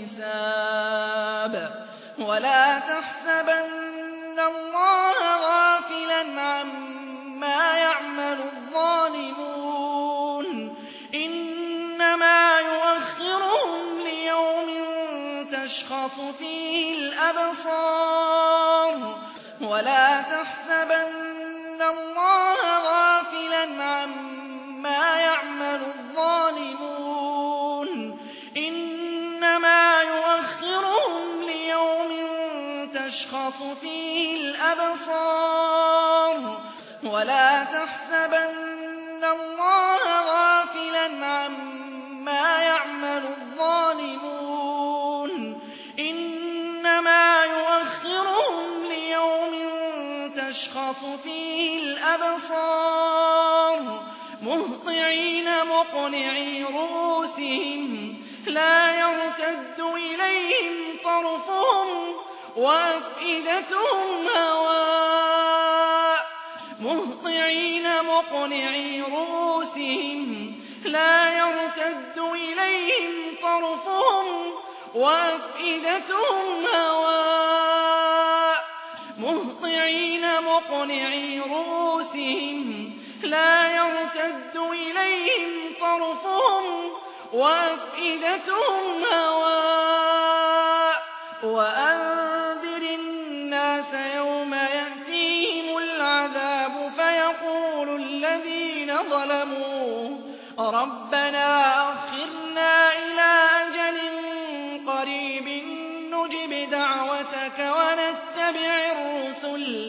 الحساب ولا تحسبن الله غافلا عما يعمل الظالمون إنما يؤخرهم ليوم تشخص فيه الأبصار ولا تحسبن الله غافلا عما يعمل الظالمون إنما يؤخرهم ليوم تشخص فيه الأبصار ولا تحسبن الله غافلا عما يعمل الظالمون إنما يؤخرهم ليوم تشخص فيه الأبصار مهطعين مقنعي رؤوسهم لا يرتد إليهم طرفهم وأفئدتهم هواء مهطعين مقنعي رؤوسهم لا يرتد إليهم طرفهم وأفئدتهم هواء مهطعين مقنعي رؤوسهم لا يرتد إليهم طرفهم وأفئدتهم هواء وأنذر الناس يوم يأتيهم العذاب فيقول الذين ظلموا ربنا أخرنا إلى أجل قريب نجب دعوتك ونتبع الرسل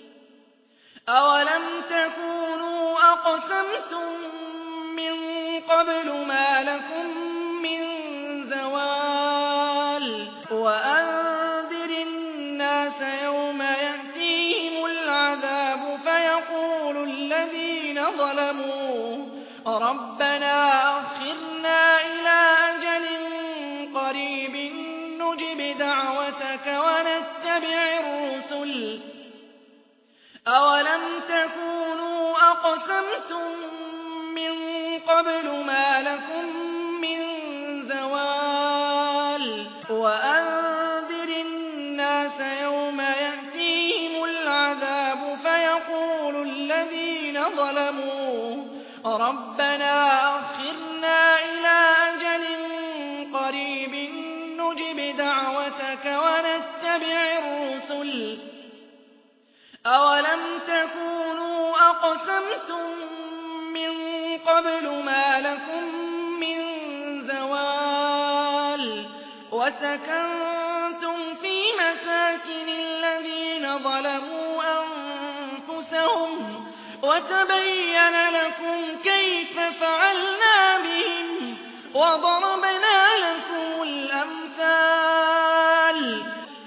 أولم تكونوا أقسمتم من قبل ما لكم من زوال وأنذر الناس يوم يأتيهم العذاب فيقول الذين ظلموا ربنا أخرنا إلى أجل قريب نجب دعوتك ونتبع الرسل أولم تكونوا أقسمتم من قبل ما لكم من زوال وأنذر الناس يوم يأتيهم العذاب فيقول الذين ظلموا ربنا أخرنا إلى أجل قريب نجب دعوتك ونتبع الرسل أولم تكونوا أقسمتم من قبل ما لكم من زوال وسكنتم في مساكن الذين ظلموا أنفسهم وتبين لكم كيف فعلنا بهم وضربنا لكم الأمثال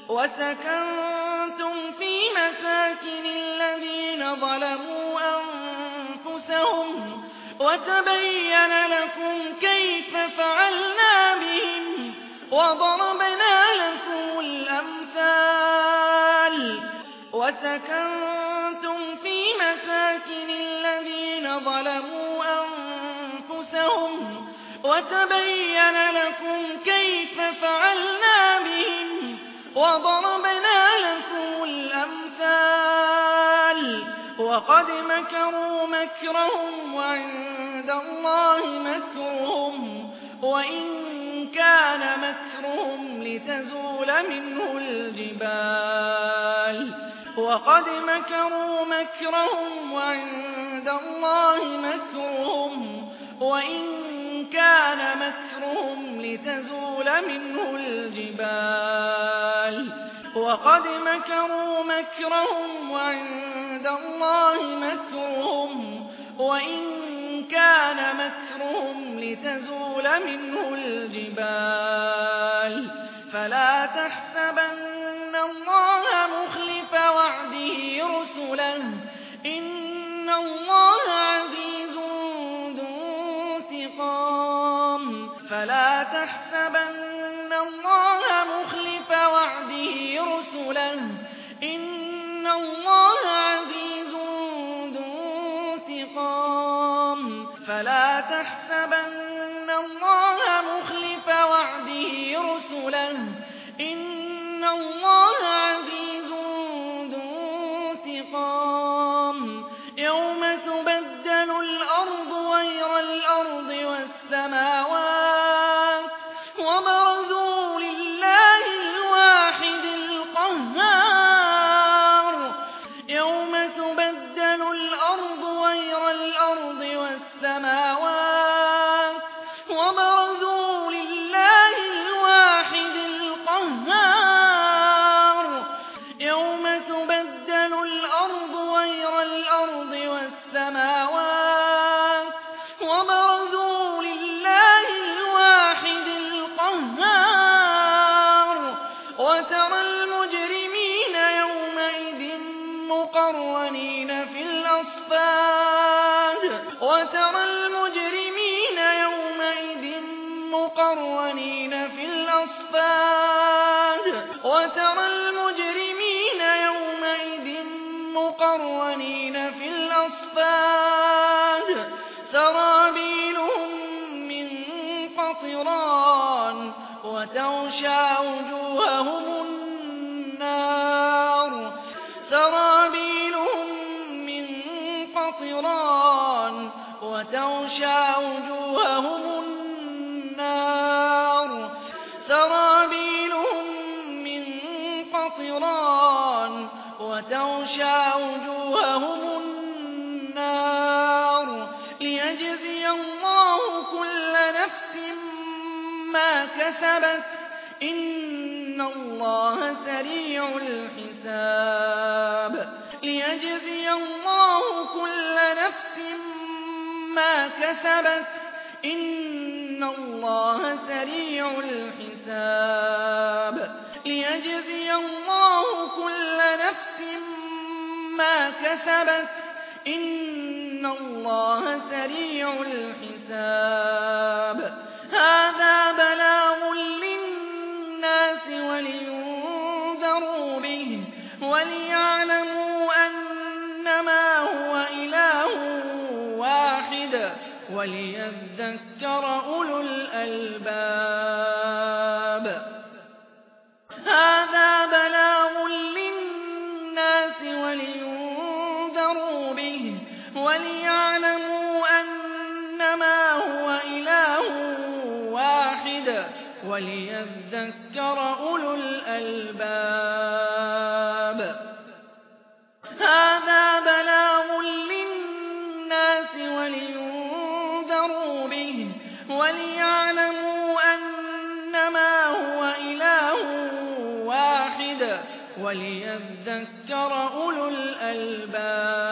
وسكنتم في مساكن الذين ظلموا أنفسهم وتبين لكم كيف فعلنا بهم وضربنا لكم الأمثال وسكنتم في مساكن الذين ظلموا أنفسهم وتبين لكم كيف فعلنا بهم وضربنا لكم الأمثال وقد مكروا مكرهم وعند الله مكرهم وإن كان مكرهم لتزول منه الجبال وقد مكروا مكرهم وعند الله مكرهم وإن كان مكرهم لتزول منه الجبال وقد مكروا مكرهم وعند الله مكرهم وإن كان مكرهم لتزول منه الجبال فلا تحسبن الله مخلف وعده رسله إن الله عزيز ذو انتقام فلا تحسبن الله مخلف وعده رسله إن الله عزيز ذو انتقام فلا تحسبن الله مخلف وعده رسله إن الله عزيز ذو انتقام يوم تبدل الأرض غير الأرض والسماوات وبرزوا لله الواحد القهار يوم تبدل الأرض غير الأرض والسماوات وبرزوا لله الواحد القهار يوم تبدل الأرض غير الأرض والسماوات وبرزوا لله الواحد القهار وترى المجرمين يومئذ مقرنين في الأصفاد وترى المجرمين يومئذ مقرنين في الأصفاد وترى سرابيلهم من قطران وتغشى وجوههم النار سرابيلهم من قطران وتغشى وجوههم النار سرابيلهم من قطران وتغشى وجوههم النار ليجزي الله كل نفس ما كسبت إن الله سريع الحساب ليجزي الله كل نفس ما كسبت إن الله سريع الحساب ليجزي الله كل نفس ما كسبت إن الله سريع الحساب هذا بلاغ للناس ولينذروا به وليعلموا أنما هو إله واحد وليذكر أولو الألباب هذا بلاغ للناس ولينذروا به وليعلموا أنما هو إله واحد وليذكر أولو الألباب هذا بلاغ للناس ولينذروا به وليعلموا أنما هو إله واحد وليذكر أولو الألباب